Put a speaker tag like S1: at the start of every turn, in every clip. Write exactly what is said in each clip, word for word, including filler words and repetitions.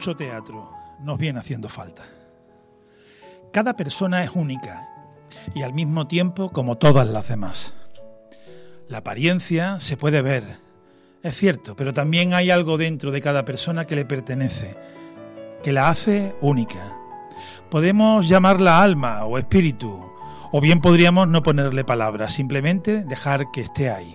S1: mucho teatro nos viene haciendo falta. Cada persona es única y al mismo tiempo como todas las demás. La apariencia se puede ver, es cierto, pero también hay algo dentro de cada persona que le pertenece, que la hace única. Podemos llamarla alma o espíritu, o bien podríamos no ponerle palabras, simplemente dejar que esté ahí.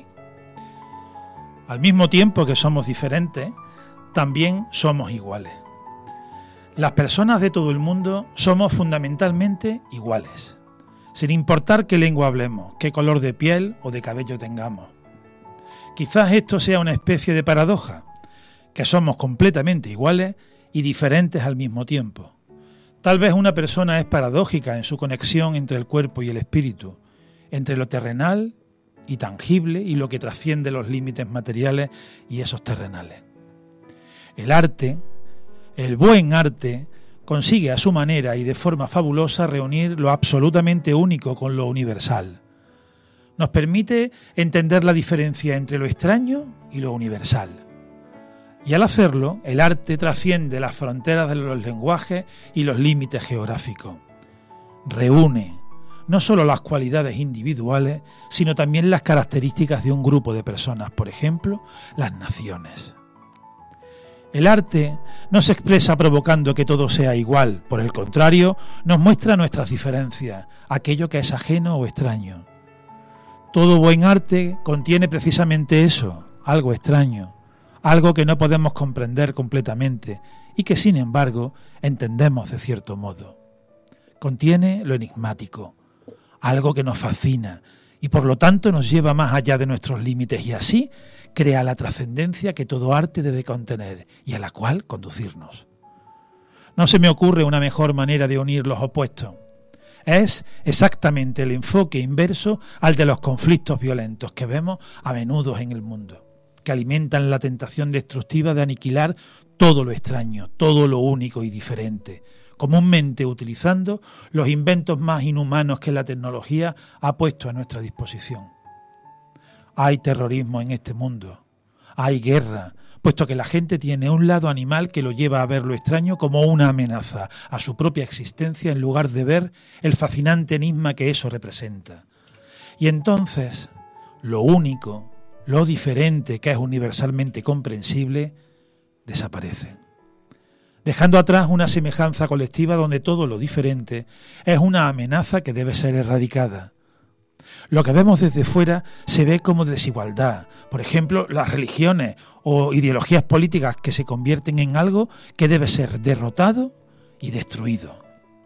S1: Al mismo tiempo que somos diferentes, también somos iguales. Las personas de todo el mundo somos fundamentalmente iguales, sin importar qué lengua hablemos, qué color de piel o de cabello tengamos. Quizás esto sea una especie de paradoja, que somos completamente iguales y diferentes al mismo tiempo. Tal vez una persona es paradójica en su conexión entre el cuerpo y el espíritu, entre lo terrenal y tangible y lo que trasciende los límites materiales y esos terrenales. El arte, el buen arte, consigue a su manera y de forma fabulosa reunir lo absolutamente único con lo universal. Nos permite entender la diferencia entre lo extraño y lo universal. Y al hacerlo, el arte trasciende las fronteras de los lenguajes y los límites geográficos. Reúne no solo las cualidades individuales, sino también las características de un grupo de personas, por ejemplo, las naciones. El arte no se expresa provocando que todo sea igual, por el contrario, nos muestra nuestras diferencias, aquello que es ajeno o extraño. Todo buen arte contiene precisamente eso, algo extraño, algo que no podemos comprender completamente y que, sin embargo, entendemos de cierto modo. Contiene lo enigmático, algo que nos fascina y por lo tanto nos lleva más allá de nuestros límites y así crea la trascendencia que todo arte debe contener y a la cual conducirnos. No se me ocurre una mejor manera de unir los opuestos. Es exactamente el enfoque inverso al de los conflictos violentos que vemos a menudo en el mundo, que alimentan la tentación destructiva de aniquilar todo lo extraño, todo lo único y diferente, comúnmente utilizando los inventos más inhumanos que la tecnología ha puesto a nuestra disposición. Hay terrorismo en este mundo, hay guerra, puesto que la gente tiene un lado animal que lo lleva a ver lo extraño como una amenaza a su propia existencia en lugar de ver el fascinante enigma que eso representa. Y entonces, lo único, lo diferente que es universalmente comprensible, desaparece, dejando atrás una semejanza colectiva donde todo lo diferente es una amenaza que debe ser erradicada. Lo que vemos desde fuera se ve como desigualdad, por ejemplo, las religiones o ideologías políticas que se convierten en algo que debe ser derrotado y destruido.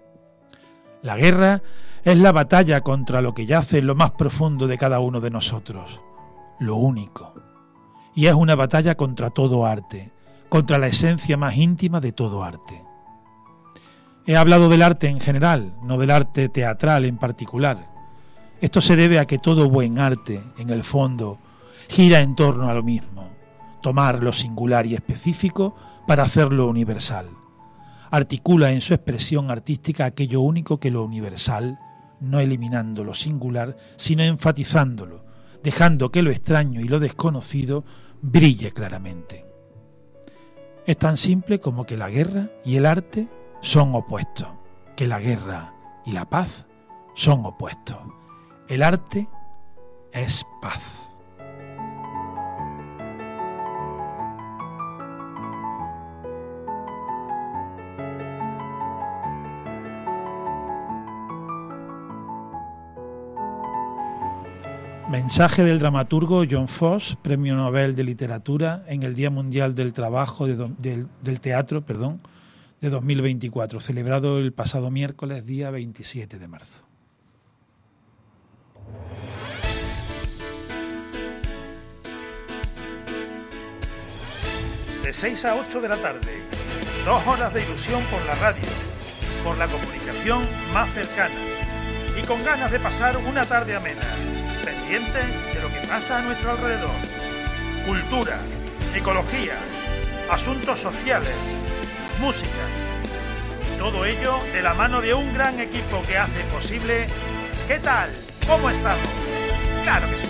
S1: La guerra es la batalla contra lo que yace en lo más profundo de cada uno de nosotros, lo único. Y es una batalla contra todo arte, contra la esencia más íntima de todo arte. He hablado del arte en general, no del arte teatral en particular. Esto se debe a que todo buen arte, en el fondo, gira en torno a lo mismo, tomar lo singular y específico para hacerlo universal. Articula en su expresión artística aquello único que lo universal, no eliminando lo singular, sino enfatizándolo, dejando que lo extraño y lo desconocido brille claramente. Es tan simple como que la guerra y el arte son opuestos, que la guerra y la paz son opuestos. El arte es paz. Mensaje del dramaturgo John Fosse, Premio Nobel de Literatura, en el Día Mundial del Trabajo de do, del, del Teatro, perdón, de dos mil veinticuatro, celebrado el pasado miércoles, día veintisiete de marzo.
S2: De seis a ocho de la tarde, dos horas de ilusión por la radio, por la comunicación más cercana y con ganas de pasar una tarde amena, pendientes de lo que pasa a nuestro alrededor. Cultura, ecología, asuntos sociales, música. Todo ello de la mano de un gran equipo que hace posible... ¿Qué tal? ¿Cómo estamos? ¡Claro que sí!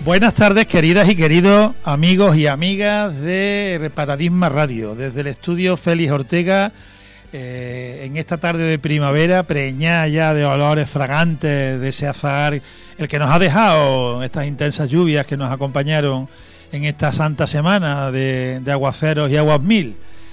S1: Buenas tardes, queridas y queridos amigos y amigas de Paradigma Radio, desde el estudio Félix Ortega, eh, en esta tarde de primavera, preñada ya de olores fragantes de ese azahar, el que nos ha dejado estas intensas lluvias que nos acompañaron en esta santa semana de, de aguaceros y aguas mil.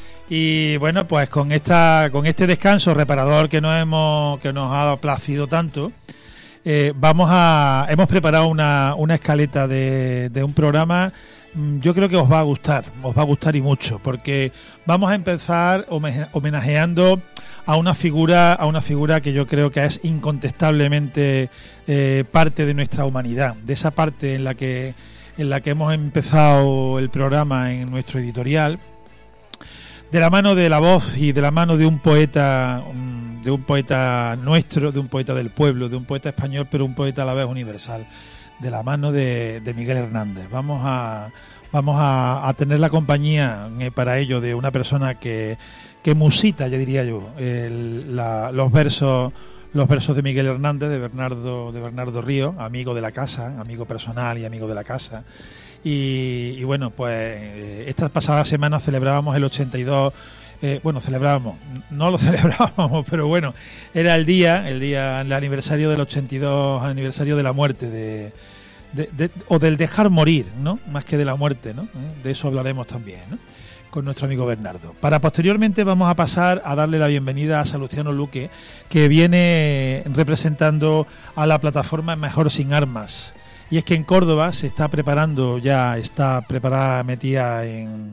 S1: Y bueno, pues con esta con este descanso reparador que nos hemos que nos ha placido tanto, eh, vamos a hemos preparado una, una escaleta de, de un programa. Yo creo que os va a gustar, os va a gustar y mucho, porque vamos a empezar homenajeando a una figura, a una figura que yo creo que es incontestablemente eh, parte de nuestra humanidad, de esa parte en la que en la que hemos empezado el programa en nuestro editorial, de la mano de la voz y de la mano de un poeta, de un poeta nuestro, de un poeta del pueblo, de un poeta español, pero un poeta a la vez universal, de la mano de, de Miguel Hernández. Vamos a vamos a, a tener la compañía eh, para ello de una persona que, que musita, ya diría yo, el, la, los versos los versos de Miguel Hernández, de Bernardo de Bernardo Ríos, amigo de la casa, amigo personal y amigo de la casa. Y, y bueno, pues eh, esta pasada semana celebrábamos el ochenta y dos. Eh, bueno, celebrábamos, no lo celebrábamos, pero bueno, era el día, el día, el aniversario del ochenta y dos, aniversario de la muerte de, de, de o del dejar morir, ¿no? Más que de la muerte, ¿no? ¿Eh? De eso hablaremos también, ¿no? Con nuestro amigo Bernardo. Para posteriormente vamos a pasar a darle la bienvenida a Salustiano Luque, que viene representando a la plataforma Mejor Sin Armas. Y es que en Córdoba se está preparando, ya está preparada, metida en,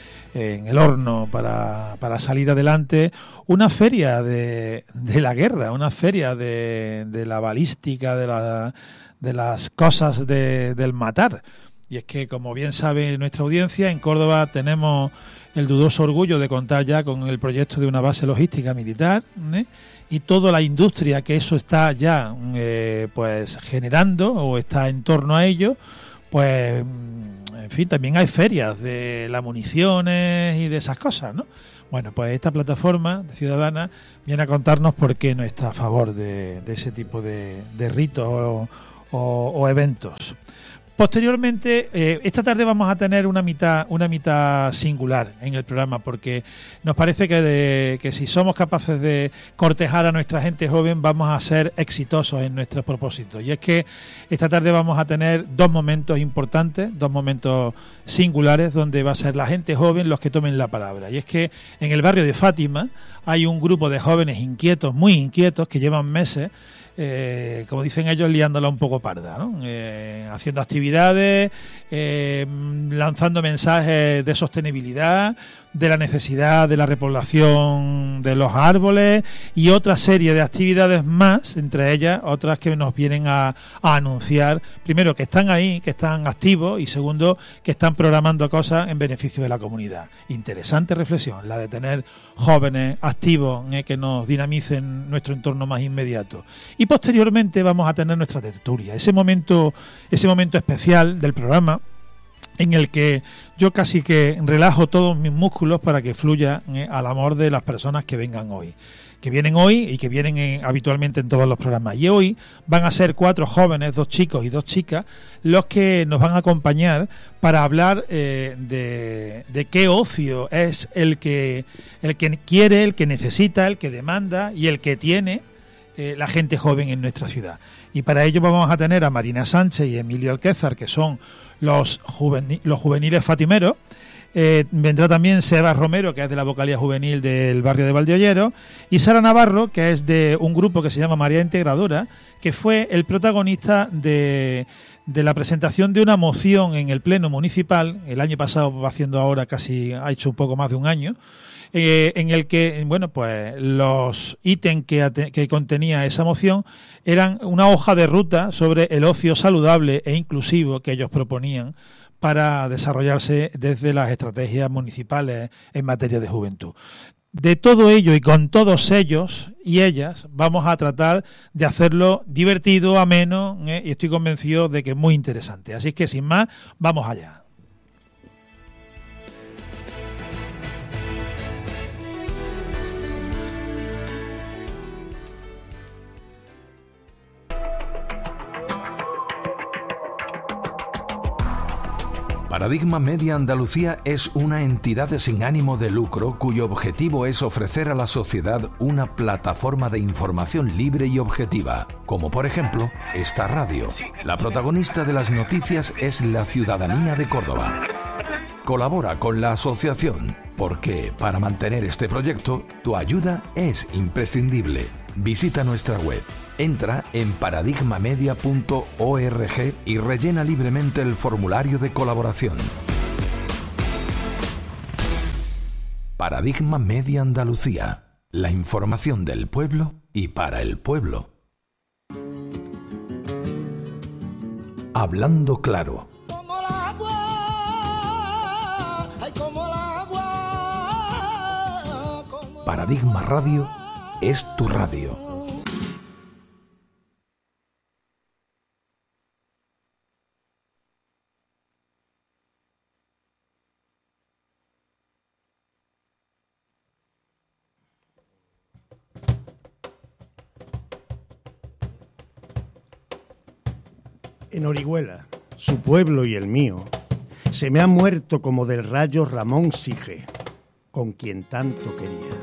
S1: en el horno para, para salir adelante, una feria de, de la guerra, una feria de, de la balística, de, la, de las cosas de, del matar. Y es que, como bien sabe nuestra audiencia, en Córdoba tenemos el dudoso orgullo de contar ya con el proyecto de una base logística militar, ¿eh? Y toda la industria que eso está ya eh, pues generando o está en torno a ello, pues en fin, también hay ferias de las municiones y de esas cosas, ¿no? Bueno, pues esta plataforma ciudadana viene a contarnos por qué no está a favor de, de ese tipo de, de ritos o, o, o eventos. Posteriormente, eh, esta tarde vamos a tener una mitad una mitad singular en el programa, porque nos parece que, de, que si somos capaces de cortejar a nuestra gente joven, vamos a ser exitosos en nuestros propósitos. Y es que esta tarde vamos a tener dos momentos importantes, dos momentos singulares, donde va a ser la gente joven los que tomen la palabra. Y es que en el barrio de Fátima hay un grupo de jóvenes inquietos, muy inquietos, que llevan meses, Eh, como dicen ellos, liándola un poco parda, ¿no? Eh, haciendo actividades, eh, lanzando mensajes de sostenibilidad, de la necesidad de la repoblación de los árboles y otra serie de actividades más, entre ellas otras que nos vienen a, a anunciar, primero, que están ahí, que están activos, y segundo, que están programando cosas en beneficio de la comunidad. Interesante reflexión, la de tener jóvenes activos eh, que nos dinamicen nuestro entorno más inmediato. Y posteriormente vamos a tener nuestra tertulia, ese momento, ese momento especial del programa, en el que yo casi que relajo todos mis músculos para que fluya eh, al amor de las personas que vengan hoy, que vienen hoy y que vienen eh, habitualmente en todos los programas. Y hoy van a ser cuatro jóvenes, dos chicos y dos chicas, los que nos van a acompañar para hablar eh, de, de qué ocio es el que, el que quiere, el que necesita, el que demanda y el que tiene eh, la gente joven en nuestra ciudad. Y para ello vamos a tener a Marina Sánchez y Emilio Alquézar, que son los, juveni- los juveniles fatimeros. Eh, vendrá también Seba Romero, que es de la vocalía juvenil del barrio de Valdeollero, y Sara Navarro, que es de un grupo que se llama María Integradora, que fue el protagonista de, de la presentación de una moción en el Pleno Municipal, el año pasado, va haciendo ahora casi, ha hecho un poco más de un año, eh, en el que, bueno, pues los ítems que, que contenía esa moción eran una hoja de ruta sobre el ocio saludable e inclusivo que ellos proponían para desarrollarse desde las estrategias municipales en materia de juventud. De todo ello y con todos ellos y ellas vamos a tratar de hacerlo divertido, ameno, ¿eh? Y estoy convencido de que es muy interesante. Así que sin más, vamos allá.
S3: Paradigma Media Andalucía es una entidad sin ánimo de lucro cuyo objetivo es ofrecer a la sociedad una plataforma de información libre y objetiva, como por ejemplo esta radio. La protagonista de las noticias es la ciudadanía de Córdoba. Colabora con la asociación, porque para mantener este proyecto, tu ayuda es imprescindible. Visita nuestra web. Entra en paradigma media punto org y rellena libremente el formulario de colaboración. Paradigma Media Andalucía. La información del pueblo y para el pueblo. Hablando claro. Paradigma Radio es tu radio.
S4: En Orihuela, su pueblo y el mío, se me ha muerto como del rayo Ramón Sige, con quien tanto quería.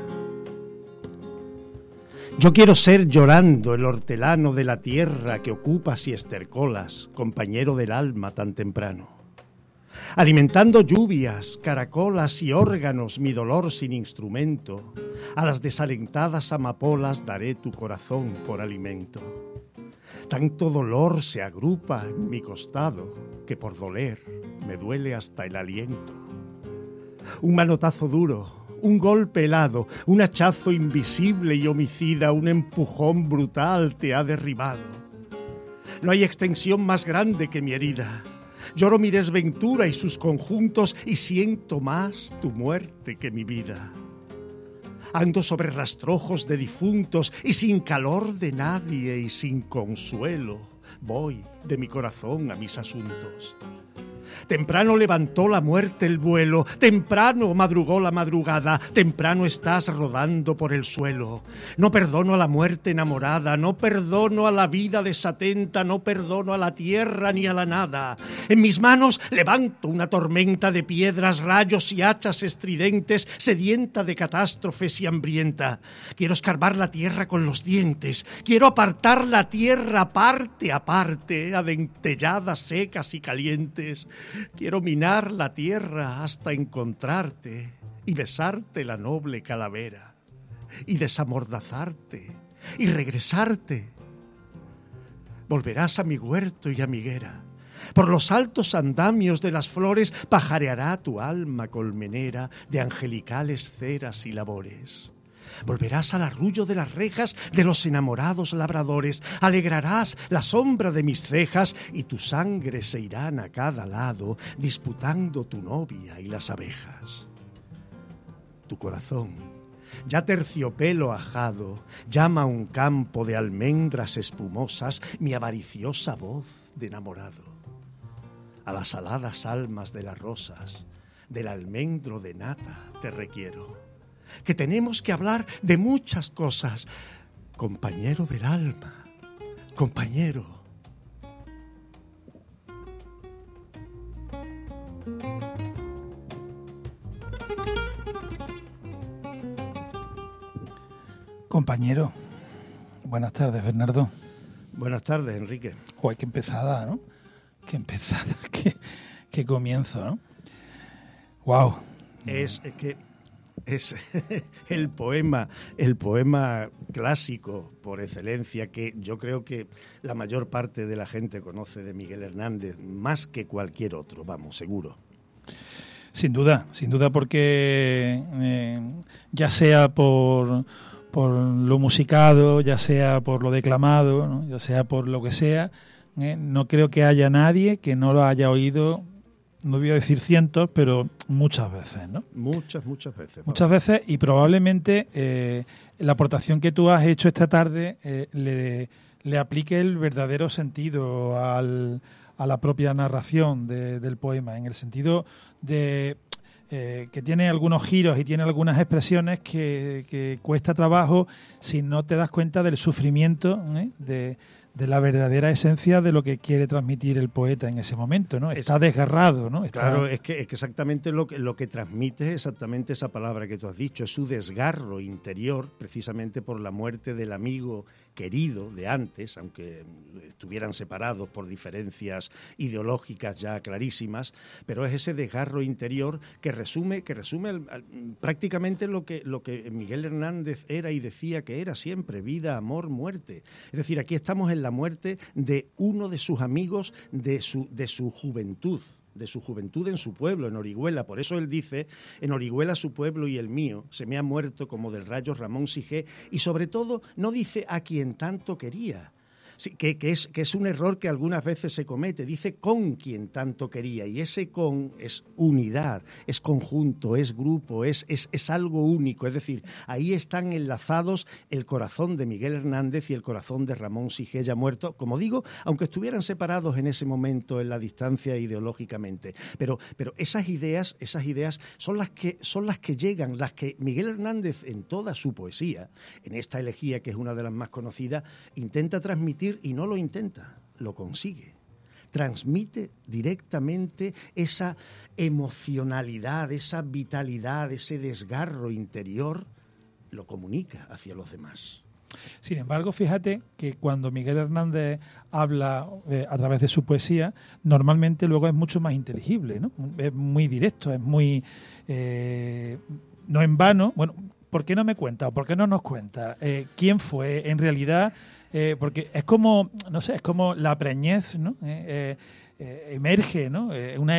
S4: Yo quiero ser llorando el hortelano de la tierra que ocupas y estercolas, compañero del alma tan temprano. Alimentando lluvias, caracolas y órganos mi dolor sin instrumento, a las desalentadas amapolas daré tu corazón por alimento. Tanto dolor se agrupa en mi costado que por doler me duele hasta el aliento. Un manotazo duro, un golpe helado, un hachazo invisible y homicida, un empujón brutal te ha derribado. No hay extensión más grande que mi herida. Lloro mi desventura y sus conjuntos y siento más tu muerte que mi vida. Ando sobre rastrojos de difuntos y sin calor de nadie y sin consuelo voy de mi corazón a mis asuntos. Temprano levantó la muerte el vuelo, temprano madrugó la madrugada, temprano estás rodando por el suelo. No perdono a la muerte enamorada, no perdono a la vida desatenta, no perdono a la tierra ni a la nada. En mis manos levanto una tormenta de piedras, rayos y hachas estridentes, sedienta de catástrofes y hambrienta. Quiero escarbar la tierra con los dientes, quiero apartar la tierra parte a parte, a dentelladas secas y calientes. Quiero minar la tierra hasta encontrarte y besarte la noble calavera y desamordazarte y regresarte. Volverás a mi huerto y a mi higuera. Por los altos andamios de las flores pajareará tu alma colmenera de angelicales ceras y labores. Volverás al arrullo de las rejas de los enamorados labradores, alegrarás la sombra de mis cejas y tu sangre se irán a cada lado disputando tu novia y las abejas. Tu corazón, ya terciopelo ajado, llama a un campo de almendras espumosas mi avariciosa voz de enamorado. A las aladas almas de las rosas, del almendro de nata te requiero. Que tenemos que hablar de muchas cosas. Compañero del alma, compañero.
S1: Compañero. Buenas tardes, Bernardo.
S4: Buenas tardes, Enrique.
S1: Joder, qué empezada, ¿no? Qué empezada, qué, qué comienzo, ¿no? Wow.
S4: Es, es que es el poema, el poema clásico por excelencia que yo creo que la mayor parte de la gente conoce de Miguel Hernández, más que cualquier otro, vamos, seguro.
S1: Sin duda, sin duda porque eh, ya sea por, por lo musicado, ya sea por lo declamado, ¿no? Ya sea por lo que sea, eh, no creo que haya nadie que no lo haya oído. No voy a decir cientos, pero muchas veces, ¿no?
S4: Muchas, muchas veces. Vamos.
S1: Muchas veces y probablemente eh, la aportación que tú has hecho esta tarde eh, le, le aplique el verdadero sentido al, a la propia narración de, del poema, en el sentido de eh, que tiene algunos giros y tiene algunas expresiones que, que cuesta trabajo si no te das cuenta del sufrimiento, ¿eh? de de la verdadera esencia de lo que quiere transmitir el poeta en ese momento, ¿no? Está es, desgarrado, ¿no? Está...
S4: Claro, es que, es que exactamente lo que, lo que transmite es exactamente esa palabra que tú has dicho, es su desgarro interior, precisamente por la muerte del amigo querido de antes, aunque estuvieran separados por diferencias ideológicas ya clarísimas, pero es ese desgarro interior que resume, que resume el, el, prácticamente lo que, lo que Miguel Hernández era y decía que era siempre, vida, amor, muerte. Es decir, aquí estamos en la muerte de uno de sus amigos de su, de su juventud, de su juventud en su pueblo, en Orihuela. Por eso él dice, en Orihuela su pueblo y el mío, se me ha muerto como del rayo Ramón Sige, y sobre todo no dice a quien tanto quería. Sí, que, que, es, que es un error que algunas veces se comete, dice con quien tanto quería, y ese con es unidad, es conjunto, es grupo, es, es, es algo único, es decir, ahí están enlazados el corazón de Miguel Hernández y el corazón de Ramón Sige ya muerto, como digo, aunque estuvieran separados en ese momento en la distancia ideológicamente, pero, pero esas ideas, esas ideas son las que, son las que llegan, las que Miguel Hernández en toda su poesía, en esta elegía que es una de las más conocidas, intenta transmitir. Y no lo intenta, lo consigue. Transmite directamente esa emocionalidad, esa vitalidad, ese desgarro interior, lo comunica hacia los demás.
S1: Sin embargo, fíjate que cuando Miguel Hernández habla eh, a través de su poesía, normalmente luego es mucho más inteligible, ¿no? Es muy directo, es muy... Eh, no en vano. Bueno, ¿por qué no me cuenta o por qué no nos cuenta eh, quién fue en realidad? Eh, porque es como, no sé, es como la preñez, ¿no? Eh, eh, emerge, ¿no? Eh, una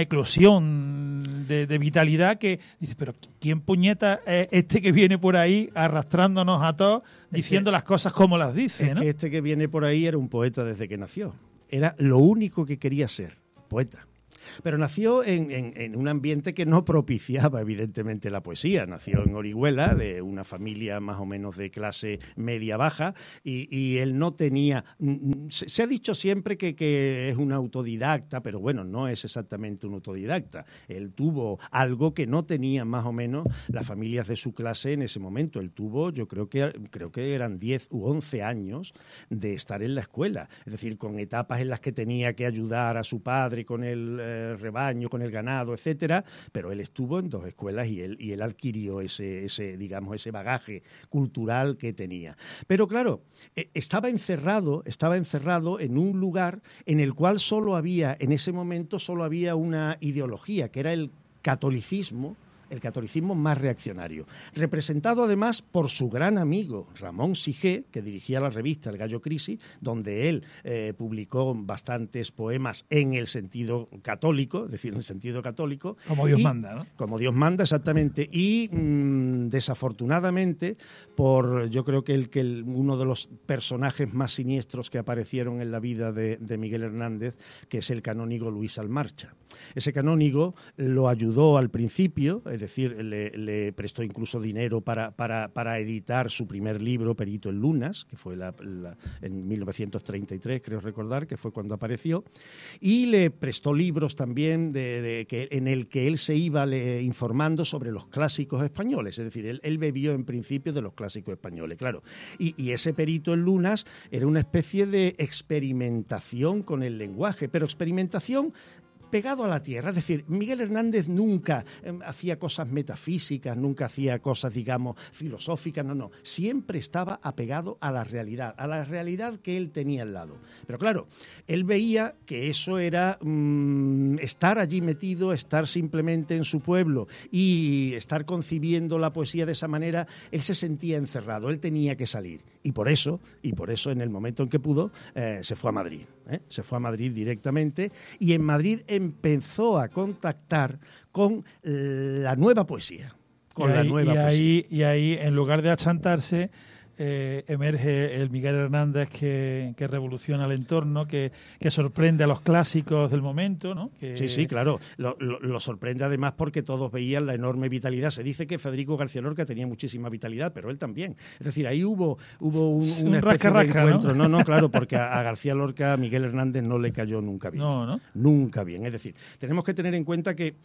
S1: eclosión de, de vitalidad que dice, pero ¿quién puñeta es este que viene por ahí arrastrándonos a todos, diciendo
S4: que,
S1: las cosas como las dice,
S4: es
S1: ¿no?
S4: que este que viene por ahí era un poeta desde que nació. Era lo único que quería ser, poeta. Pero nació en, en, en un ambiente que no propiciaba, evidentemente, la poesía. Nació en Orihuela, de una familia más o menos de clase media-baja, y, y él no tenía... Se, se ha dicho siempre que, que es un autodidacta, pero bueno, no es exactamente un autodidacta. Él tuvo algo que no tenían más o menos las familias de su clase en ese momento. Él tuvo, yo creo que, creo que eran diez u once años de estar en la escuela. Es decir, con etapas en las que tenía que ayudar a su padre con el... Eh, rebaño, con el ganado, etcétera, pero él estuvo en dos escuelas y él, y él adquirió ese, ese, digamos, ese bagaje cultural que tenía. Pero claro, eh, estaba encerrado, estaba encerrado en un lugar en el cual solo había, en ese momento solo había una ideología, que era el catolicismo, el catolicismo más reaccionario, representado además por su gran amigo Ramón Sige, que dirigía la revista El Gallo Crisis, donde él eh, publicó bastantes poemas en el sentido católico, es decir, en el sentido católico.
S1: Como Dios
S4: y,
S1: manda, ¿no?
S4: Como Dios manda, exactamente. Y mmm, desafortunadamente, por yo creo que, el, que el, uno de los personajes más siniestros que aparecieron en la vida de, de Miguel Hernández, que es el canónigo Luis Almarcha. Ese canónigo lo ayudó al principio, es decir, le, le prestó incluso dinero para, para, para editar su primer libro, Perito en Lunas, que fue la, la, en mil novecientos treinta y tres, creo recordar, que fue cuando apareció, y le prestó libros también de, de, que, en el que él se iba le, informando sobre los clásicos españoles, es decir, él, él bebió en principio de los clásicos españoles, claro, y, y ese Perito en Lunas era una especie de experimentación con el lenguaje, pero experimentación pegado a la tierra, es decir, Miguel Hernández nunca eh, hacía cosas metafísicas, nunca hacía cosas, digamos, filosóficas, no, no, siempre estaba apegado a la realidad, a la realidad que él tenía al lado. Pero claro, él veía que eso era mmm, estar allí metido, estar simplemente en su pueblo y estar concibiendo la poesía de esa manera, él se sentía encerrado, él tenía que salir. Y por eso, y por eso en el momento en que pudo, eh, se fue a Madrid, ¿eh? se fue a Madrid directamente, y en Madrid empezó a contactar con la nueva poesía. Con
S1: y
S4: la
S1: ahí,
S4: nueva
S1: y
S4: poesía.
S1: Ahí, y ahí, en lugar de achantarse, eh, emerge el Miguel Hernández que, que revoluciona el entorno, que, que sorprende a los clásicos del momento, ¿no? Que...
S4: Sí, sí, claro. Lo, lo, lo sorprende además porque todos veían la enorme vitalidad. Se dice que Federico García Lorca tenía muchísima vitalidad, pero él también. Es decir, ahí hubo, hubo un,
S1: un
S4: una especie
S1: rasca,
S4: de
S1: rasca,
S4: encuentro.
S1: ¿no?
S4: No, no, claro, porque a, a García Lorca, Miguel Hernández no le cayó nunca bien.
S1: No, ¿no?
S4: Nunca bien. Es decir, tenemos que tener en cuenta que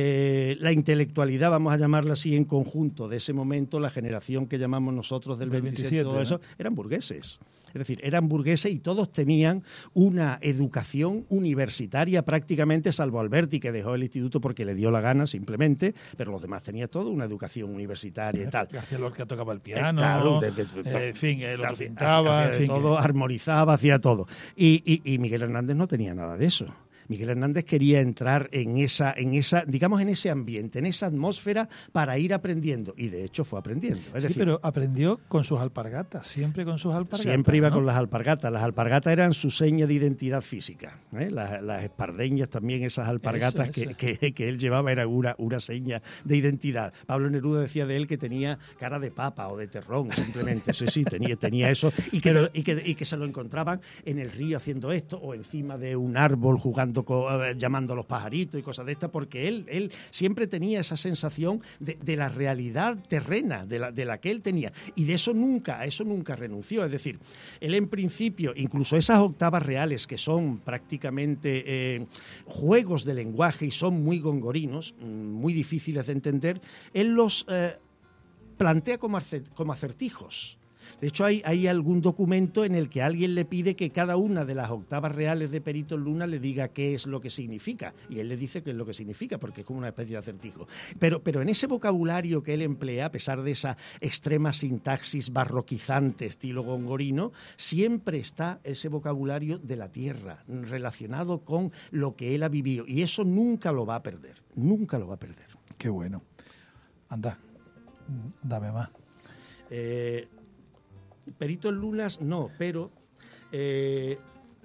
S4: eh, la intelectualidad, vamos a llamarla así en conjunto, de ese momento, la generación que llamamos nosotros del veinticinco veintisiete, todo eso, eran burgueses. Es decir, eran burgueses y todos tenían una educación universitaria prácticamente, salvo Alberti, que dejó el instituto porque le dio la gana simplemente, pero los demás tenían todo una educación universitaria y tal.
S1: García Lorca tocaba el piano,
S4: eh, claro, de, de,
S1: de,
S4: de,
S1: eh, en fin, él lo
S4: hacía,
S1: pintaba,
S4: hacía
S1: en fin,
S4: todo,
S1: que...
S4: armonizaba, hacía todo. Y, y, y Miguel Hernández no tenía nada de eso. Miguel Hernández quería entrar en esa, en esa, digamos, en ese ambiente, en esa atmósfera para ir aprendiendo. Y de hecho fue aprendiendo. Es
S1: sí,
S4: decir,
S1: pero aprendió con sus alpargatas, siempre con sus alpargatas.
S4: Siempre iba
S1: ¿no?
S4: con las alpargatas. Las alpargatas eran su seña de identidad física. ¿eh? Las, las espardeñas también, esas alpargatas
S1: eso, eso.
S4: Que, que, que él llevaba, era una, una seña de identidad. Pablo Neruda decía de él que tenía cara de papa o de terrón, simplemente. Sí, sí, tenía, tenía eso. Y que, pero, y, que, y que se lo encontraban en el río haciendo esto o encima de un árbol jugando con... llamando a los pajaritos y cosas de estas, porque él, él siempre tenía esa sensación de, de la realidad terrena, de la, de la que él tenía, y de eso nunca, a eso nunca renunció. Es decir, él en principio, incluso esas octavas reales que son prácticamente eh, juegos de lenguaje y son muy gongorinos, muy difíciles de entender, él los eh, plantea como, como acertijos. De hecho, hay, hay algún documento en el que alguien le pide que cada una de las octavas reales de Perito Luna le diga qué es lo que significa. Y él le dice qué es lo que significa, porque es como una especie de acertijo. Pero, pero en ese vocabulario que él emplea, a pesar de esa extrema sintaxis barroquizante, estilo gongorino, siempre está ese vocabulario de la tierra, relacionado con lo que él ha vivido. Y eso nunca lo va a perder, nunca lo va a perder.
S1: Qué bueno. Anda, dame más.
S4: Eh... Perito en Lunas no, pero eh,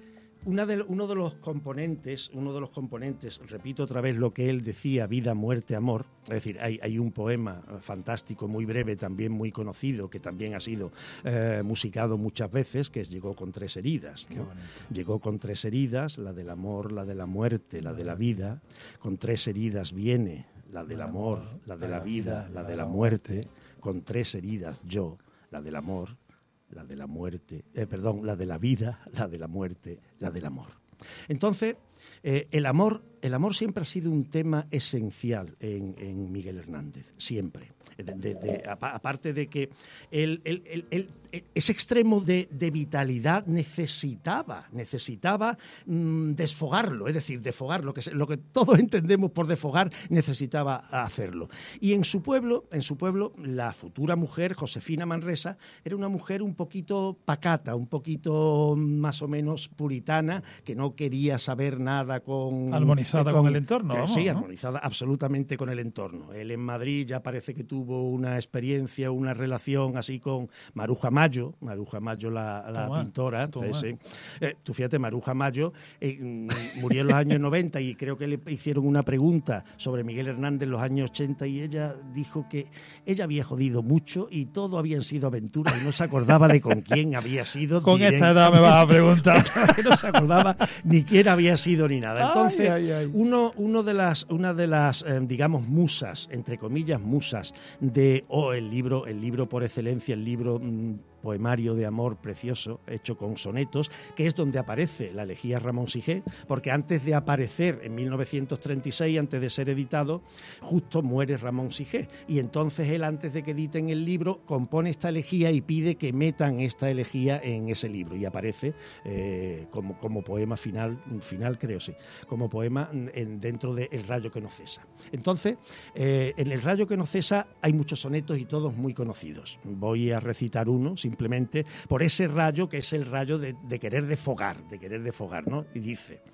S4: una de, uno de los componentes, uno de los componentes, repito otra vez lo que él decía, vida, muerte, amor, es decir, hay, hay un poema fantástico, muy breve, también muy conocido, que también ha sido eh, musicado muchas veces, que es Llegó con tres heridas, ¿no? Llegó con tres heridas, la del amor, la de la muerte, la de la vida, con tres heridas viene la del amor, la de la vida, la de la muerte, con tres heridas yo, la del amor, la de la muerte, eh, perdón, la de la vida, la de la muerte, la del amor. Entonces, eh, el amor, el amor siempre ha sido un tema esencial en, en Miguel Hernández, siempre. De, de, de, aparte de que él, él, él, él, ese extremo de, de vitalidad necesitaba, necesitaba mmm, desfogarlo, es decir, desfogar lo que, lo que todos entendemos por desfogar, necesitaba hacerlo. Y en su pueblo, en su pueblo, la futura mujer, Josefina Manresa, era una mujer un poquito pacata, un poquito más o menos puritana, que no quería saber nada con...
S1: Armonizada con, con el entorno, vamos,
S4: Sí,
S1: ¿no?
S4: armonizada absolutamente con el entorno. Él en Madrid ya parece que tuvo una experiencia, una relación así con Maruja Mayo, Maruja Mayo la, la toma, pintora.
S1: Toma.
S4: Sí. Eh, tú fíjate, Maruja Mayo eh, murió en los años noventa y creo que le hicieron una pregunta sobre Miguel Hernández en los años ochenta y ella dijo que ella había jodido mucho y todo habían sido aventuras y no se acordaba de con quién había sido.
S1: Con esta edad me vas a preguntar.
S4: No se acordaba ni quién había sido ni nada. Entonces,
S1: ay, ay, ay. Uno,
S4: uno de las, una de las, eh, digamos, musas, entre comillas, musas, de oh, el libro, el libro por excelencia, el libro mmm, poemario de amor precioso, hecho con sonetos, que es donde aparece la elegía Ramón Sigé, porque antes de aparecer en mil novecientos treinta y seis, antes de ser editado, justo muere Ramón Sigé. Y entonces él, antes de que editen el libro, compone esta elegía y pide que metan esta elegía en ese libro. Y aparece eh, como, como poema final, final creo, sí, como poema en, dentro de El rayo que no cesa. Entonces, eh, en El rayo que no cesa hay muchos sonetos y todos muy conocidos. Voy a recitar uno, simplemente por ese rayo que es el rayo de, de querer defogar, de querer defogar, ¿no? Y dice: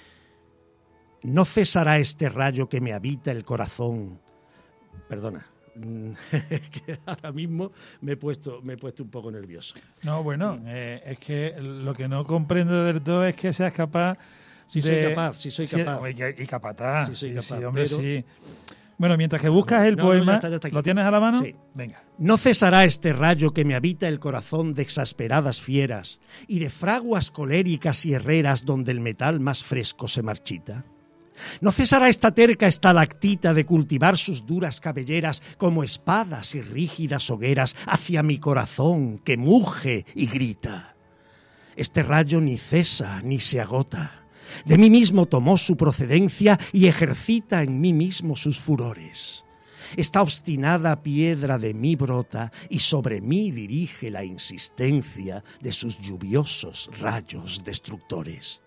S4: no cesará este rayo que me habita el corazón. Perdona, que ahora mismo me he puesto, me he puesto un poco nervioso.
S1: No, bueno, eh, es que lo que no comprendo del todo es que seas capaz.
S4: Sí,
S1: de...
S4: soy capaz, sí soy capaz.
S1: Sí, y, y capataz.
S4: Sí, soy
S1: sí,
S4: capaz,
S1: sí, hombre,
S4: pero...
S1: sí. Bueno, mientras que buscas el
S4: no,
S1: poema,
S4: no, ya está, ya está aquí.
S1: ¿Lo tienes a la mano?
S4: Sí.
S1: Venga.
S4: No cesará este rayo que me habita el corazón de exasperadas fieras y de fraguas coléricas y herreras donde el metal más fresco se marchita. No cesará esta terca estalactita de cultivar sus duras cabelleras como espadas y rígidas hogueras hacia mi corazón que muge y grita. Este rayo ni cesa ni se agota. De mí mismo tomó su procedencia y ejercita en mí mismo sus furores. esta obstinada piedra de mí brota y sobre mí dirige la insistencia de sus lluviosos rayos destructores.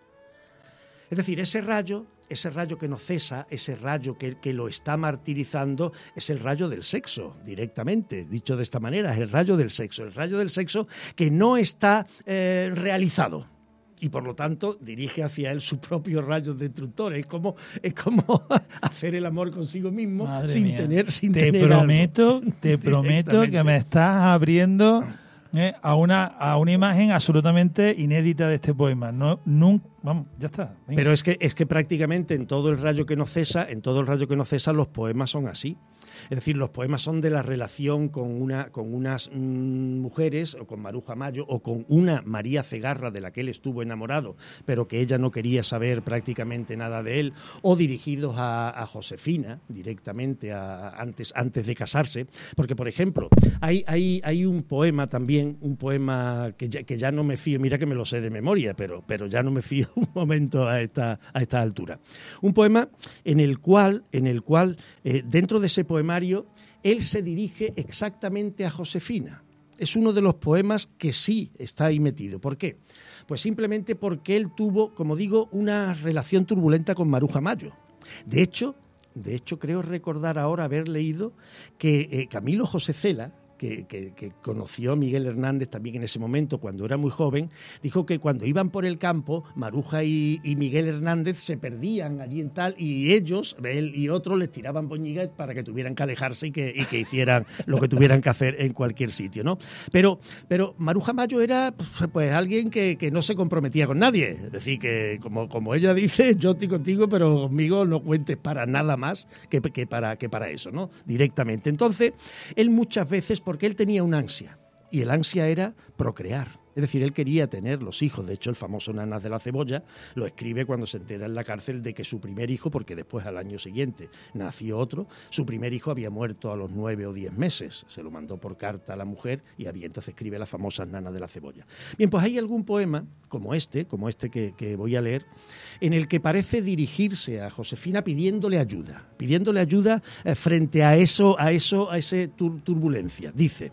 S4: Es decir, ese rayo, ese rayo que no cesa, ese rayo que, que lo está martirizando, es el rayo del sexo, directamente, dicho de esta manera, es el rayo del sexo, el rayo del sexo que no está eh, realizado. Y por lo tanto dirige hacia él sus propios rayos destructores. Es como, es como hacer el amor consigo mismo
S1: Madre
S4: sin
S1: mía.
S4: tener sin
S1: te
S4: tener
S1: prometo,
S4: algo.
S1: Te prometo que me estás abriendo eh, a una a una imagen absolutamente inédita de este poema. No, nunca, vamos, ya está. Venga.
S4: Pero es que es que prácticamente en todo el rayo que no cesa, en todo el rayo que no cesa, los poemas son así. Es decir, los poemas son de la relación con una con unas mmm, mujeres, o con Maruja Mayo, o con una María Cegarra de la que él estuvo enamorado, pero que ella no quería saber prácticamente nada de él, o dirigidos a, a Josefina, directamente a, antes, antes de casarse. Porque, por ejemplo, hay, hay, hay un poema también, un poema que ya, que ya no me fío, mira que me lo sé de memoria, pero, pero ya no me fío un momento a esta, a esta altura. Un poema en el cual, en el cual eh, dentro de ese poema él se dirige exactamente a Josefina. Es uno de los poemas que sí está ahí metido. ¿Por qué? Pues simplemente porque él tuvo, como digo, una relación turbulenta con Maruja Mayo. De hecho, de hecho creo recordar ahora haber leído que eh, Camilo José Cela, Que, que, que conoció a Miguel Hernández también en ese momento, cuando era muy joven, dijo que cuando iban por el campo, Maruja y, y Miguel Hernández se perdían allí en tal, y ellos, él y otros, les tiraban boñigas para que tuvieran que alejarse y que, y que hicieran lo que tuvieran que hacer en cualquier sitio, ¿no? Pero, pero Maruja Mayo era pues, pues alguien que, que no se comprometía con nadie. Es decir, que como, como ella dice, yo estoy contigo, pero conmigo no cuentes para nada más que, que, para, que para eso, ¿no? Directamente. Entonces, él muchas veces, porque él tenía un ansia, y el ansia era procrear. Es decir, él quería tener los hijos. De hecho, el famoso Nanas de la Cebolla lo escribe cuando se entera en la cárcel de que su primer hijo, porque después al año siguiente nació otro, su primer hijo había muerto a los nueve o diez meses. Se lo mandó por carta a la mujer y había entonces escribe las famosas Nanas de la Cebolla. Bien, pues hay algún poema, como este, como este que, que voy a leer, en el que parece dirigirse a Josefina pidiéndole ayuda, pidiéndole ayuda eh, frente a eso, a eso, a esa tur- turbulencia. Dice: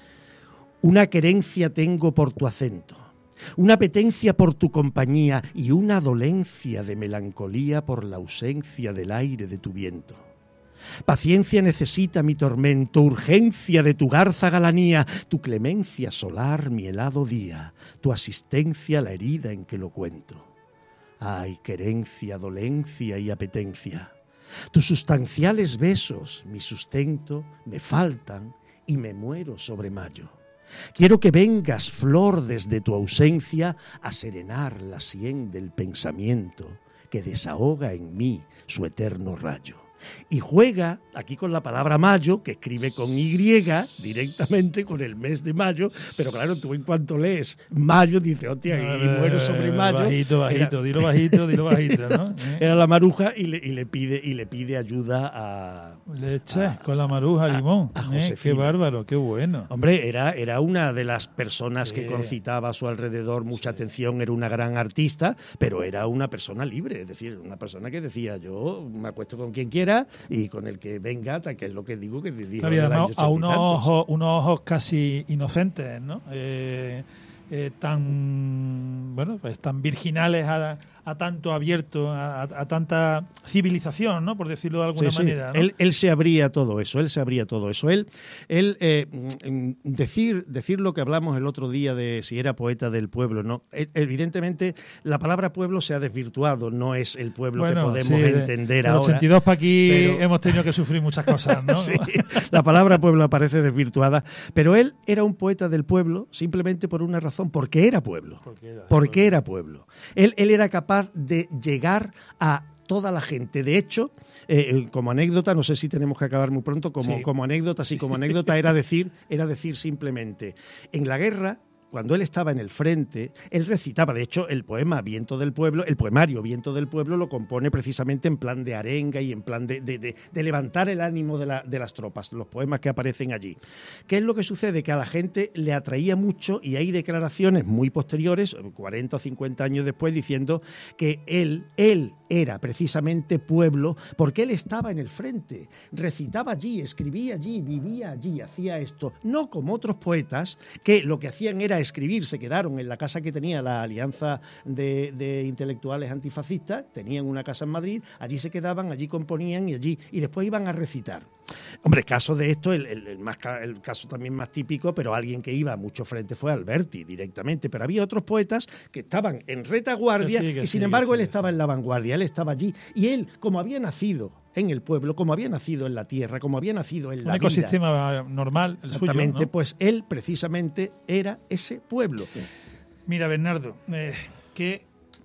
S4: una querencia tengo por tu acento, una apetencia por tu compañía y una dolencia de melancolía por la ausencia del aire de tu viento. Paciencia necesita mi tormento, urgencia de tu garza galanía, tu clemencia solar mi helado día, tu asistencia la herida en que lo cuento. Ay, querencia, dolencia y apetencia, tus sustanciales besos, mi sustento, me faltan y me muero sobre mayo. Quiero que vengas, flor, desde tu ausencia, a serenar la sien del pensamiento que desahoga en mí su eterno rayo. Y juega aquí con la palabra mayo, que escribe con Y directamente, con el mes de mayo, pero claro, tú en cuanto lees mayo dices, hostia, y, y muero sobre mayo.
S1: Bajito, bajito, era, dilo bajito, dilo bajito, ¿no? ¿Eh?
S4: Era la Maruja y le, y le pide y le pide ayuda a...
S1: Le echas con la Maruja, limón.
S4: A, a
S1: ¿eh? Qué bárbaro, qué bueno.
S4: Hombre, era, era una de las personas
S1: sí.
S4: que concitaba a su alrededor mucha sí. atención, era una gran artista, pero era una persona libre, es decir, una persona que decía, yo me acuesto con quien quiera y con el que venga, que es lo que digo que digo.
S1: Claro, y además a unos ojos, unos ojos casi inocentes, ¿no? Eh, eh, tan bueno, pues tan virginales a, a tanto abierto, a, a tanta civilización, ¿no? Por decirlo de alguna
S4: sí,
S1: manera.
S4: Sí.
S1: ¿no?
S4: Él, él se abría todo eso, él se abría todo eso. Él, él eh, decir, decir lo que hablamos el otro día de si era poeta del pueblo, ¿no? Evidentemente, la palabra pueblo se ha desvirtuado, no es el pueblo bueno, que podemos sí, entender
S1: de,
S4: ahora.
S1: ochenta y dos para aquí
S4: pero,
S1: hemos tenido que sufrir muchas cosas, ¿no?
S4: Sí, la palabra pueblo aparece desvirtuada, pero él era un poeta del pueblo simplemente por una razón, porque era pueblo. Porque era, porque era pueblo. Él, él era capaz de llegar a toda la gente. De hecho, eh, como anécdota, no sé si tenemos que acabar muy pronto, como, sí. como anécdota, sí, como anécdota era decir, era decir simplemente, en la guerra, cuando él estaba en el frente, él recitaba, de hecho, el poema Viento del Pueblo, el poemario Viento del Pueblo lo compone precisamente en plan de arenga y en plan de, de, de, de levantar el ánimo de, la, de las tropas, los poemas que aparecen allí. ¿Qué es lo que sucede? Que a la gente le atraía mucho y hay declaraciones muy posteriores, cuarenta o cincuenta años después, diciendo que él, él era precisamente pueblo porque él estaba en el frente, recitaba allí, escribía allí, vivía allí, hacía esto, no como otros poetas que lo que hacían era escribir, se quedaron en la casa que tenía la Alianza de, de Intelectuales Antifascistas, tenían una casa en Madrid, allí se quedaban, allí componían y allí y después iban a recitar. Hombre, caso de esto, el, el, el, más, el caso también más típico, pero alguien que iba a mucho frente fue Alberti directamente, pero había otros poetas que estaban en retaguardia
S1: que sí, que
S4: y sin
S1: sí,
S4: embargo
S1: que
S4: él
S1: sí,
S4: estaba
S1: sí.
S4: en la vanguardia, él estaba allí y él, como había nacido en el pueblo, como había nacido en la tierra, como había nacido en
S1: Un
S4: la vida,
S1: ecosistema normal, el
S4: exactamente,
S1: suyo, ¿no?
S4: pues él precisamente era ese pueblo.
S1: Mira, Bernardo, eh, qué,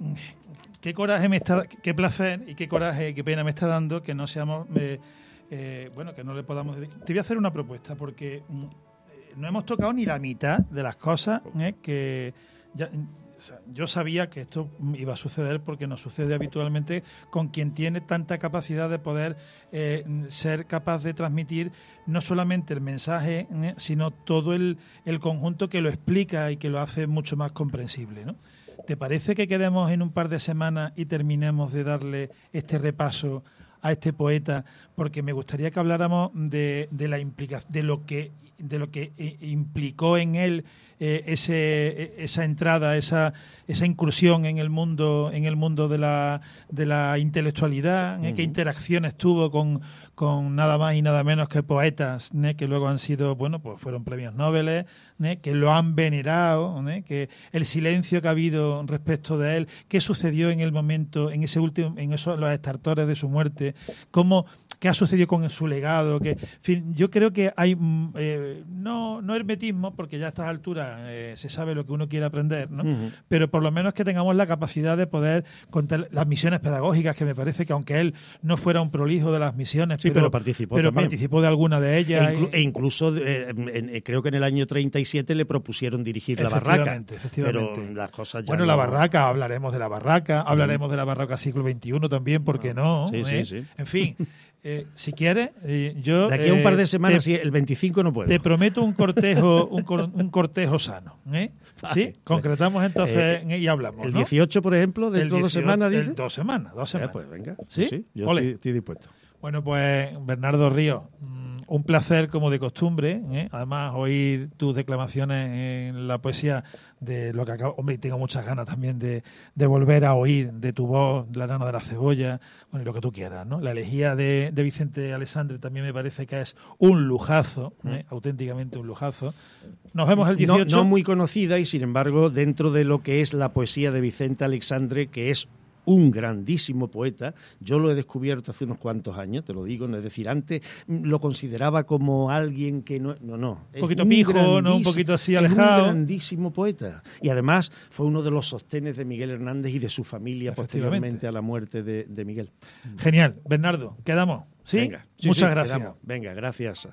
S1: qué coraje me está, qué placer y qué coraje, qué pena me está dando que no seamos, eh, eh, bueno, que no le podamos. Te voy a hacer una propuesta porque mm, no hemos tocado ni la mitad de las cosas eh, que ya, o sea, yo sabía que esto iba a suceder porque nos sucede habitualmente con quien tiene tanta capacidad de poder eh, ser capaz de transmitir no solamente el mensaje, eh, sino todo el, el conjunto que lo explica y que lo hace mucho más comprensible, ¿no? ¿Te parece que quedemos en un par de semanas y terminemos de darle este repaso a este poeta? Porque me gustaría que habláramos de, de la implicación, de lo que de lo que implicó en él eh, ese esa entrada, esa esa incursión en el mundo en el mundo de la de la intelectualidad, ¿eh? Uh-huh. Qué interacciones tuvo con, con nada más y nada menos que poetas, ¿eh? Que luego han sido, bueno, pues fueron premios Nobel, ¿eh? Que lo han venerado, ¿eh? Que el silencio que ha habido respecto de él, qué sucedió en el momento, en ese último, en esos los estartores de su muerte, cómo qué ha sucedido con su legado, que, en fin, yo creo que hay eh, no, no hermetismo, porque ya a estas alturas eh, se sabe lo que uno quiere aprender, ¿no? Uh-huh. Pero por lo menos que tengamos la capacidad de poder contar las misiones pedagógicas, que me parece que aunque él no fuera un prolijo de las misiones,
S4: sí, pero, pero participó
S1: pero
S4: también.
S1: participó de alguna de ellas.
S4: E, inclu- e incluso eh, en, en, creo que en el año treinta y siete le propusieron dirigir la barraca.
S1: Efectivamente.
S4: Pero las cosas ya
S1: bueno,
S4: no...
S1: la barraca, hablaremos de la barraca, hablaremos uh-huh. de la barraca siglo veintiuno también, ¿por qué no?
S4: Sí,
S1: ¿eh?
S4: sí, sí.
S1: En fin. Eh, si quieres, eh, yo...
S4: De aquí a un par de
S1: eh,
S4: semanas,
S1: te,
S4: sí, el veinticinco no puedo.
S1: Te prometo un cortejo un, un cortejo sano. ¿eh?
S4: Vale,
S1: ¿Sí? Concretamos entonces
S4: eh,
S1: y hablamos,
S4: El
S1: ¿no?
S4: dieciocho, por ejemplo, dentro de dos semanas, dice.
S1: Dos semanas, dos semanas.
S4: Eh, pues venga.
S1: ¿Sí?
S4: Sí, yo
S1: Ole.
S4: estoy, estoy dispuesto.
S1: Bueno, pues Bernardo Ríos, un placer como de costumbre, ¿eh? Además oír tus declamaciones en la poesía de lo que acabo. Hombre, y tengo muchas ganas también de, de volver a oír de tu voz, La nana de la cebolla, bueno, y lo que tú quieras, ¿no? La elegía de, de Vicente Alessandri también me parece que es un lujazo, ¿eh? Auténticamente un lujazo. Nos vemos el dieciocho.
S4: No, no muy conocida y sin embargo dentro de lo que es la poesía de Vicente Alessandri, que es un grandísimo poeta. Yo lo he descubierto hace unos cuantos años, te lo digo, no es decir, antes lo consideraba como alguien que no, no, no.
S1: Un poquito pijo, ¿no? Un poquito así alejado.
S4: Es un grandísimo poeta. Y además fue uno de los sostenes de Miguel Hernández y de su familia posteriormente a la muerte de, de Miguel.
S1: Genial. Bernardo, ¿quedamos? ¿Sí?
S4: Venga. Sí,
S1: Muchas
S4: sí,
S1: gracias.
S4: Quedamos. Venga, gracias.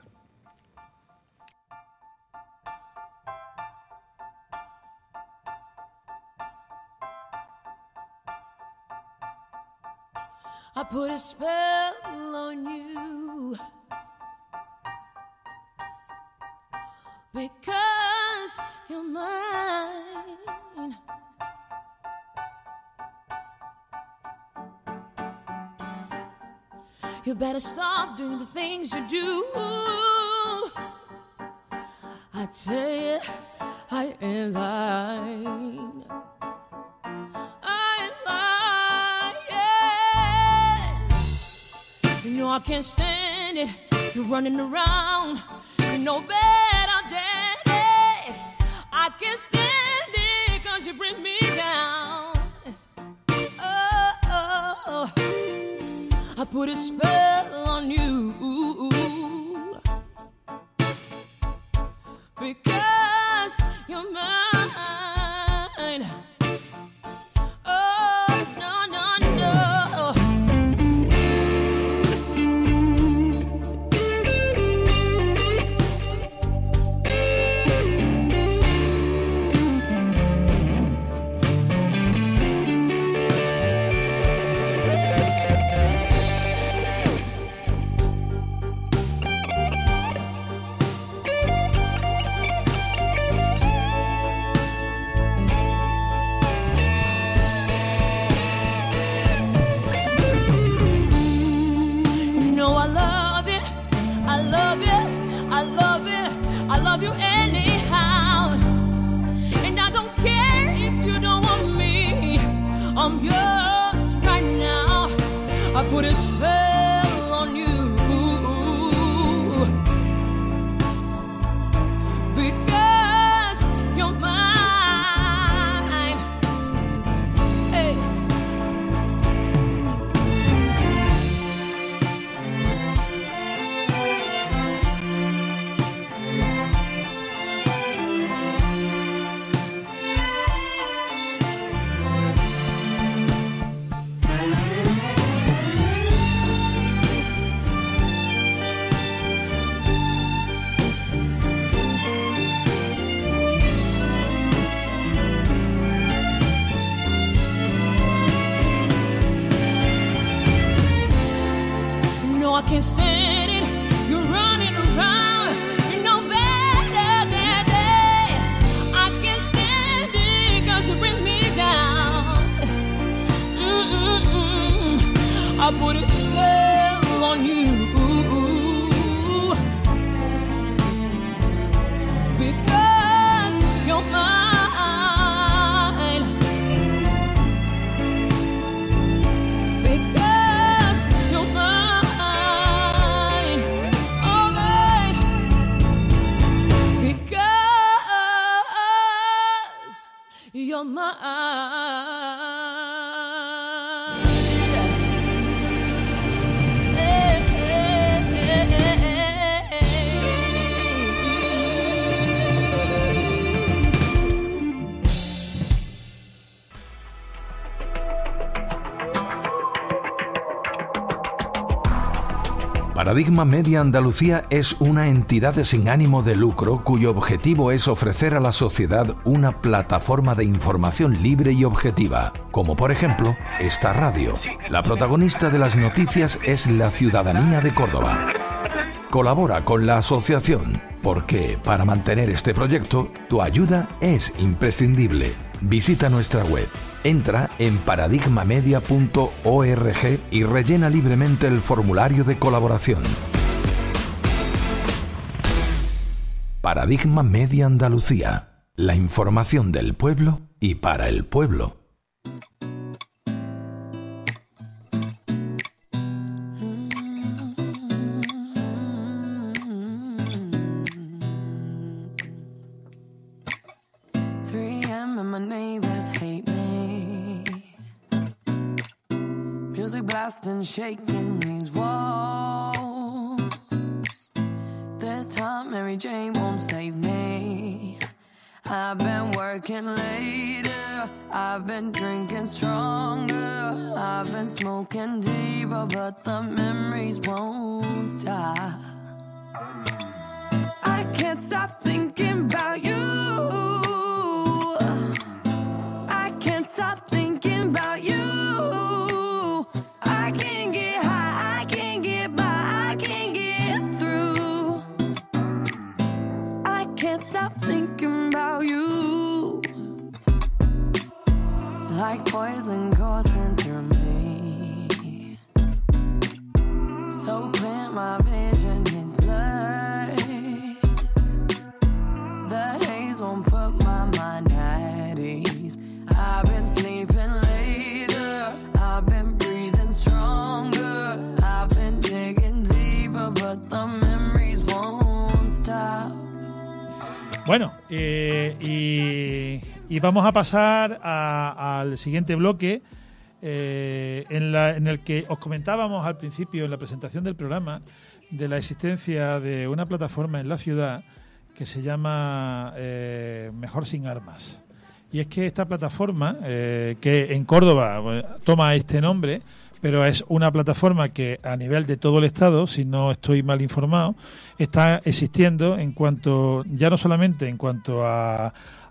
S5: I put a spell on you because you're mine. You better stop doing the things you do. I tell you, I ain't lying. You know I can't stand it. You're running around. You know better, daddy. I can't stand it cause you bring me down. Oh, oh, oh. I put a spell on you because you're mine. Oh, no, no, no. love you anyhow. And I don't care if you don't want me, I'm yours right now. I put a spell on you because you're mine. Hey. I can't stand it. You're running around. You know better than that. I can't stand it 'cause you bring me down. Mm-mm-mm. I put a spell on you because you're mine. Because you're mine. You're mine. Hey, hey, hey, hey.
S3: Paradigma Media Andalucía es una entidad sin ánimo de lucro cuyo objetivo es ofrecer a la sociedad una plataforma de información libre y objetiva, como por ejemplo esta radio. La protagonista de las noticias es la ciudadanía de Córdoba. Colabora con la asociación, porque para mantener este proyecto, tu ayuda es imprescindible. Visita nuestra web. Entra en paradigma media punto org y rellena libremente el formulario de colaboración. Paradigma Media Andalucía. La información del pueblo y para el pueblo.
S6: And shaking these walls. This time Mary Jane won't save me. I've been working later, I've been drinking stronger, I've been smoking deeper, but the memories won't stop. I can't stop thinking about you. I can't stop thinking about you. I can't get high, I can't get by, I can't get through. I can't stop thinking about you. Like poison coursing through me. So clear my vision is blurred. The haze won't put my mind at ease. I've been sleeping later, I've been breathing stronger, I've been digging deeper, but the memories won't stop.
S1: Bueno, eh, y, y vamos a pasar a, al siguiente bloque, eh, en, la, en el que os comentábamos al principio, en la presentación del programa, de la existencia de una plataforma en la ciudad que se llama eh, Mejor Sin Armas. Y es que esta plataforma, eh, que en Córdoba bueno, toma este nombre, pero es una plataforma que a nivel de todo el Estado, si no estoy mal informado, está existiendo en cuanto, ya no solamente en cuanto a,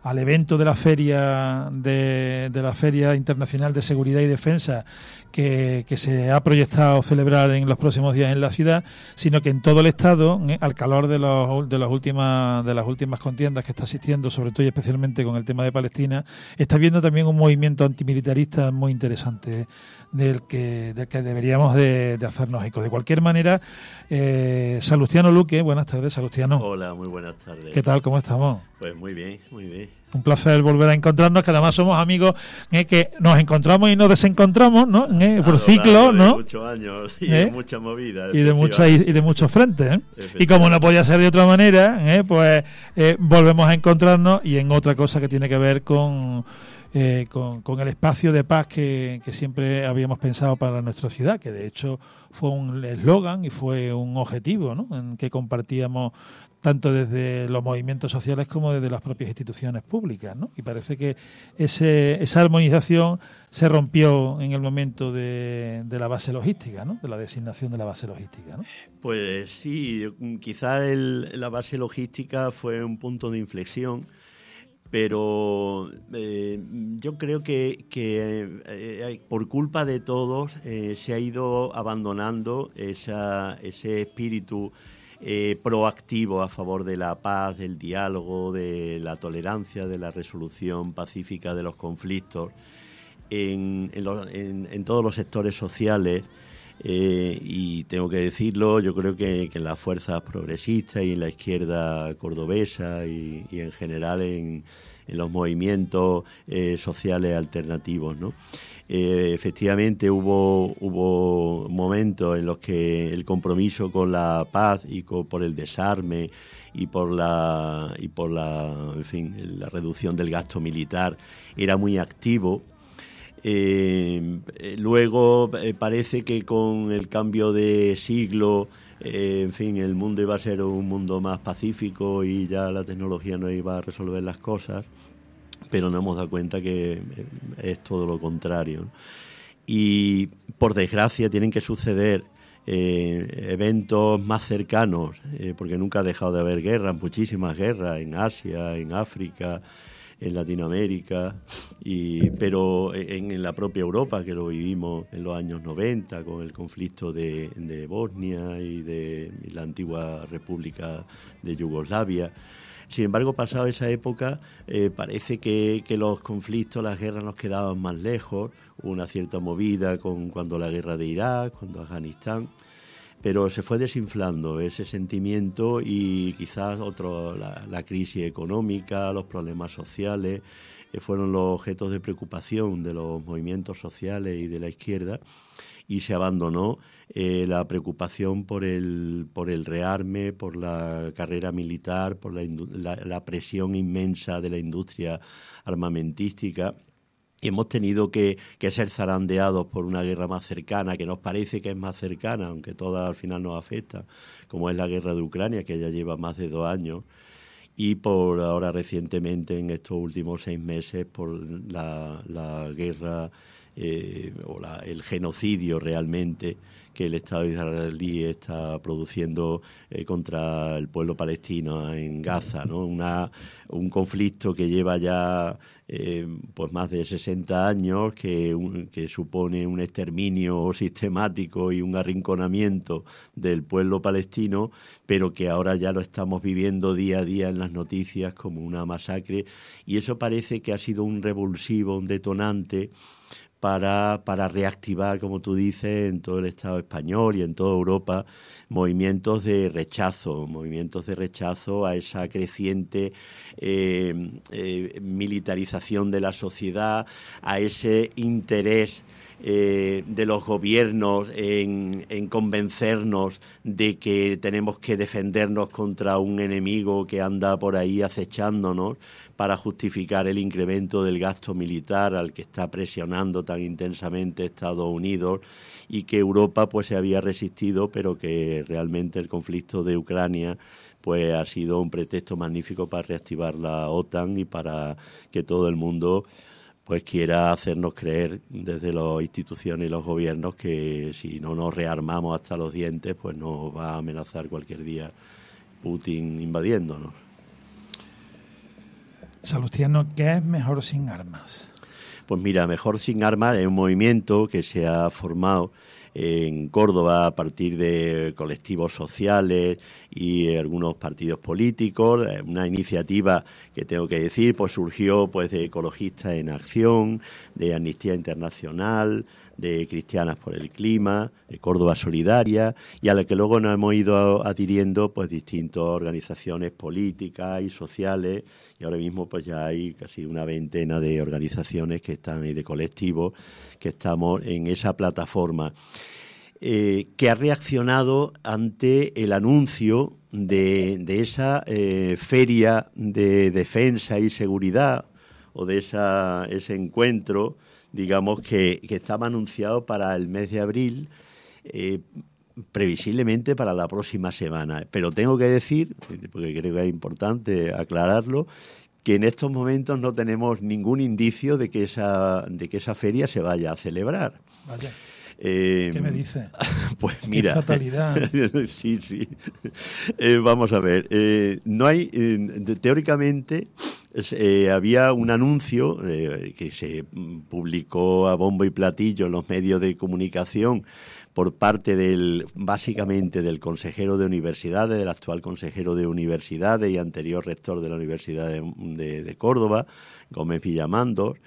S1: al evento de la feria de, de la Feria Internacional de Seguridad y Defensa que, que se ha proyectado celebrar en los próximos días en la ciudad, sino que en todo el estado, eh, al calor de los de las últimas de las últimas contiendas que está asistiendo, sobre todo y especialmente con el tema de Palestina, está viendo también un movimiento antimilitarista muy interesante del que del que deberíamos de, de hacernos eco. De cualquier manera, eh, Salustiano Luque, buenas tardes, Salustiano.
S7: Hola, muy buenas tardes.
S1: ¿Qué tal? ¿Cómo estamos?
S7: Pues muy bien, muy bien.
S1: Un placer volver a encontrarnos, que además somos amigos, eh, que nos encontramos y nos desencontramos, ¿no? Eh, por ciclo, ¿no?
S7: De muchos años y
S1: ¿Eh?
S7: de mucha movida.
S1: Y de, mucha, y, y de muchos frentes, ¿eh? Y como no podía ser de otra manera, ¿eh? pues eh, volvemos a encontrarnos y en otra cosa que tiene que ver con... Eh, con, con el espacio de paz que, que siempre habíamos pensado para nuestra ciudad, que de hecho fue un eslogan y fue un objetivo, ¿no? En que compartíamos tanto desde los movimientos sociales como desde las propias instituciones públicas, ¿no? Y parece que ese, esa armonización se rompió en el momento de, de la base logística, ¿no? De la designación de la base logística, ¿no?
S7: Pues sí, quizá el, la base logística fue un punto de inflexión, pero eh, yo creo que, que eh, por culpa de todos eh, se ha ido abandonando esa, ese espíritu eh, proactivo a favor de la paz, del diálogo, de la tolerancia, de la resolución pacífica de los conflictos en, en, los, en, en todos los sectores sociales. Eh, y tengo que decirlo, yo creo que, que en las fuerzas progresistas y en la izquierda cordobesa y, y en general en, en los movimientos eh, sociales alternativos, ¿no? Eh, efectivamente hubo hubo momentos en los que el compromiso con la paz y con, por el desarme y por la y por la en fin la reducción del gasto militar era muy activo. Eh, luego eh, parece que con el cambio de siglo, eh, en fin, el mundo iba a ser un mundo más pacífico y ya la tecnología no iba a resolver las cosas, pero nos hemos dado cuenta que es todo lo contrario, ¿no? Y por desgracia tienen que suceder eh, eventos más cercanos, eh, porque nunca ha dejado de haber guerras, muchísimas guerras en Asia, en África, en Latinoamérica, y, pero en, en la propia Europa, que lo vivimos en los años noventa con el conflicto de, de Bosnia y de y la antigua República de Yugoslavia. Sin embargo, pasado esa época, eh, parece que, que los conflictos, las guerras nos quedaban más lejos. Hubo una cierta movida con cuando la guerra de Irak, cuando Afganistán, pero se fue desinflando ese sentimiento y quizás otro, la, la crisis económica, los problemas sociales, eh, fueron los objetos de preocupación de los movimientos sociales y de la izquierda, y se abandonó eh, la preocupación por el por el rearme, por la carrera militar, por la, la, la presión inmensa de la industria armamentística. Y hemos tenido que, que ser zarandeados por una guerra más cercana, que nos parece que es más cercana, aunque toda al final nos afecta, como es la guerra de Ucrania, que ya lleva más de dos años, y por ahora recientemente, en estos últimos seis meses, por la, la guerra eh, o la, el genocidio realmente que el Estado israelí está produciendo eh, contra el pueblo palestino en Gaza, ¿no? Una, un conflicto que lleva ya eh, pues más de sesenta años, que, un, que supone un exterminio sistemático y un arrinconamiento del pueblo palestino, pero que ahora ya lo estamos viviendo día a día en las noticias como una masacre, y eso parece que ha sido un revulsivo, un detonante para, para reactivar, como tú dices, en todo el Estado español y en toda Europa, movimientos de rechazo, movimientos de rechazo a esa creciente eh, eh, militarización de la sociedad, a ese interés eh, de los gobiernos en, en convencernos de que tenemos que defendernos contra un enemigo que anda por ahí acechándonos, para justificar el incremento del gasto militar al que está presionando tan intensamente Estados Unidos, y que Europa pues se había resistido, pero que realmente el conflicto de Ucrania pues ha sido un pretexto magnífico para reactivar la OTAN y para que todo el mundo pues quiera hacernos creer desde las instituciones y los gobiernos que si no nos rearmamos hasta los dientes, pues nos va a amenazar cualquier día Putin invadiéndonos.
S1: Salustiano, ¿qué es Mejor Sin Armas?
S7: Pues mira, Mejor Sin Armas es un movimiento que se ha formado en Córdoba a partir de colectivos sociales y algunos partidos políticos. Una iniciativa que tengo que decir, pues surgió pues de Ecologistas en Acción, de Amnistía Internacional, de Cristianas por el Clima, de Córdoba Solidaria, y a la que luego nos hemos ido adhiriendo pues distintas organizaciones políticas y sociales, y ahora mismo pues ya hay casi una veintena de organizaciones que están y de colectivos que estamos en esa plataforma, eh, que ha reaccionado ante el anuncio de, de esa eh, feria de defensa y seguridad, o de esa, ese encuentro, digamos, que, que estaba anunciado para el mes de abril, eh, previsiblemente para la próxima semana. Pero tengo que decir, porque creo que es importante aclararlo, que en estos momentos no tenemos ningún indicio de que esa, de que esa feria se vaya a celebrar.
S1: Vaya.
S7: Eh,
S1: ¿Qué me dice?
S7: Pues
S1: Qué
S7: mira,
S1: fatalidad.
S7: sí, sí. Eh, vamos a ver, eh, no hay, eh, teóricamente eh, había un anuncio eh, que se publicó a bombo y platillo en los medios de comunicación por parte del, básicamente del consejero de universidades, del actual consejero de universidades y anterior rector de la Universidad de, de, de Córdoba, Gómez Villamandor,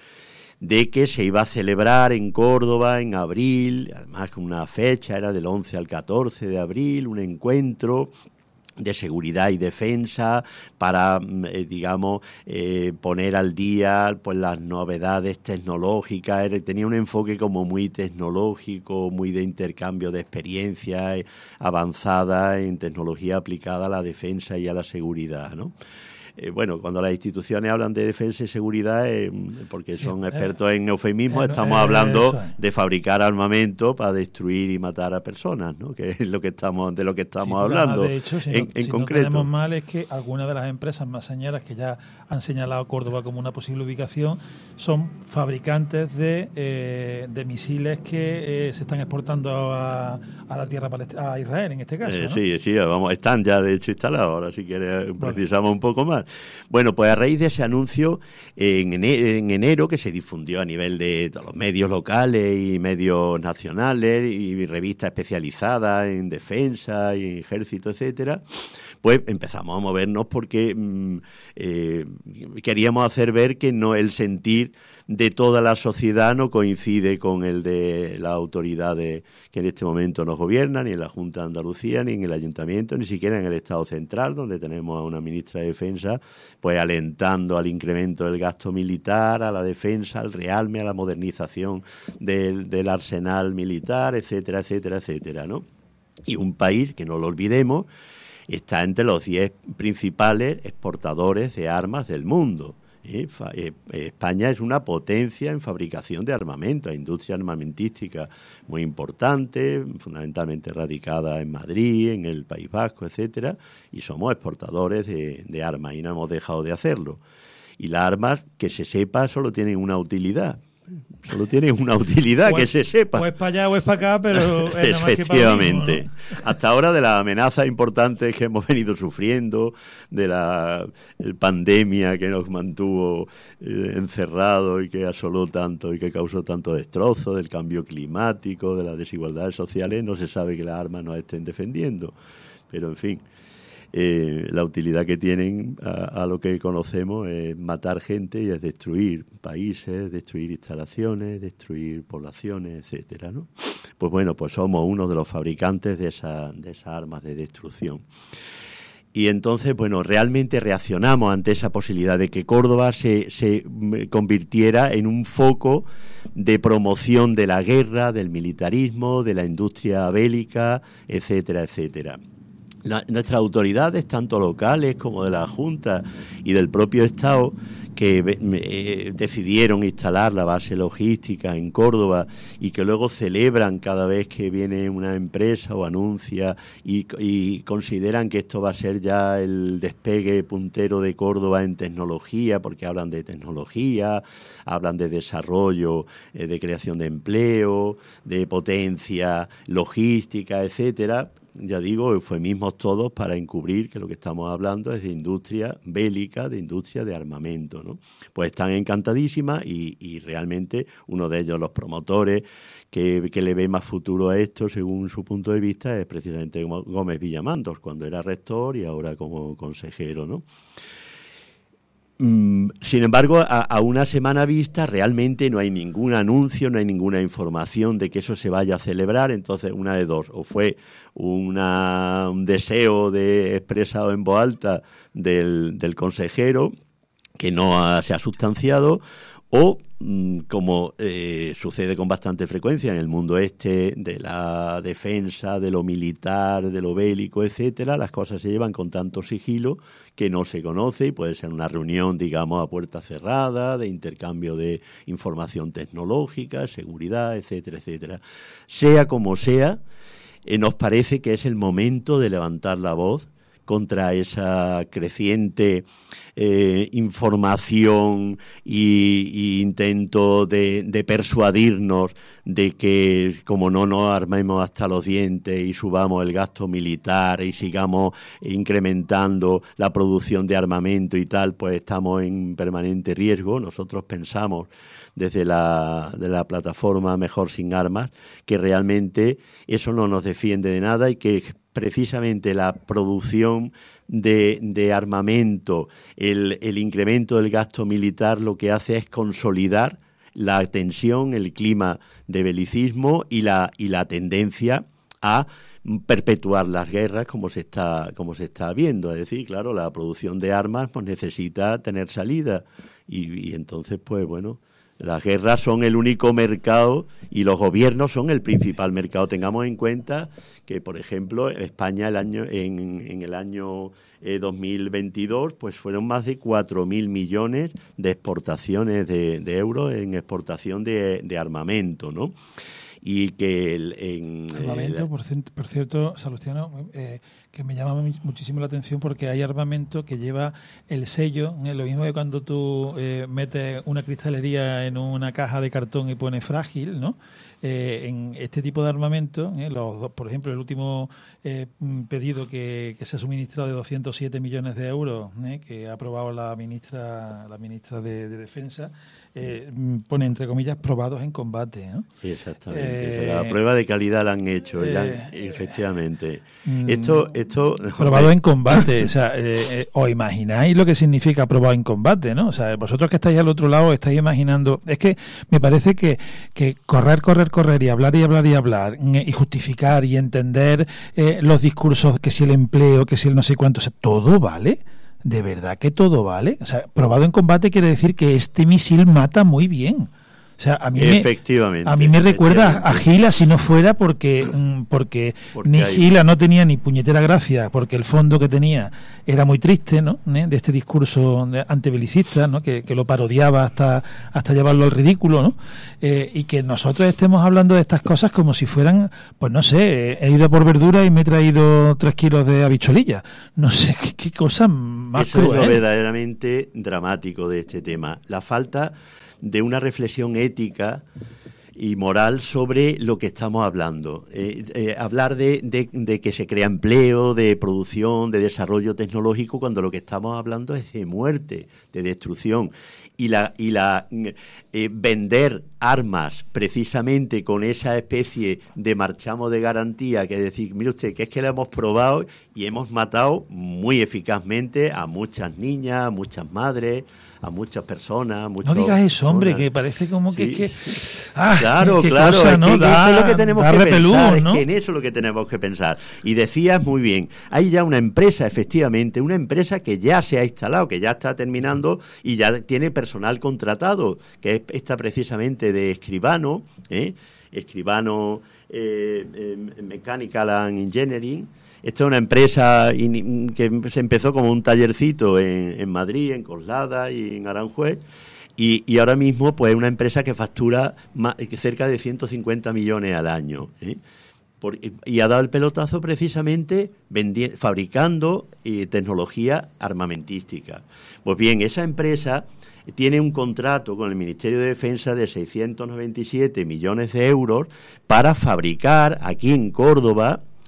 S7: de que se iba a celebrar en Córdoba en abril, además con una fecha, era del once al catorce de abril, un encuentro de seguridad y defensa para, eh, digamos, eh, poner al día pues las novedades tecnológicas. Era, tenía un enfoque como muy tecnológico, muy de intercambio de experiencias eh, avanzadas en tecnología aplicada a la defensa y a la seguridad, ¿no? Eh, bueno, cuando las instituciones hablan de defensa y seguridad, eh, porque sí, son expertos eh, en eufemismos, eh, estamos eh, hablando es. de fabricar armamento para destruir y matar a personas, ¿no? Que es lo que estamos, de lo que estamos sí, hablando.
S1: De hecho, si, en, no, en si concreto. no tenemos mal es que algunas de las empresas más señalas que ya han señalado Córdoba como una posible ubicación son fabricantes de, eh, de misiles que eh, se están exportando a, a la tierra palestina, a Israel en este caso,
S7: eh,
S1: ¿no?
S7: Sí, sí, vamos, están ya de hecho instalados. Ahora si quieres precisamos bueno. un poco más. Bueno, pues a raíz de ese anuncio en enero, en enero que se difundió a nivel de todos los medios locales y medios nacionales y revistas especializadas en defensa y en ejército, etcétera, pues empezamos a movernos porque mm, eh, queríamos hacer ver que no el sentir de toda la sociedad no coincide con el de las autoridades que en este momento nos gobiernan, ni en la Junta de Andalucía, ni en el Ayuntamiento, ni siquiera en el Estado Central, donde tenemos a una ministra de Defensa, pues alentando al incremento del gasto militar, a la defensa, al realme, a la modernización del, del arsenal militar, etcétera, etcétera, etcétera, ¿no? Y un país, que no lo olvidemos, está entre los diez principales exportadores de armas del mundo. Eh, eh, España es una potencia en fabricación de armamento, industria armamentística muy importante, fundamentalmente radicada en Madrid, en el País Vasco, etcétera, y somos exportadores de, de armas y no hemos dejado de hacerlo. Y las armas, que se sepa, solo tienen una utilidad. Solo tiene una utilidad, pues, que se sepa.
S1: O es para allá o es para acá, pero es nada más que para lo mismo, ¿no?
S7: Hasta ahora, de las amenazas importantes que hemos venido sufriendo, de la pandemia que nos mantuvo eh, encerrados y que asoló tanto y que causó tanto destrozo, del cambio climático, de las desigualdades sociales, no se sabe que las armas nos estén defendiendo. Pero, en fin, eh, la utilidad que tienen a, a lo que conocemos es matar gente y es destruir países, destruir instalaciones, destruir poblaciones, etcétera, ¿no? Pues bueno, pues somos uno de los fabricantes de esa, de esas armas de destrucción. Y entonces, bueno, realmente reaccionamos ante esa posibilidad de que Córdoba se, se convirtiera en un foco de promoción de la guerra, del militarismo, de la industria bélica, etcétera, etcétera. La, nuestras autoridades, tanto locales como de la Junta y del propio Estado, que eh, decidieron instalar la base logística en Córdoba y que luego celebran cada vez que viene una empresa o anuncia y, y consideran que esto va a ser ya el despegue puntero de Córdoba en tecnología, porque hablan de tecnología, hablan de desarrollo, eh, de creación de empleo, de potencia logística, etcétera. Ya digo, eufemismos todos para encubrir que lo que estamos hablando es de industria bélica, de industria de armamento. ejemplo, ¿no? Pues están encantadísimas y, y realmente uno de ellos, los promotores, que, que le ve más futuro a esto, según su punto de vista, es precisamente Gómez Villamandos, cuando era rector y ahora como consejero, ¿no? Sin embargo, a, a una semana vista realmente no hay ningún anuncio, no hay ninguna información de que eso se vaya a celebrar. Entonces, una de dos, o fue una, un deseo de expresado en voz alta del, del consejero que no ha, se ha sustanciado, o como eh, sucede con bastante frecuencia en el mundo este de la defensa, de lo militar, de lo bélico, etcétera, las cosas se llevan con tanto sigilo que no se conoce y puede ser una reunión, digamos, a puerta cerrada, de intercambio de información tecnológica, seguridad, etcétera, etcétera. Sea como sea, eh, nos parece que es el momento de levantar la voz contra esa creciente eh, información y, y intento de, de persuadirnos de que como no nos armemos hasta los dientes y subamos el gasto militar y sigamos incrementando la producción de armamento y tal, pues estamos en permanente riesgo. Nosotros pensamos desde la, de la plataforma Mejor Sin Armas que realmente eso no nos defiende de nada y que precisamente la producción de, de armamento, el, el incremento del gasto militar, lo que hace es consolidar la tensión, el clima de belicismo y la, y la tendencia a perpetuar las guerras como se está como se está viendo. Es decir, claro, la producción de armas pues necesita tener salida y, y entonces, pues bueno, las guerras son el único mercado y los gobiernos son el principal mercado. Tengamos en cuenta que, por ejemplo, España el año en, en el año eh, dos mil veintidós pues fueron más de cuatro mil millones de exportaciones de, de euros en exportación de, de armamento, ¿no? Y que el, en
S1: armamento,
S7: el,
S1: por, por cierto, Salustiano, eh, que me llama muchísimo la atención porque hay armamento que lleva el sello, eh, lo mismo que cuando tú eh, metes una cristalería en una caja de cartón y pone frágil, ¿no? Eh, en este tipo de armamento, eh, los, por ejemplo, el último eh, pedido que, que se ha suministrado de doscientos siete millones de euros, eh, que ha aprobado la ministra la ministra de, de Defensa, eh, pone entre comillas probados en combate, ¿no?
S7: Sí, exactamente.
S1: Eh,
S7: o sea, la prueba de calidad la han hecho,
S1: eh,
S7: ya, efectivamente.
S1: Mm,
S7: esto, esto.
S1: Probado en combate, o sea, eh, eh, os imagináis lo que significa probado en combate, ¿no? O sea, vosotros que estáis al otro lado estáis imaginando, es que me parece que, que correr, correr, correr y hablar y hablar y hablar y justificar y entender eh, los discursos, que si el empleo, que si el no sé cuánto, o sea, todo vale. ¿De verdad que todo vale? O sea, probado en combate quiere decir que este misil mata muy bien. O sea, a mí
S7: efectivamente,
S1: me, a mí me recuerda a Gila si no fuera porque porque, porque ni hay... Gila no tenía ni puñetera gracia, porque el fondo que tenía era muy triste, ¿no? ¿Eh? De este discurso antibelicista, ¿no? Que, que lo parodiaba hasta hasta llevarlo al ridículo, ¿no? Eh, y que nosotros estemos hablando de estas cosas como si fueran, pues no sé, he ido por verdura y me he traído tres kilos de habichuelilla. No sé, qué, qué cosa más
S7: Eso
S1: cruel.
S7: Es lo verdaderamente dramático de este tema. La falta de una reflexión ética y moral sobre lo que estamos hablando. Eh, eh, hablar de, de, de que se crea empleo, de producción, de desarrollo tecnológico, cuando lo que estamos hablando es de muerte, de destrucción. Y la, y la eh, vender armas precisamente con esa especie de marchamo de garantía, que es decir, mire usted, que es que lo hemos probado y hemos matado muy eficazmente a muchas niñas, a muchas madres, a muchas personas. A muchos
S1: no digas eso,
S7: personas.
S1: Hombre, que parece como que...
S7: Sí.
S1: que ah,
S7: claro,
S1: qué
S7: claro,
S1: cosa,
S7: es
S1: ¿no?
S7: que, que
S1: da,
S7: eso es lo que tenemos que
S1: repelús,
S7: pensar,
S1: ¿no?
S7: es que en eso es lo que tenemos que pensar. Y decías muy bien, hay ya una empresa, efectivamente, una empresa que ya se ha instalado, que ya está terminando y ya tiene personal contratado, que es esta precisamente de Escribano, ¿eh? Escribano eh, eh, Mechanical and Engineering. Esta es una empresa in, que se empezó como un tallercito en, en Madrid, en Coslada y en Aranjuez, y, y ahora mismo pues es una empresa que factura más, cerca de ciento cincuenta millones al año, ¿eh? Por, y ha dado el pelotazo precisamente vendi- fabricando eh, tecnología armamentística. Pues bien, esa empresa tiene un contrato con el Ministerio de Defensa de seiscientos noventa y siete millones de euros para fabricar aquí en Córdoba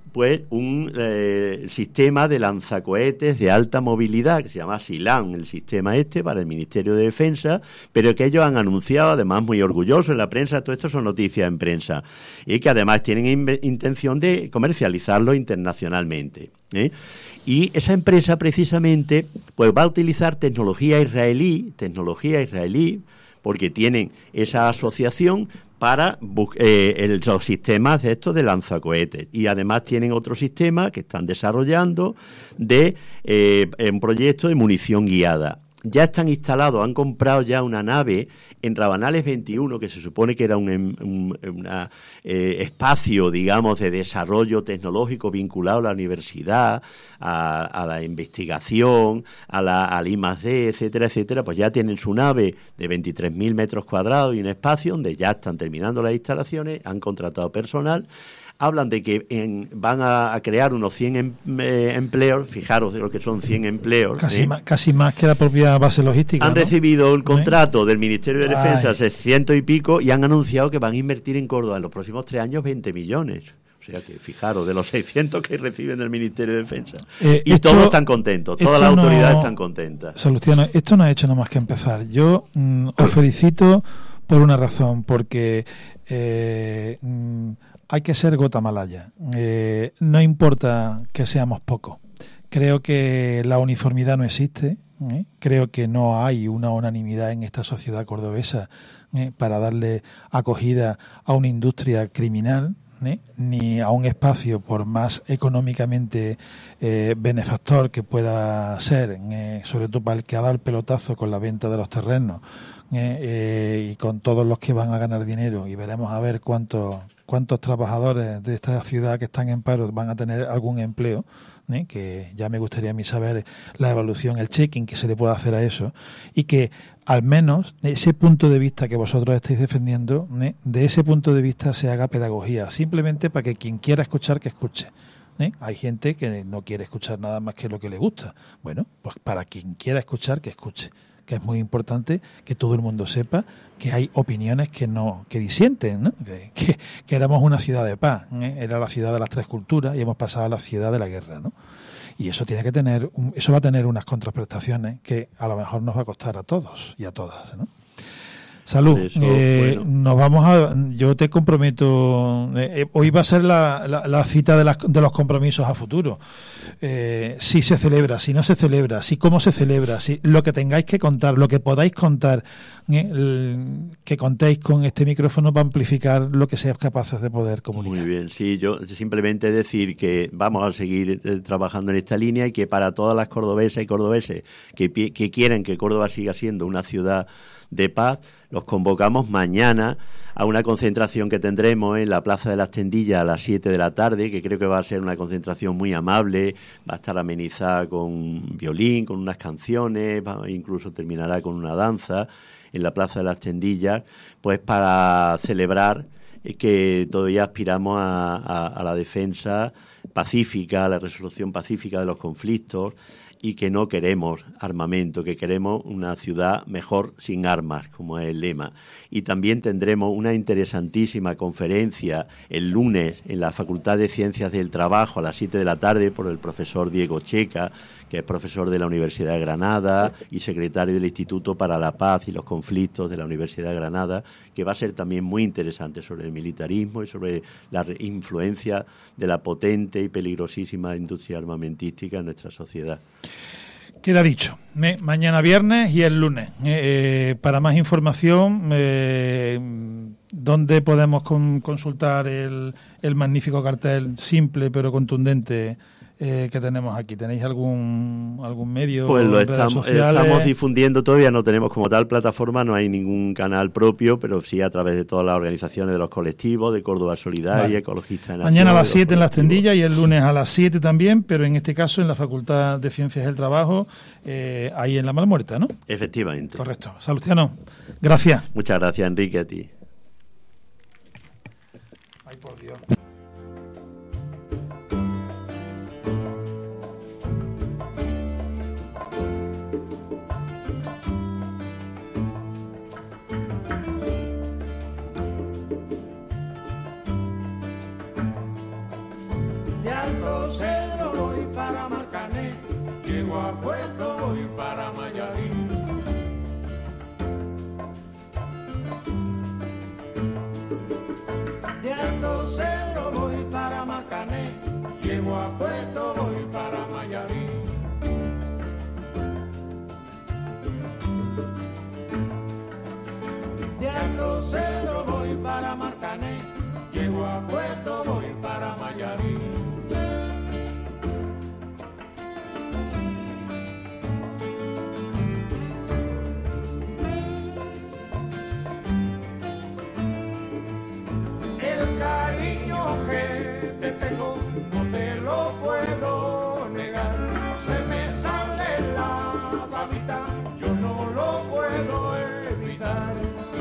S7: pues un eh, sistema de lanzacohetes de alta movilidad que se llama SILAN, el sistema este para el Ministerio de Defensa, pero que ellos han anunciado, además muy orgullosos en la prensa, todo esto son noticias en prensa, y que además tienen in- intención de comercializarlo internacionalmente, ¿eh? Y esa empresa precisamente pues va a utilizar tecnología israelí, tecnología israelí, porque tienen esa asociación para eh, los sistemas de estos de lanzacohetes. Y además tienen otro sistema que están desarrollando de eh, un proyecto de munición guiada. Ya están instalados, han comprado ya una nave en Rabanales veintiuno, que se supone que era un, un una, eh, espacio, digamos, de desarrollo tecnológico vinculado a la universidad, a, a la investigación, a la, al I más D, etcétera, etcétera. Pues ya tienen su nave de veintitrés mil metros cuadrados y un espacio donde ya están terminando las instalaciones, han contratado personal. Hablan de que en, van a, a crear unos cien em, eh, empleos, fijaros de lo que son cien empleos.
S1: Casi,
S7: ¿eh?
S1: más, casi más que la propia base logística.
S7: Han
S1: ¿no?
S7: recibido el contrato ¿Eh? del Ministerio de Defensa,
S1: Ay.
S7: seiscientos y pico, y han anunciado que van a invertir en Córdoba en los próximos tres años veinte millones. O sea que, fijaros, de los seiscientos que reciben del Ministerio de Defensa.
S1: Eh,
S7: y
S1: esto,
S7: todos están contentos, todas las
S1: no,
S7: autoridades están contentas.
S1: Salustiano, esto no ha hecho nada más que empezar. Yo mm, os felicito por una razón, porque eh, mm, hay que ser gota malaya. Eh, no importa que seamos pocos. Creo que la uniformidad no existe. ¿eh? Creo que no hay una unanimidad en esta sociedad cordobesa ¿eh? para darle acogida a una industria criminal, ¿eh? ni a un espacio, por más económicamente eh, benefactor que pueda ser, eh, sobre todo para el que ha dado el pelotazo con la venta de los terrenos, eh, eh, y con todos los que van a ganar dinero, y veremos a ver cuántos cuántos trabajadores de esta ciudad que están en paro van a tener algún empleo, ¿eh? que ya me gustaría a mí saber la evaluación, el checking que se le puede hacer a eso, y que al menos ese punto de vista que vosotros estáis defendiendo, ¿eh? de ese punto de vista se haga pedagogía, simplemente para que quien quiera escuchar, que escuche. ¿eh? Hay gente que no quiere escuchar nada más que lo que le gusta. Bueno, pues para quien quiera escuchar, que escuche, que es muy importante que todo el mundo sepa que hay opiniones que no que disienten, ¿no? que, que, que éramos una ciudad de paz, ¿eh? era la ciudad de las tres culturas y hemos pasado a la ciudad de la guerra, ¿no? Y eso tiene que tener un, eso va a tener unas contraprestaciones que a lo mejor nos va a costar a todos y a todas, ¿no? Salud.
S7: Eso,
S1: eh,
S7: bueno.
S1: Nos vamos a. Yo te comprometo. Eh, hoy va a ser la, la, la cita de, las, de los compromisos a futuro. Eh, si se celebra, si no se celebra, si cómo se celebra, si lo que tengáis que contar, lo que podáis contar, eh, el, que contéis con este micrófono para amplificar lo que seáis capaces de poder comunicar.
S7: Muy bien, sí, yo simplemente decir que vamos a seguir eh, trabajando en esta línea y que para todas las cordobesas y cordobeses que, que quieren que Córdoba siga siendo una ciudad de paz, los convocamos mañana a una concentración que tendremos en la Plaza de las Tendillas a las siete de la tarde, que creo que va a ser una concentración muy amable, va a estar amenizada con violín, con unas canciones, va, incluso terminará con una danza en la Plaza de las Tendillas, pues para celebrar que todavía aspiramos a, a, a la defensa pacífica, a la resolución pacífica de los conflictos, y que no queremos armamento, que queremos una ciudad mejor sin armas, como es el lema. Y también tendremos una interesantísima conferencia el lunes en la Facultad de Ciencias del Trabajo a las siete de la tarde por el profesor Diego Checa, que es profesor de la Universidad de Granada y secretario del Instituto para la Paz y los Conflictos de la Universidad de Granada, que va a ser también muy interesante sobre el militarismo y sobre la influencia de la potente y peligrosísima industria armamentística en nuestra sociedad.
S1: Queda dicho. Eh, mañana viernes y el lunes. Eh, eh, para más información, eh, ¿dónde podemos con, consultar el, el magnífico cartel simple pero contundente eh, que tenemos aquí? ¿Tenéis algún algún medio?
S7: Pues lo
S1: redes
S7: estamos,
S1: sociales?
S7: estamos difundiendo, todavía no tenemos como tal plataforma, no hay ningún canal propio, pero sí a través de todas las organizaciones de los colectivos, de Córdoba Solidaria,
S1: vale.
S7: Ecologistas de
S1: Mañana a las
S7: Nación,
S1: siete en las Tendillas y el lunes a las siete también, pero en este caso en la Facultad de Ciencias del Trabajo, eh, ahí en la Malmuerta, ¿no?
S7: Efectivamente.
S1: Correcto. Salustiano, gracias.
S7: Muchas gracias, Enrique, a ti.
S1: Ay, por Dios.
S8: De a Puerto voy para Mayarí. De Alto Cero voy para Marcané, llego a Puerto voy para Mayarí. El cariño que te tengo no te lo puedo negar, se me sale la babita, yo no lo puedo evitar.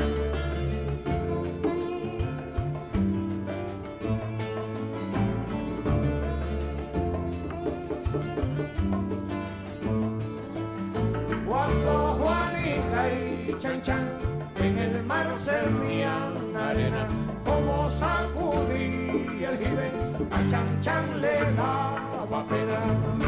S8: Cuando Juanita y Chan Chan en el mar servían arena, como sacudí el jibe, a Chan Chan le daba pena.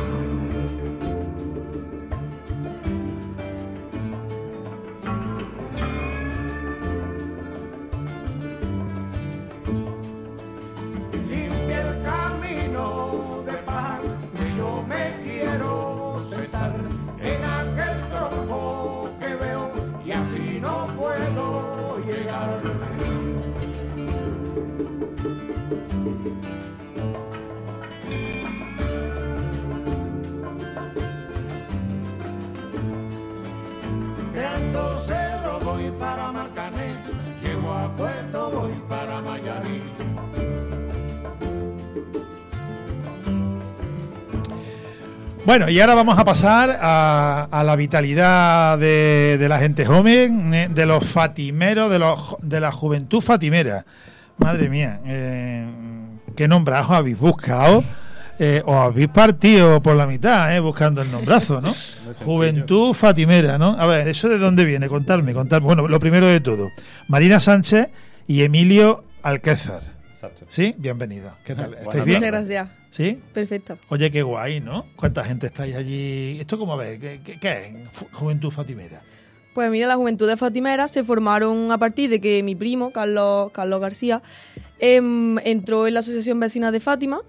S8: Limpia el camino de paz, que yo me quiero sentar en aquel tronco que veo y así no puedo llegar. De Alto Cero voy para Marcané, llego a Puerto voy para Mayarí.
S1: Bueno, y ahora vamos a pasar a, a la vitalidad de, de la gente joven, eh, de los fatimeros, de los de la juventud fatimera. Madre mía, eh, qué nombrazo habéis buscado. Eh, os habéis partido por la mitad, eh, buscando el nombrazo, ¿no?
S9: No es
S1: Juventud fatimera, ¿no? A ver, ¿eso de dónde viene? Contadme, contadme. Bueno, lo primero de todo, Marina Sánchez y Emilio Alquézar.
S9: Exacto.
S1: ¿Sí? Bienvenidos. ¿Qué tal? ¿Estáis
S9: Buenas
S1: bien?
S10: Muchas gracias.
S1: ¿Sí?
S10: Perfecto.
S1: Oye, qué guay, ¿no? ¿Cuánta gente estáis allí? ¿Esto cómo ves? ¿Qué, qué, qué es Fu- Juventud Fatimera?
S10: Pues mira, la Juventud de Fatimera se formaron a partir de que mi primo, Carlos, Carlos García, em, entró en la Asociación Vecina de Fátima.